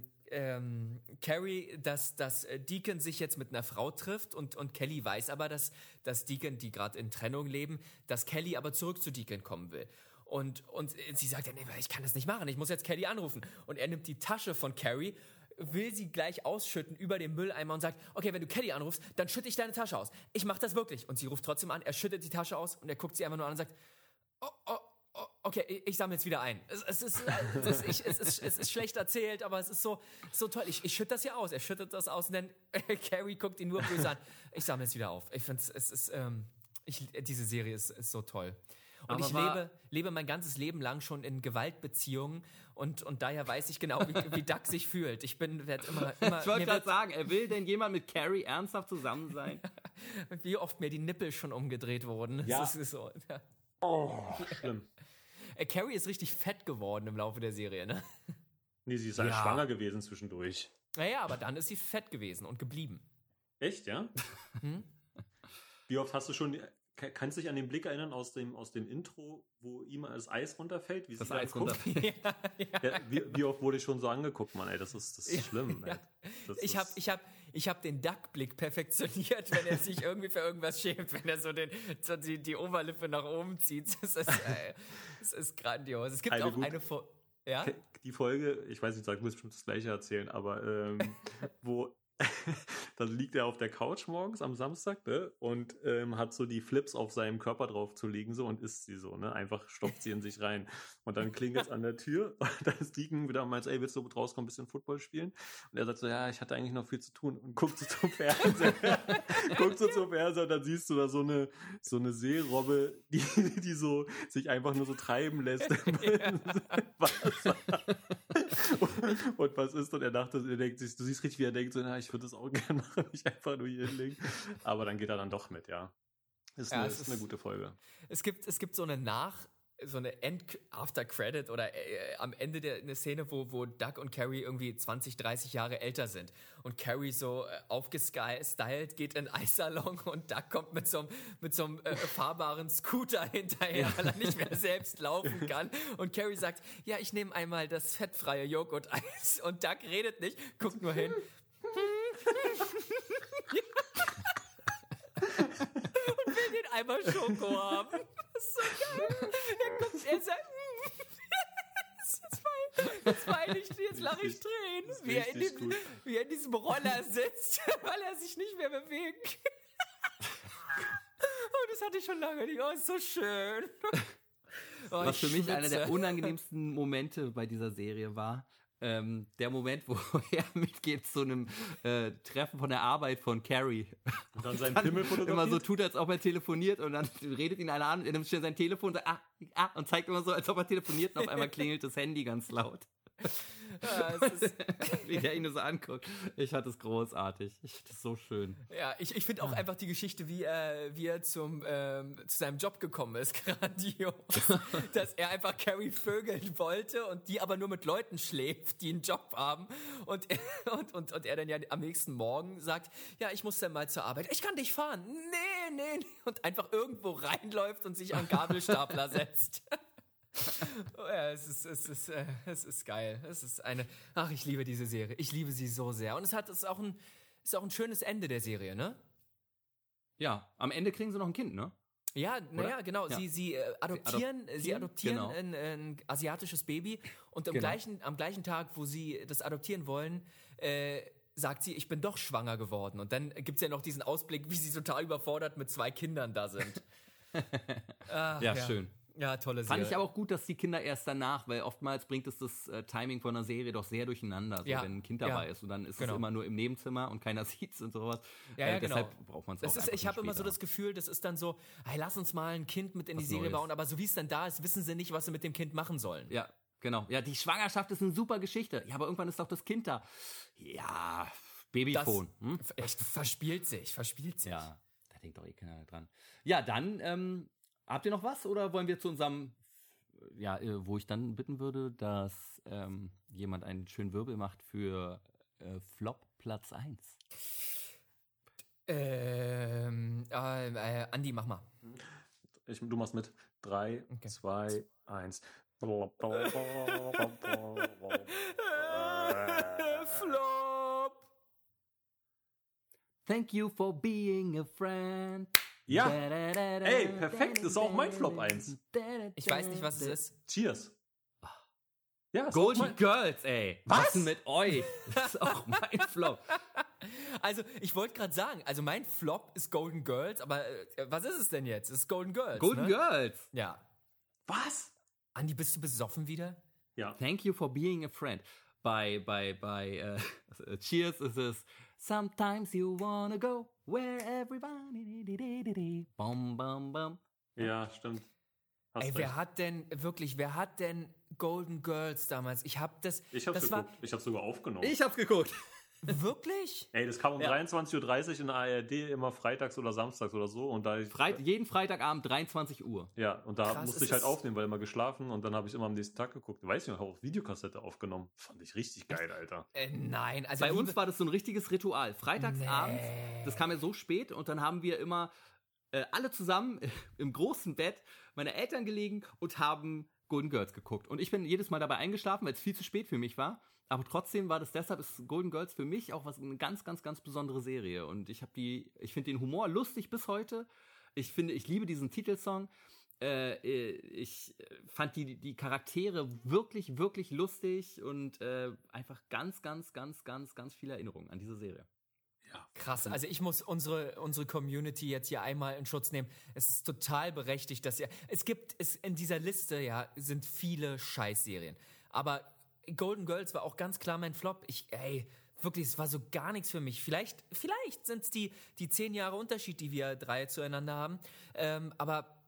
Carrie, dass Deacon sich jetzt mit einer Frau trifft und Kelly weiß aber, dass Deacon, die gerade in Trennung leben, dass Kelly aber zurück zu Deacon kommen will. Und sie sagt, ja, nee, ich kann das nicht machen, ich muss jetzt Kelly anrufen. Und er nimmt die Tasche von Carrie, will sie gleich ausschütten über den Mülleimer und sagt, okay, wenn du Kelly anrufst, dann schütte ich deine Tasche aus. Ich mach das wirklich. Und sie ruft trotzdem an, er schüttet die Tasche aus und er guckt sie einfach nur an und sagt, okay, ich sammle jetzt wieder ein. Es ist schlecht erzählt, aber es ist so toll. Ich schütte das ja aus. Er schüttet das aus und dann Carrie guckt ihn nur böse an. Ich sammle jetzt wieder auf. Ich finde diese Serie ist so toll. Und Aber ich lebe mein ganzes Leben lang schon in Gewaltbeziehungen und daher weiß ich genau, wie Doug sich fühlt. Ich werde immer Ich wollte gerade sagen, er will denn jemand mit Carrie ernsthaft zusammen sein? wie oft mir die Nippel schon umgedreht wurden. Ja. Das ist so, ja. Oh, schlimm. Carrie ist richtig fett geworden im Laufe der Serie, ne? Nee, sie ist halt schwanger gewesen zwischendurch. Naja, aber dann ist sie fett gewesen und geblieben. Echt, ja? Wie oft hast du schon... Kannst du dich an den Blick erinnern aus dem Intro, wo ihm das Eis runterfällt? Wie Das sie dann Eis guckt? runterfällt. Ja, wie oft wurde ich schon so angeguckt, Mann, ey, das ist schlimm, ey. Das Ich hab den Duck-Blick perfektioniert, wenn er sich irgendwie für irgendwas schämt, wenn er die Oberlippe nach oben zieht. Das ist grandios. Es gibt Eine auch gut. eine ja? Die Folge, ich weiß nicht, du willst bestimmt das Gleiche erzählen, aber wo dann liegt er auf der Couch morgens am Samstag, ne, und hat so die Flips auf seinem Körper drauf zu legen so und isst sie so, ne, einfach stopft sie in sich rein und dann klingelt es an der Tür und dann ist Deacon wieder und meint, ey, willst du rauskommen, ein bisschen Football spielen? Und er sagt so, ja, ich hatte eigentlich noch viel zu tun und guckt so zum Fernseher und dann siehst du da so eine Seerobbe, die so sich einfach nur so treiben lässt im Wasser. Und was ist? Und er denkt sich, du siehst richtig, wie er denkt, so, na, ich würde das auch gerne machen, nicht einfach nur hier hinlegen. Aber dann geht er dann doch mit, ja. Ist eine gute Folge. Es gibt so eine After-Credit oder am Ende eine Szene, wo Doug und Carrie irgendwie 20, 30 Jahre älter sind. Und Carrie so aufgestylt geht in einen Eissalon und Doug kommt mit so einem fahrbaren Scooter hinterher, weil er nicht mehr selbst laufen kann. Und Carrie sagt, ja, ich nehme einmal das fettfreie Joghurt-Eis. Und Doug redet nicht, guckt nur hin. Und will den einmal Schoko haben. Das ist so geil. Er sagt, jetzt lache ich Tränen, wie er in diesem Roller sitzt, weil er sich nicht mehr bewegt. Oh, das hatte ich schon lange nicht. Oh, ist so schön. Oh, Was für mich einer der schwitze. unangenehmsten Momente bei dieser Serie war, der Moment, wo er mitgeht zu einem Treffen von der Arbeit von Carrie. Und dann seinen Pimmel fotografiert? Immer so tut, als ob er telefoniert und dann redet ihn einer an, er nimmt schnell sein Telefon und sagt, und zeigt immer so, als ob er telefoniert und auf einmal klingelt das Handy ganz laut. Ja, es ist, Wie der ihn nur so anguckt. Ich fand es großartig. Ich fand es so schön. ja, ich finde auch einfach die Geschichte, wie er zu seinem Job gekommen ist, grandios. Dass er einfach Carrie vögeln wollte und die aber nur mit Leuten schläft, die einen Job haben. Und er dann ja am nächsten Morgen sagt, ja, ich muss dann mal zur Arbeit. Ich kann dich fahren. Nee. Und einfach irgendwo reinläuft und sich an Gabelstapler setzt. Oh ja, es ist geil. Ich liebe diese Serie. Ich liebe sie so sehr. Und es ist auch ein schönes Ende der Serie, ne? Ja, am Ende kriegen sie noch ein Kind, ne? Ja, naja, genau. Ja. Sie adoptieren genau. ein asiatisches Baby und am gleichen Tag, wo sie das adoptieren wollen, sagt sie, ich bin doch schwanger geworden. Und dann gibt's ja noch diesen Ausblick, wie sie total überfordert mit 2 Kindern da sind. Ja, schön. Ja, tolle Serie. Fand ich aber auch gut, dass die Kinder erst danach, weil oftmals bringt es das Timing von einer Serie doch sehr durcheinander, so, Ja, wenn ein Kind dabei ist und dann ist es immer nur im Nebenzimmer und keiner sieht's und sowas. Ja, deshalb genau. braucht man es auch Ich habe immer so das Gefühl, das ist dann so, hey, lass uns mal ein Kind mit in die Was Serie Neues. bauen, aber so wie es dann da ist, wissen sie nicht, was sie mit dem Kind machen sollen. Ja, genau. Ja, die Schwangerschaft ist eine super Geschichte. Ja, aber irgendwann ist doch das Kind da. Ja, Babyphone. Echt verspielt sich. Ja, da denkt doch eh keiner dran. Ja, dann, habt ihr noch was oder wollen wir zu unserem, wo ich dann bitten würde, dass jemand einen schönen Wirbel macht für Flop Platz 1? Andi, mach mal. Du machst mit. 3, 2, 1. Flop. Thank you for being a friend. Ja, ey, perfekt, das ist auch mein Flop 1. Ich weiß nicht, was es ist. Cheers. Ja, ist Golden auch mein- Girls, ey. Was? denn mit euch? Das ist auch mein Flop. Also, ich wollte gerade sagen, also mein Flop ist Golden Girls, aber was ist es denn jetzt? Es ist Golden Girls, Golden ne? Girls. Ja. Was? Andi, bist du besoffen wieder? Ja. Thank you for being a friend. Bei Cheers ist es Sometimes you wanna go where everybody bum bum bum. Ja, stimmt. Hast Ey, recht. wer hat denn Golden Girls damals? Ich hab's Ich hab's geguckt. Ich hab's sogar aufgenommen. Ich hab's geguckt. wirklich? Ey, das kam um Ja. 23:30 Uhr in der ARD, immer freitags oder samstags oder so. Und da Jeden Freitagabend 23 Uhr. ja, und da Krass, musste ist ich halt das- aufnehmen, weil immer geschlafen und dann habe ich immer am nächsten Tag geguckt. Weiß nicht, habe auf Videokassette aufgenommen. Fand ich richtig geil, Alter. Nein, also Bei uns war das so ein richtiges Ritual. Freitagsabends, Nee. das kam ja so spät und dann haben wir immer alle zusammen im großen Bett meine Eltern gelegen und haben Golden Girls geguckt. Und ich bin jedes Mal dabei eingeschlafen, weil es viel zu spät für mich war. Aber trotzdem deshalb ist Golden Girls für mich auch eine ganz, ganz, ganz besondere Serie. Und ich finde den Humor lustig bis heute. Ich liebe diesen Titelsong. Ich fand die Charaktere wirklich, wirklich lustig und einfach ganz, ganz, ganz, ganz, ganz viele Erinnerungen an diese Serie. krass. Also ich muss unsere Community jetzt hier einmal in Schutz nehmen. Es ist total berechtigt, dass in dieser Liste sind viele Scheißserien. Aber Golden Girls war auch ganz klar mein Flop. Wirklich, es war so gar nichts für mich. Vielleicht sind es die 10 Jahre Unterschied, die wir 3 zueinander haben. Aber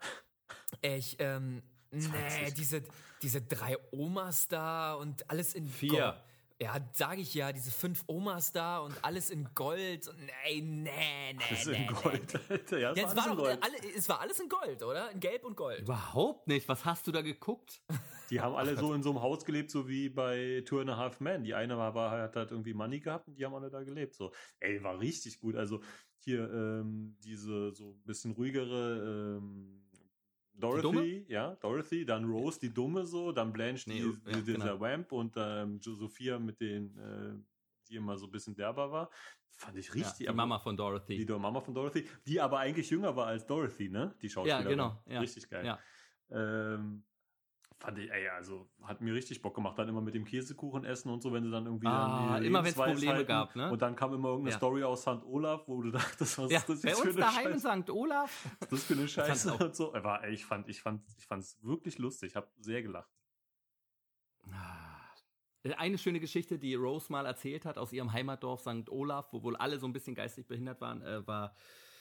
diese 3 Omas da und alles in 4. Gold. Ja, sage ich ja, diese 5 Omas da und alles in Gold. Und nee. Das ist in Gold, Alter. Ja, Ja, das war alles in Gold. es war alles in Gold, oder? In Gelb und Gold. Überhaupt nicht. Was hast du da geguckt? Die haben alle so in so einem Haus gelebt, so wie bei Two and a Half Men. Die eine hat halt irgendwie Money gehabt und die haben alle da gelebt. So, ey, war richtig gut. Also hier diese so ein bisschen ruhigere Dorothy, Dorothy, dann Rose, die Dumme so, dann Blanche, dieser genau. Vamp und Sophia mit den, die immer so ein bisschen derber war. Fand ich richtig. Die Mama von Dorothy. Die Mama von Dorothy, die aber eigentlich jünger war als Dorothy, ne? Die Schauspielerin. Ja, genau. Ja. Richtig geil. Ja. Fand ich, also hat mir richtig Bock gemacht, dann immer mit dem Käsekuchen essen und so, wenn sie dann irgendwie immer wenn es Probleme Lebensweisheiten- gab, ne? Und dann kam immer irgendeine Ja. Story aus St. Olaf, wo du dachtest, was Ja, ist das bei jetzt für uns eine daheim in Scheiße? St. Olaf. Was ist das für eine Scheiße auch. und so. Aber ich fand's wirklich lustig. Ich habe sehr gelacht. Eine schöne Geschichte, die Rose mal erzählt hat aus ihrem Heimatdorf St. Olaf, wo wohl alle so ein bisschen geistig behindert waren, war,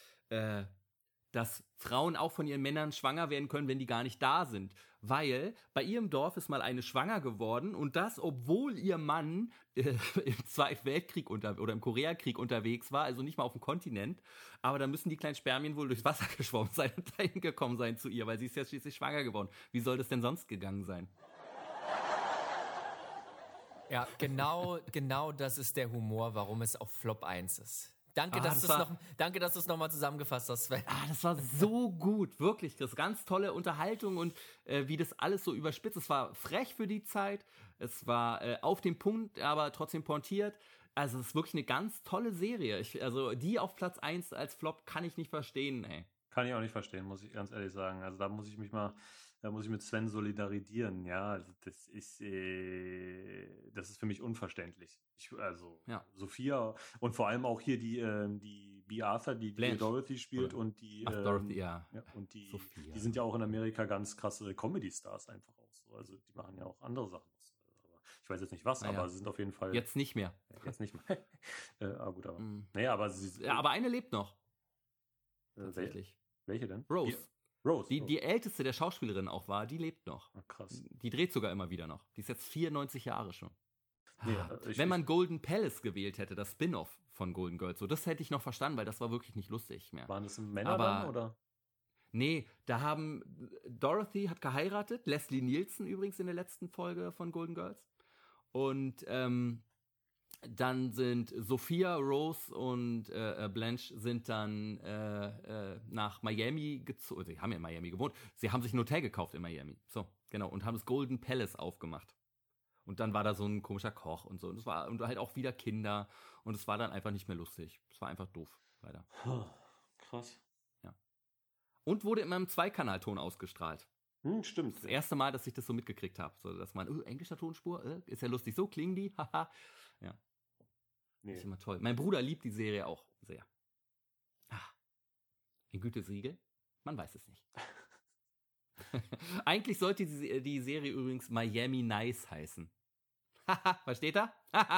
dass Frauen auch von ihren Männern schwanger werden können, wenn die gar nicht da sind. Weil bei ihrem Dorf ist mal eine schwanger geworden und das, obwohl ihr Mann im Zweiten Weltkrieg oder im Koreakrieg unterwegs war, also nicht mal auf dem Kontinent. Aber da müssen die kleinen Spermien wohl durchs Wasser geschwommen sein und dahin gekommen sein zu ihr, weil sie ist ja schließlich schwanger geworden. Wie soll das denn sonst gegangen sein? Ja, genau das ist der Humor, warum es auf Flop 1 ist. Danke, dass du es nochmal zusammengefasst hast, Sven. Das war so gut, wirklich. Das ist ganz tolle Unterhaltung und wie das alles so überspitzt. Es war frech für die Zeit, es war auf den Punkt, aber trotzdem pointiert. Also es ist wirklich eine ganz tolle Serie. Also die auf Platz 1 als Flop kann ich nicht verstehen, ey. Kann ich auch nicht verstehen, muss ich ganz ehrlich sagen. Also da muss ich mit Sven solidarisieren, ja. Also das ist für mich unverständlich. Sophia und vor allem auch hier die Bea Arthur, die Dorothy spielt und die Dorothy, ja. Und die Sophia. sind ja auch in Amerika ganz krasse Comedy-Stars einfach auch so. Also die machen ja auch andere Sachen. Ich weiß jetzt nicht was, aber sie sind auf jeden Fall. Jetzt nicht mehr. Jetzt nicht mehr. Gut, aber. Naja, aber sie. Ja, aber eine lebt noch. Tatsächlich. Welche denn? Rose. Rose. Die älteste der Schauspielerin auch war, die lebt noch. Ach, krass. Die dreht sogar immer wieder noch. Die ist jetzt 94 Jahre schon. Nee, Wenn man Golden Palace gewählt hätte, das Spin-off von Golden Girls, so, das hätte ich noch verstanden, weil das war wirklich nicht lustig mehr. Waren das Männer dann, oder? Nee, Dorothy hat geheiratet, Leslie Nielsen übrigens in der letzten Folge von Golden Girls. Und dann sind Sophia, Rose und Blanche sind dann nach Miami gezogen. Sie haben ja in Miami gewohnt. Sie haben sich ein Hotel gekauft in Miami. So, Genau, und haben das Golden Palace aufgemacht. Und dann war da so ein komischer Koch und so. Und es war und halt auch wieder Kinder. Und es war dann einfach nicht mehr lustig. Es war einfach doof, leider. Krass. Und wurde immer im Zweikanalton ausgestrahlt. Stimmt. Das erste Mal, dass ich das so mitgekriegt habe. So, dass man, englischer Tonspur, ist ja lustig, so klingen die, haha. Ja, Nee. ist immer toll. Mein Bruder liebt die Serie auch sehr. Ein Gütesiegel? Man weiß es nicht. Eigentlich sollte die Serie übrigens Miami Nice heißen. Haha, versteht er?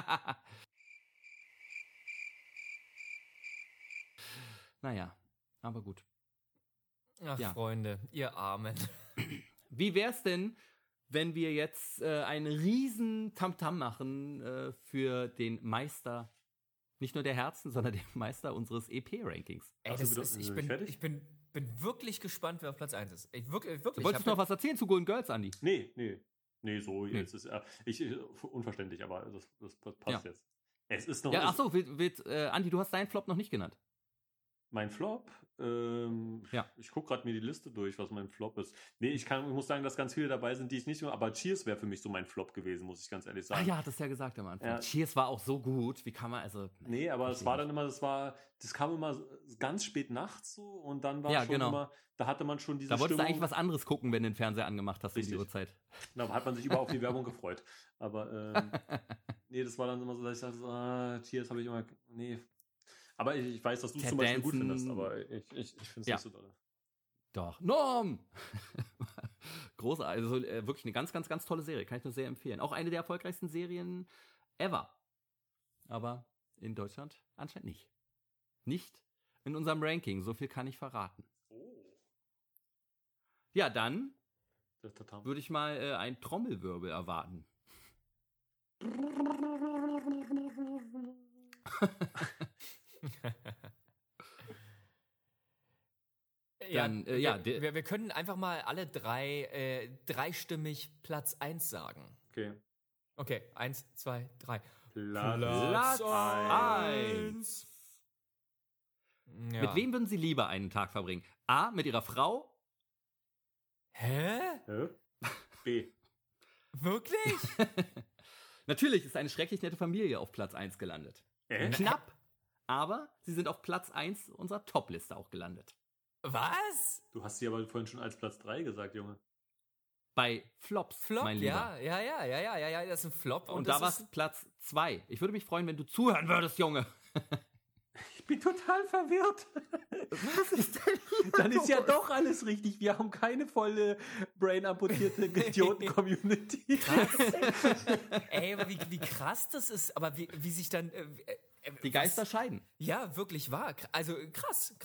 Naja, aber gut. Ach, Ja. Freunde, ihr Armen. Wie wär's denn, wenn wir jetzt einen riesen Tamtam machen für den Meister, nicht nur der Herzen, sondern den Meister unseres EP-Rankings? Ey, Ach, das sind wir ist, doch- ich sind wir fertig? bin wirklich gespannt, wer auf Platz 1 ist. Wirklich. Du wolltest noch was erzählen zu Golden Girls, Andi? Nee, so jetzt ist unverständlich, aber das passt jetzt. Es ist noch Ja, ach so, Andi, du hast deinen Flop noch nicht genannt. mein Flop. Ja. Ich gucke gerade mir die Liste durch, was mein Flop ist. Nee, ich muss sagen, dass ganz viele dabei sind, die ich nicht so, aber Cheers wäre für mich so mein Flop gewesen, muss ich ganz ehrlich Ah sagen. ja, hattest du ja gesagt am Anfang. Ja. Cheers war auch so gut. Wie kann man, also. Nee, aber es verstehe war nicht. dann immer, das kam immer ganz spät nachts so und dann war Ja, schon genau. immer, da hatte man schon diese Da wolltest du Stimmung, eigentlich was anderes gucken, wenn du den Fernseher angemacht hast um die Richtig. Uhrzeit. da hat man sich über auf die Werbung gefreut. Aber nee, das war dann immer so, dass ich dachte, so, Cheers habe ich immer, nee. Aber ich weiß, dass du es Ted zum Beispiel gut Danson. findest, aber ich finde es Ja. nicht so doll. Doch. Norm! Großartig. Also wirklich eine ganz, ganz, ganz tolle Serie. Kann ich nur sehr empfehlen. Auch eine der erfolgreichsten Serien ever. Aber in Deutschland anscheinend nicht. Nicht in unserem Ranking. So viel kann ich verraten. Oh. Ja, dann Das ist total. würde ich mal einen Trommelwirbel erwarten. Dann, ja, wir können einfach mal alle dreistimmig Platz 1 sagen. Okay. Okay, 1, 2, 3. Platz eins. Ja. Mit wem würden Sie lieber einen Tag verbringen? A, mit Ihrer Frau? Hä? Hä? B. Wirklich? Natürlich ist eine schrecklich nette Familie auf Platz 1 gelandet. Knapp, aber sie sind auf Platz 1 unserer Top-Liste auch gelandet. Was? Du hast sie aber vorhin schon als Platz 3 gesagt, Junge. Bei Flops, Flop? mein Lieber. Ja, das ist ein Flop. Und das da war es Platz 2. Ich würde mich freuen, wenn du zuhören würdest, Junge. Ich bin total verwirrt. Was ist denn? Dann ist ja doch alles richtig. Wir haben keine volle brain-amputierte Idioten-Community. Ey, aber wie krass das ist, aber wie sich dann... Die Geister scheiden. Ja, wirklich wahr. Also krass.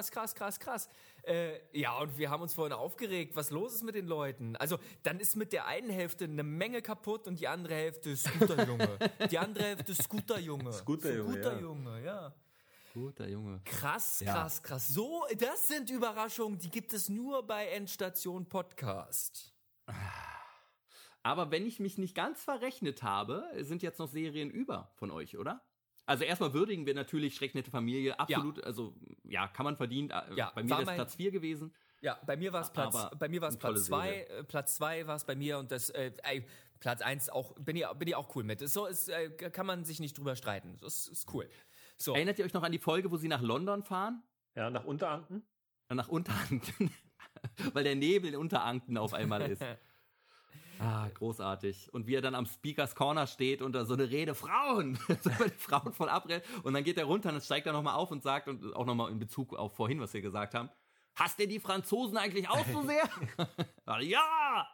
Ja, und wir haben uns vorhin aufgeregt, was los ist mit den Leuten. Also dann ist mit der einen Hälfte eine Menge kaputt und die andere Hälfte Scooterjunge. Die andere Hälfte Scooterjunge. Scooterjunge, Ja. Guter Junge. Krass. Ja. So, das sind Überraschungen, die gibt es nur bei Endstation Podcast. Aber wenn ich mich nicht ganz verrechnet habe, sind jetzt noch Serien über von euch, oder? Also erstmal würdigen wir natürlich Schreck nette Familie, absolut, also ja, kann man verdienen. Ja, bei mir war ist es Platz 4 gewesen. Ja, bei mir war es Aber eine tolle Platz 2. Platz 2 war es bei mir und das Platz 1 auch bin ich auch cool mit. So ist, kann man sich nicht drüber streiten. Das ist cool. So. Erinnert ihr euch noch an die Folge, wo sie nach London fahren? Ja, nach Unteranken. Nach Unteranken. Weil der Nebel in Unteranken auf einmal ist. Großartig. Und wie er dann am Speakers Corner steht und da so eine Rede, Frauen! So über die Frauen voll abredet. Und dann geht er runter und dann steigt er nochmal auf und sagt, und auch nochmal in Bezug auf vorhin, was wir gesagt haben, hasst ihr die Franzosen eigentlich auch so sehr? Ja!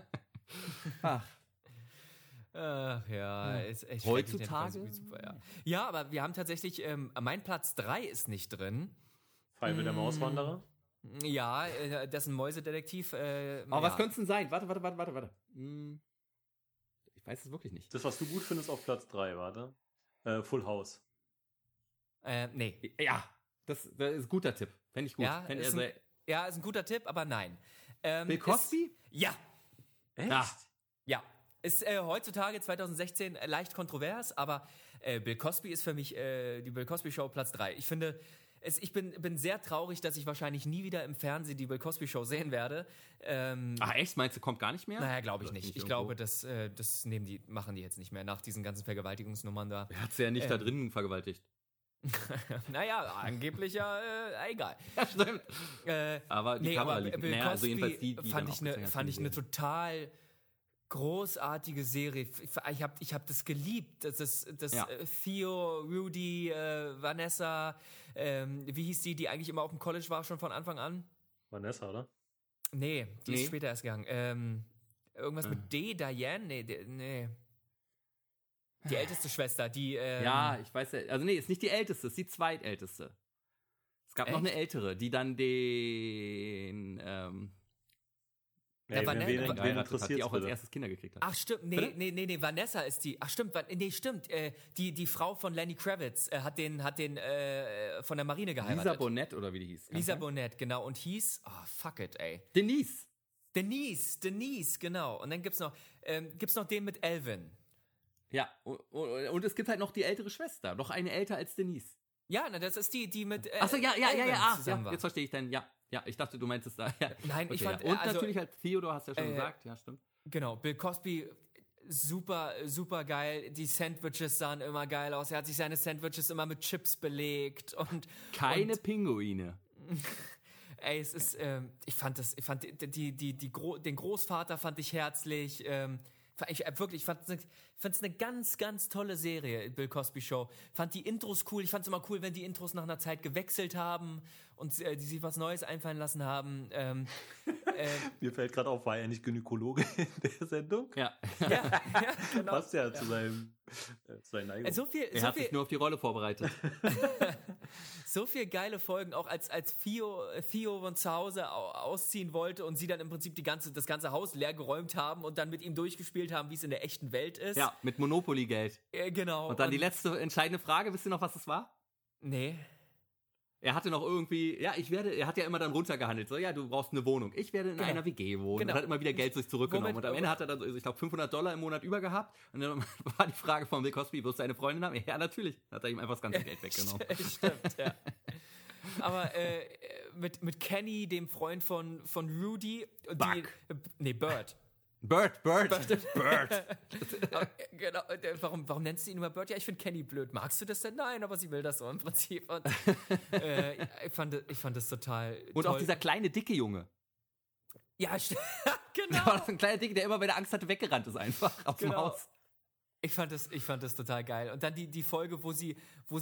Ach ja, ist echt Heutzutage? schrecklich, super, ja. Ja, aber wir haben tatsächlich, mein Platz 3 ist nicht drin. Pfeil der Mauswanderer. Ja, das ist ein Mäusedetektiv. Aber was könnte es denn sein? Warte. Ich weiß es wirklich nicht. Das, was du gut findest auf Platz 3, warte. Full House. Nee. Ja, das ist ein guter Tipp. Fände ich gut. Ja, ist ein guter Tipp, aber nein. Bill Cosby? Ja. Echt? Ja. Ist heutzutage 2016 leicht kontrovers, aber Bill Cosby ist für mich die Bill Cosby Show Platz 3. Ich finde, ich bin sehr traurig, dass ich wahrscheinlich nie wieder im Fernsehen die Bill Cosby Show sehen werde. Ach echt? Meinst du, kommt gar nicht mehr? Naja, glaube ich Oder nicht. Ich irgendwo? glaube, das machen die jetzt nicht mehr nach diesen ganzen Vergewaltigungsnummern da. Er hat sie ja nicht da drinnen vergewaltigt. Naja, angeblich ja, egal. Ja, stimmt. Aber die Kamera liegt. Bill Naja, also Cosby jedenfalls die fand dann ich auch bisher fand ich eine gesehen. total großartige Serie. Ich hab das geliebt. Das Ja. Theo, Rudy, Vanessa, wie hieß die eigentlich immer auf dem College war schon von Anfang an? Vanessa, oder? Nee, die Nee. ist später erst gegangen. Irgendwas mit D, Diane? Nee. Die älteste Schwester, die Ja, ich weiß ja. Also nee, ist nicht die älteste, ist die zweitälteste. Es gab noch Echt? eine ältere, die dann den Ey, Van- wen geheiratet hat, die interessiert's auch als bitte? erstes Kinder gekriegt hat. Ach stimmt, nee, Vanessa ist die. Ach stimmt, stimmt. Die Frau von Lenny Kravitz hat den von der Marine geheiratet. Lisa Bonet oder wie die hieß. Lisa Bonet, genau. Und hieß, fuck it, ey. Denise. Denise, genau. Und dann gibt's noch den mit Elvin. Ja, und es gibt halt noch die ältere Schwester, noch eine älter als Denise. Ja, na, das ist die mit Achso, ja, Elvin zusammen ja, war. jetzt verstehe ich dann, ja, ich dachte, du meinst es da, ja. Nein, ich fand, ja. Und also, natürlich halt Theodor, hast du ja schon gesagt, ja, stimmt. Genau, Bill Cosby, super geil. Die Sandwiches sahen immer geil aus. Er hat sich seine Sandwiches immer mit Chips belegt und Keine Pinguine. ey, es ist, ich fand den Großvater fand ich herzlich. Ich fand es eine ganz tolle Serie, Bill Cosby Show. Fand die Intros cool. Ich fand es immer cool, wenn die Intros nach einer Zeit gewechselt haben und die sich was Neues einfallen lassen haben. Mir fällt gerade auf, war er nicht Gynäkologe in der Sendung? Ja, ja, genau. Passt ja zu seinen Neigungen. er hat sich nur auf die Rolle vorbereitet. So viel geile Folgen, auch als Theo von zu Hause ausziehen wollte und sie dann im Prinzip das ganze Haus leer geräumt haben und dann mit ihm durchgespielt haben, wie es in der echten Welt ist. Ja, mit Monopoly-Geld. Genau. Und dann die letzte entscheidende Frage, wisst ihr noch, was das war? Nee. Er hatte noch irgendwie, er hat ja immer dann runtergehandelt, so, ja, du brauchst eine Wohnung. Ich werde in einer WG wohnen. Genau. Und hat immer wieder Geld sich zurückgenommen. Womit- und am Ende hat er dann, ich glaube, $500 im Monat über gehabt. Und dann war die Frage von Bill Cosby, wirst du eine Freundin haben? Ja, natürlich. Hat er ihm einfach das ganze Geld weggenommen. Stimmt, ja. Aber mit Kenny, dem Freund von Rudy. Und Bert. Bert. Genau. Warum nennst du ihn immer Bert? Ja, ich finde Kenny blöd. Magst du das denn? Nein, aber sie will das so im Prinzip. Und, ich fand das total Und toll. auch dieser kleine, dicke Junge. Ja, genau. Der war ein kleiner Dicke, der immer bei der Angst hatte, weggerannt ist einfach aus dem Genau. Haus. Ich fand das total geil. Und dann die Folge, wo sie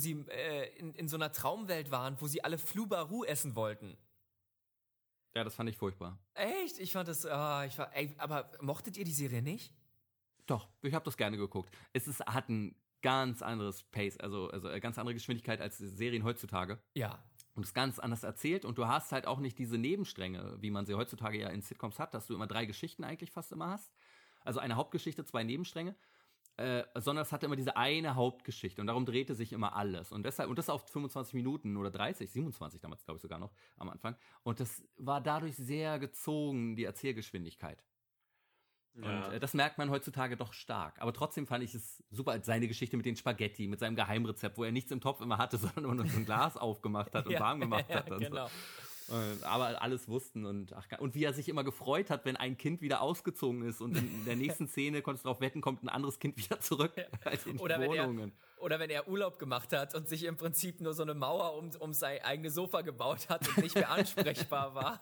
in so einer Traumwelt waren, wo sie alle Flubaru essen wollten. Ja, das fand ich furchtbar. Echt? Ich fand das, aber mochtet ihr die Serie nicht? Doch, ich habe das gerne geguckt. Hat ein ganz anderes Pace, also ganz andere Geschwindigkeit als Serien heutzutage. Ja. Und ist ganz anders erzählt und du hast halt auch nicht diese Nebenstränge, wie man sie heutzutage ja in Sitcoms hat, dass du immer 3 Geschichten eigentlich fast immer hast. Also eine Hauptgeschichte, 2 Nebenstränge. Sondern es hatte immer diese eine Hauptgeschichte und darum drehte sich immer alles. Und das auf 25 Minuten oder 30, 27 damals, glaube ich sogar noch am Anfang. Und das war dadurch sehr gezogen, die Erzählgeschwindigkeit. Ja. Und das merkt man heutzutage doch stark. Aber trotzdem fand ich es super, als seine Geschichte mit den Spaghetti, mit seinem Geheimrezept, wo er nichts im Topf immer hatte, sondern immer nur so ein Glas aufgemacht hat und warm gemacht hat. Und Genau. so. Aber alles wussten und wie er sich immer gefreut hat, wenn ein Kind wieder ausgezogen ist und in der nächsten Szene konntest du darauf wetten, kommt ein anderes Kind wieder zurück als in die Wohnungen. Oder wenn er Urlaub gemacht hat und sich im Prinzip nur so eine Mauer um sein eigenes Sofa gebaut hat und nicht mehr ansprechbar war.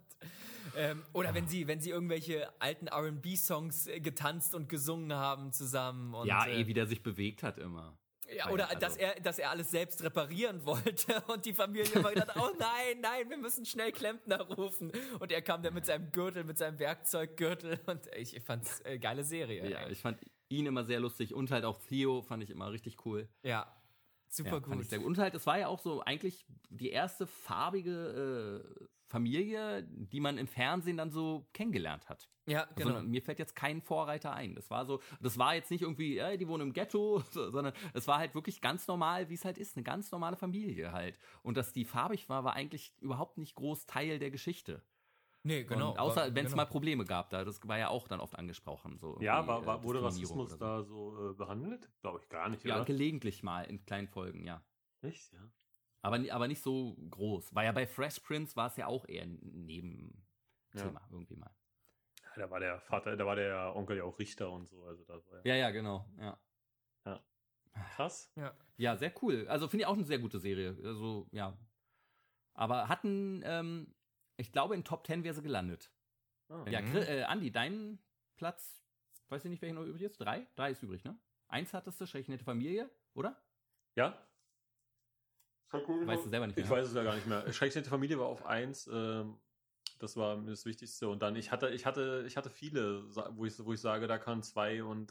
Oder wenn sie irgendwelche alten R&B-Songs getanzt und gesungen haben zusammen. Und, Wie der sich bewegt hat immer. Ja, oder Also- dass er alles selbst reparieren wollte und die Familie immer gedacht, oh nein, wir müssen schnell Klempner rufen. Und er kam dann mit seinem Gürtel, mit seinem Werkzeuggürtel und ich fand's geile Serie. Ja, ich fand ihn immer sehr lustig und halt auch Theo fand ich immer richtig cool. Ja, super Ja, fand gut. ich sehr gut. Und halt, es war ja auch so eigentlich die erste farbige Familie, die man im Fernsehen dann so kennengelernt hat. Ja, genau. Also, mir fällt jetzt kein Vorreiter ein. Das war jetzt nicht irgendwie, die wohnen im Ghetto, sondern es war halt wirklich ganz normal, wie es halt ist, eine ganz normale Familie halt. Und dass die farbig war eigentlich überhaupt nicht groß Teil der Geschichte. Nee, genau. Und außer wenn es genau. mal Probleme gab, das war ja auch dann oft angesprochen. So Ja, irgendwie, wurde Diskriminierung Rassismus oder da so behandelt? Glaube ich gar nicht, Ja, oder? gelegentlich mal in kleinen Folgen, ja. Echt, ja. Aber nicht so groß. War ja bei Fresh Prince war es ja auch eher ein Nebenthema irgendwie mal. Ja, da war der Vater, da war der Onkel ja auch Richter und so. Also das war Ja, genau. Ja. krass. Ja, sehr cool. Also finde ich auch eine sehr gute Serie. Also, ja. Aber ich glaube, in Top 10 wäre sie gelandet. Ja, Andi, dein Platz, weiß ich nicht, welcher noch übrig ist? 3? 3 ist übrig, ne? 1 hattest du, Schrecklich nette Familie, oder? Ja? Weißt du selber nicht mehr. Ich weiß es ja gar nicht mehr. Schrecklich nette Familie war auf 1. Das war das Wichtigste. Und dann, ich hatte viele, wo ich sage, da kann 2 und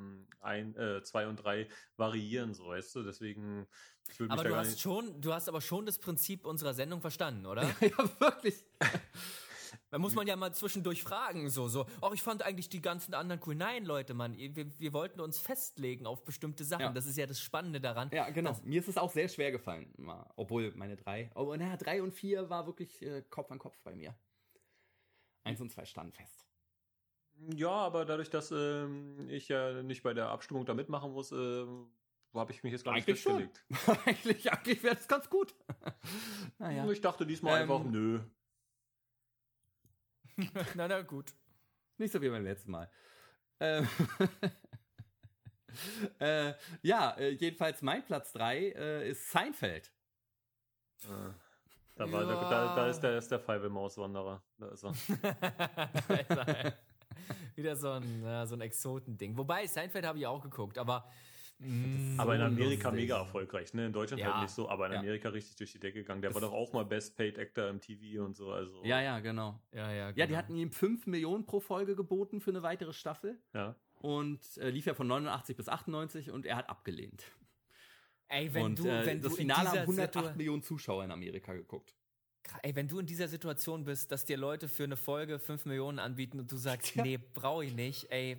3 variieren, so, weißt du? Deswegen, ich würde mich Aber da gar nicht. du hast aber schon das Prinzip unserer Sendung verstanden, oder? Ja, wirklich. Da muss man ja mal zwischendurch fragen, ich fand eigentlich die ganzen anderen cool. Nein, Leute, Mann, wir wollten uns festlegen auf bestimmte Sachen. Ja. Das ist ja das Spannende daran. Ja, genau. Mir ist es auch sehr schwer gefallen, obwohl meine 3. Aber 3 und 4 war wirklich Kopf an Kopf bei mir. 1 und 2 standen fest. Ja, aber dadurch, dass ich ja nicht bei der Abstimmung da mitmachen muss, habe ich mich jetzt gar nicht Eigentlich schon. festgelegt. eigentlich wäre das ganz gut. Naja. Ich dachte diesmal einfach, nö. Na gut. Nicht so wie beim letzten Mal. Jedenfalls mein Platz 3 ist Seinfeld. Da ist der Feivel-Mauswanderer. Da ist er. Wieder so ein Exotending. Wobei, Seinfeld habe ich auch geguckt, aber Aber in Amerika lustig. mega erfolgreich, ne? In Deutschland Ja. halt nicht so, aber in Amerika richtig durch die Decke gegangen. Der war doch auch mal Best Paid Actor im TV und so. Also. Ja, genau. Ja, Ja, die hatten ihm 5 Millionen pro Folge geboten für eine weitere Staffel. Ja. Und lief ja von 89 bis 98 und er hat abgelehnt. Ey, wenn du das Finale haben in dieser 108 Millionen Zuschauer in Amerika geguckt. Ey, wenn du in dieser Situation bist, dass dir Leute für eine Folge 5 Millionen anbieten und du sagst, nee, brauche ich nicht, ey,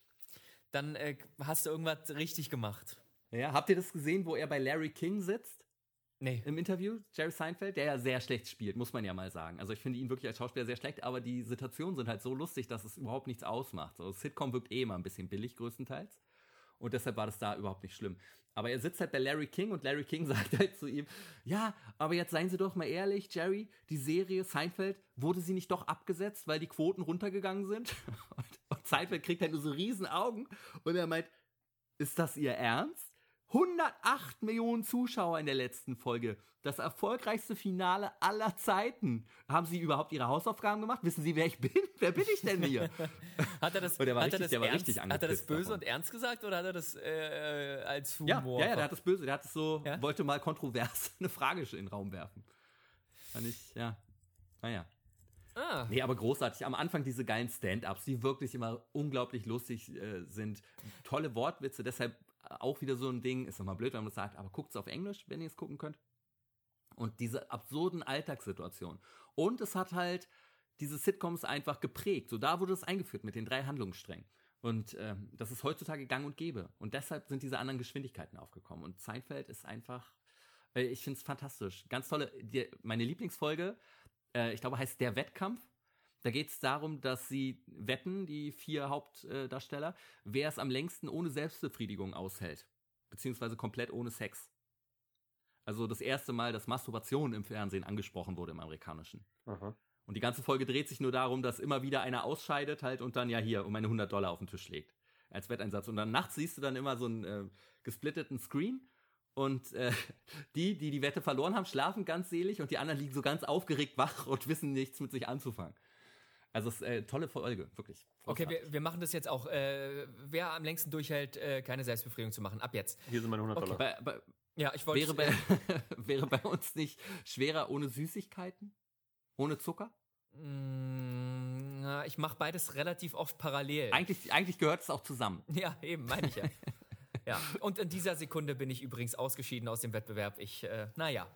dann hast du irgendwas richtig gemacht. Ja, habt ihr das gesehen, wo er bei Larry King sitzt? Nee. Im Interview, Jerry Seinfeld, der ja sehr schlecht spielt, muss man ja mal sagen. Also ich finde ihn wirklich als Schauspieler sehr schlecht, aber die Situationen sind halt so lustig, dass es überhaupt nichts ausmacht. So, Sitcom wirkt immer ein bisschen billig größtenteils und deshalb war das da überhaupt nicht schlimm. Aber er sitzt halt bei Larry King und Larry King sagt halt zu ihm, ja, aber jetzt seien Sie doch mal ehrlich, Jerry, die Serie Seinfeld, wurde sie nicht doch abgesetzt, weil die Quoten runtergegangen sind? Und Seinfeld kriegt halt nur so riesen Augen und er meint, ist das Ihr Ernst? 108 Millionen Zuschauer in der letzten Folge. Das erfolgreichste Finale aller Zeiten. Haben Sie überhaupt Ihre Hausaufgaben gemacht? Wissen Sie, wer ich bin? Wer bin ich denn hier? Hat er das, Und der war hat er richtig- das der war ernst, richtig hat er das angepisst böse davon. und ernst gesagt oder hat er das als Ja, Humor? der hat das böse. Der hat es so, Ja? wollte mal kontrovers eine Frage in den Raum werfen. Fand ich, ja. Naja. Ah, Nee, aber großartig. Am Anfang diese geilen Stand-Ups, die wirklich immer unglaublich lustig sind. Tolle Wortwitze, deshalb auch wieder so ein Ding. Ist nochmal blöd, wenn man das sagt, aber guckt's auf Englisch, wenn ihr es gucken könnt. Und diese absurden Alltagssituationen. Und es hat halt diese Sitcoms einfach geprägt. So, da wurde es eingeführt mit den 3 Handlungssträngen. Und das ist heutzutage gang und gäbe. Und deshalb sind diese anderen Geschwindigkeiten aufgekommen. Und Seinfeld ist einfach, ich finde es fantastisch. Ganz tolle, meine Lieblingsfolge, ich glaube, heißt Der Wettkampf. Da geht es darum, dass sie wetten, die 4 Hauptdarsteller, wer es am längsten ohne Selbstbefriedigung aushält. Beziehungsweise komplett ohne Sex. Also das erste Mal, dass Masturbation im Fernsehen angesprochen wurde im Amerikanischen. Aha. Und die ganze Folge dreht sich nur darum, dass immer wieder einer ausscheidet halt und dann ja hier um meine $100 auf den Tisch legt. Als Wetteinsatz. Und dann nachts siehst du dann immer so einen gesplitteten Screen. Und die Wette verloren haben, schlafen ganz selig und die anderen liegen so ganz aufgeregt wach und wissen nichts mit sich anzufangen. Also es ist tolle Folge, wirklich. okay, wir machen das jetzt auch. Wer am längsten durchhält, keine Selbstbefriedigung zu machen. Ab jetzt. Hier sind meine $100. Ja, ich wollte. Wäre bei uns nicht schwerer ohne Süßigkeiten? Ohne Zucker? Ich mache beides relativ oft parallel. Eigentlich gehört es auch zusammen. Ja, eben, meine ich ja. Ja, und in dieser Sekunde bin ich übrigens ausgeschieden aus dem Wettbewerb. Naja.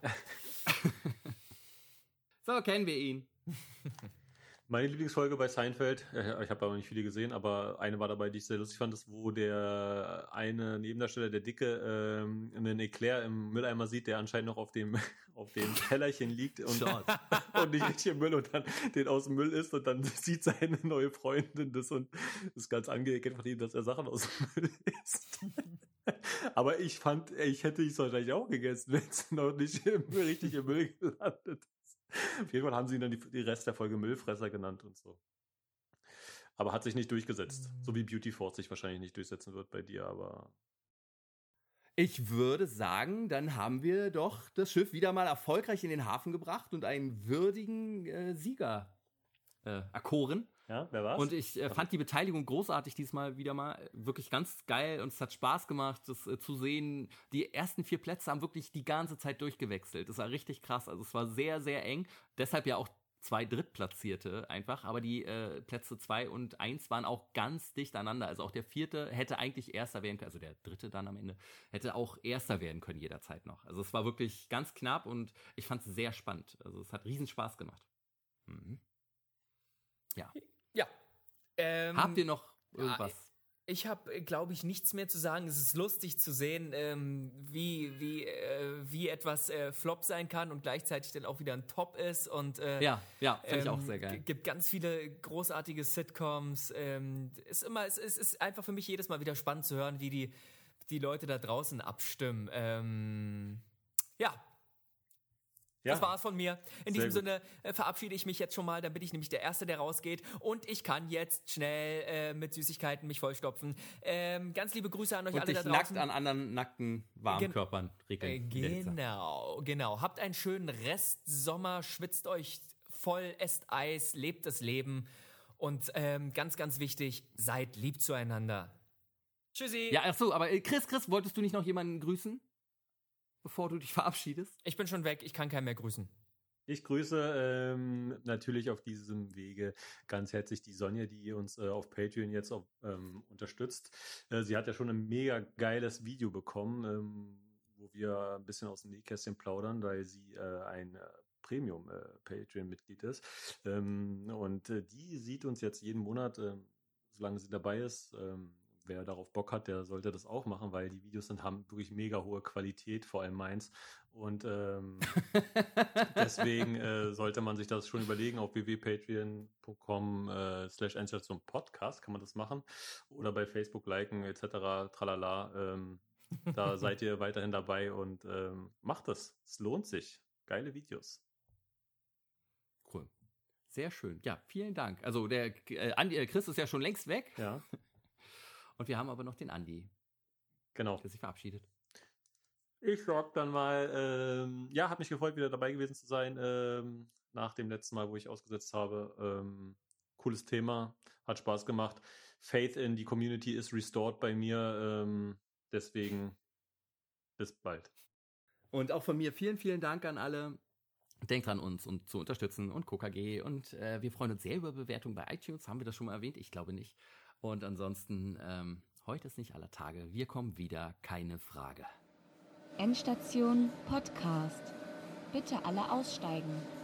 So, kennen wir ihn. Meine Lieblingsfolge bei Seinfeld, ich habe aber nicht viele gesehen, aber eine war dabei, die ich sehr lustig fand, ist, wo der eine Nebendarsteller, der Dicke, einen Eclair im Mülleimer sieht, der anscheinend noch auf dem Tellerchen liegt und nicht richtig im Müll und dann den aus dem Müll isst und dann sieht seine neue Freundin das und ist ganz angeekelt von ihm, dass er Sachen aus dem Müll isst. Aber ich hätte es wahrscheinlich auch gegessen, wenn es noch nicht richtig im Müll gelandet ist. Auf jeden Fall haben sie ihn dann die Rest der Folge Müllfresser genannt und so. Aber hat sich nicht durchgesetzt. So wie Beauty Force sich wahrscheinlich nicht durchsetzen wird bei dir, aber... Ich würde sagen, dann haben wir doch das Schiff wieder mal erfolgreich in den Hafen gebracht und einen würdigen Sieger erkoren. Ja, wer war's? Und ich fand die Beteiligung großartig diesmal wieder mal, wirklich ganz geil, und es hat Spaß gemacht, das zu sehen. Die ersten 4 Plätze haben wirklich die ganze Zeit durchgewechselt. Das war richtig krass, also es war sehr, sehr eng. Deshalb ja auch 2 Drittplatzierte einfach, aber die Plätze 2 und 1 waren auch ganz dicht aneinander. Also auch der 4. hätte eigentlich Erster werden können, also der 3. dann am Ende, hätte auch Erster werden können jederzeit noch. Also es war wirklich ganz knapp und ich fand es sehr spannend. Also es hat riesen Spaß gemacht. Mhm. Ja. Ja. Habt ihr noch irgendwas? Ich habe, glaube ich, nichts mehr zu sagen. Es ist lustig zu sehen, wie etwas Flop sein kann und gleichzeitig dann auch wieder ein Top ist. Und Ja, finde ich auch sehr geil. Gibt ganz viele großartige Sitcoms. Es ist einfach für mich jedes Mal wieder spannend zu hören, wie die Leute da draußen abstimmen. Ja. Das war's von mir. In diesem Sinne verabschiede ich mich jetzt schon mal, dann bin ich nämlich der Erste, der rausgeht. Und ich kann jetzt schnell mit Süßigkeiten mich vollstopfen. Ganz liebe Grüße an euch und alle da dich draußen. nackt an anderen nackten, warmen Körpern regeln. Genau. Habt einen schönen Restsommer, schwitzt euch voll, esst Eis, lebt das Leben. Und ganz, ganz wichtig, seid lieb zueinander. Tschüssi. Ja, ach so, aber Chris, wolltest du nicht noch jemanden grüßen? Bevor du dich verabschiedest? Ich bin schon weg, ich kann keinen mehr grüßen. Ich grüße natürlich auf diesem Wege ganz herzlich die Sonja, die uns auf Patreon jetzt unterstützt. Sie hat ja schon ein mega geiles Video bekommen, wo wir ein bisschen aus dem Nähkästchen plaudern, weil sie ein Premium-Patreon-Mitglied ist. Und die sieht uns jetzt jeden Monat, solange sie dabei ist. Wer darauf Bock hat, der sollte das auch machen, weil die Videos haben wirklich mega hohe Qualität, vor allem meins. Und deswegen sollte man sich das schon überlegen. Auf www.patreon.com/Endstation-Podcast kann man das machen. Oder bei Facebook liken etc. Tralala. Da seid ihr weiterhin dabei und macht das. Es lohnt sich. Geile Videos. Cool. Sehr schön. Ja, vielen Dank. Also der Chris ist ja schon längst weg. Ja. Und wir haben aber noch den Andi. Genau. Der sich verabschiedet. Ich sag dann mal, hat mich gefreut, wieder dabei gewesen zu sein, nach dem letzten Mal, wo ich ausgesetzt habe. Cooles Thema, hat Spaß gemacht. Faith in die Community ist restored bei mir, deswegen bis bald. Und auch von mir vielen, vielen Dank an alle. Denkt dran, uns zu unterstützen und KKG. Und wir freuen uns sehr über Bewertungen bei iTunes. Haben wir das schon mal erwähnt? Ich glaube nicht. Und ansonsten, heute ist nicht aller Tage. Wir kommen wieder, keine Frage. Endstation Podcast. Bitte alle aussteigen.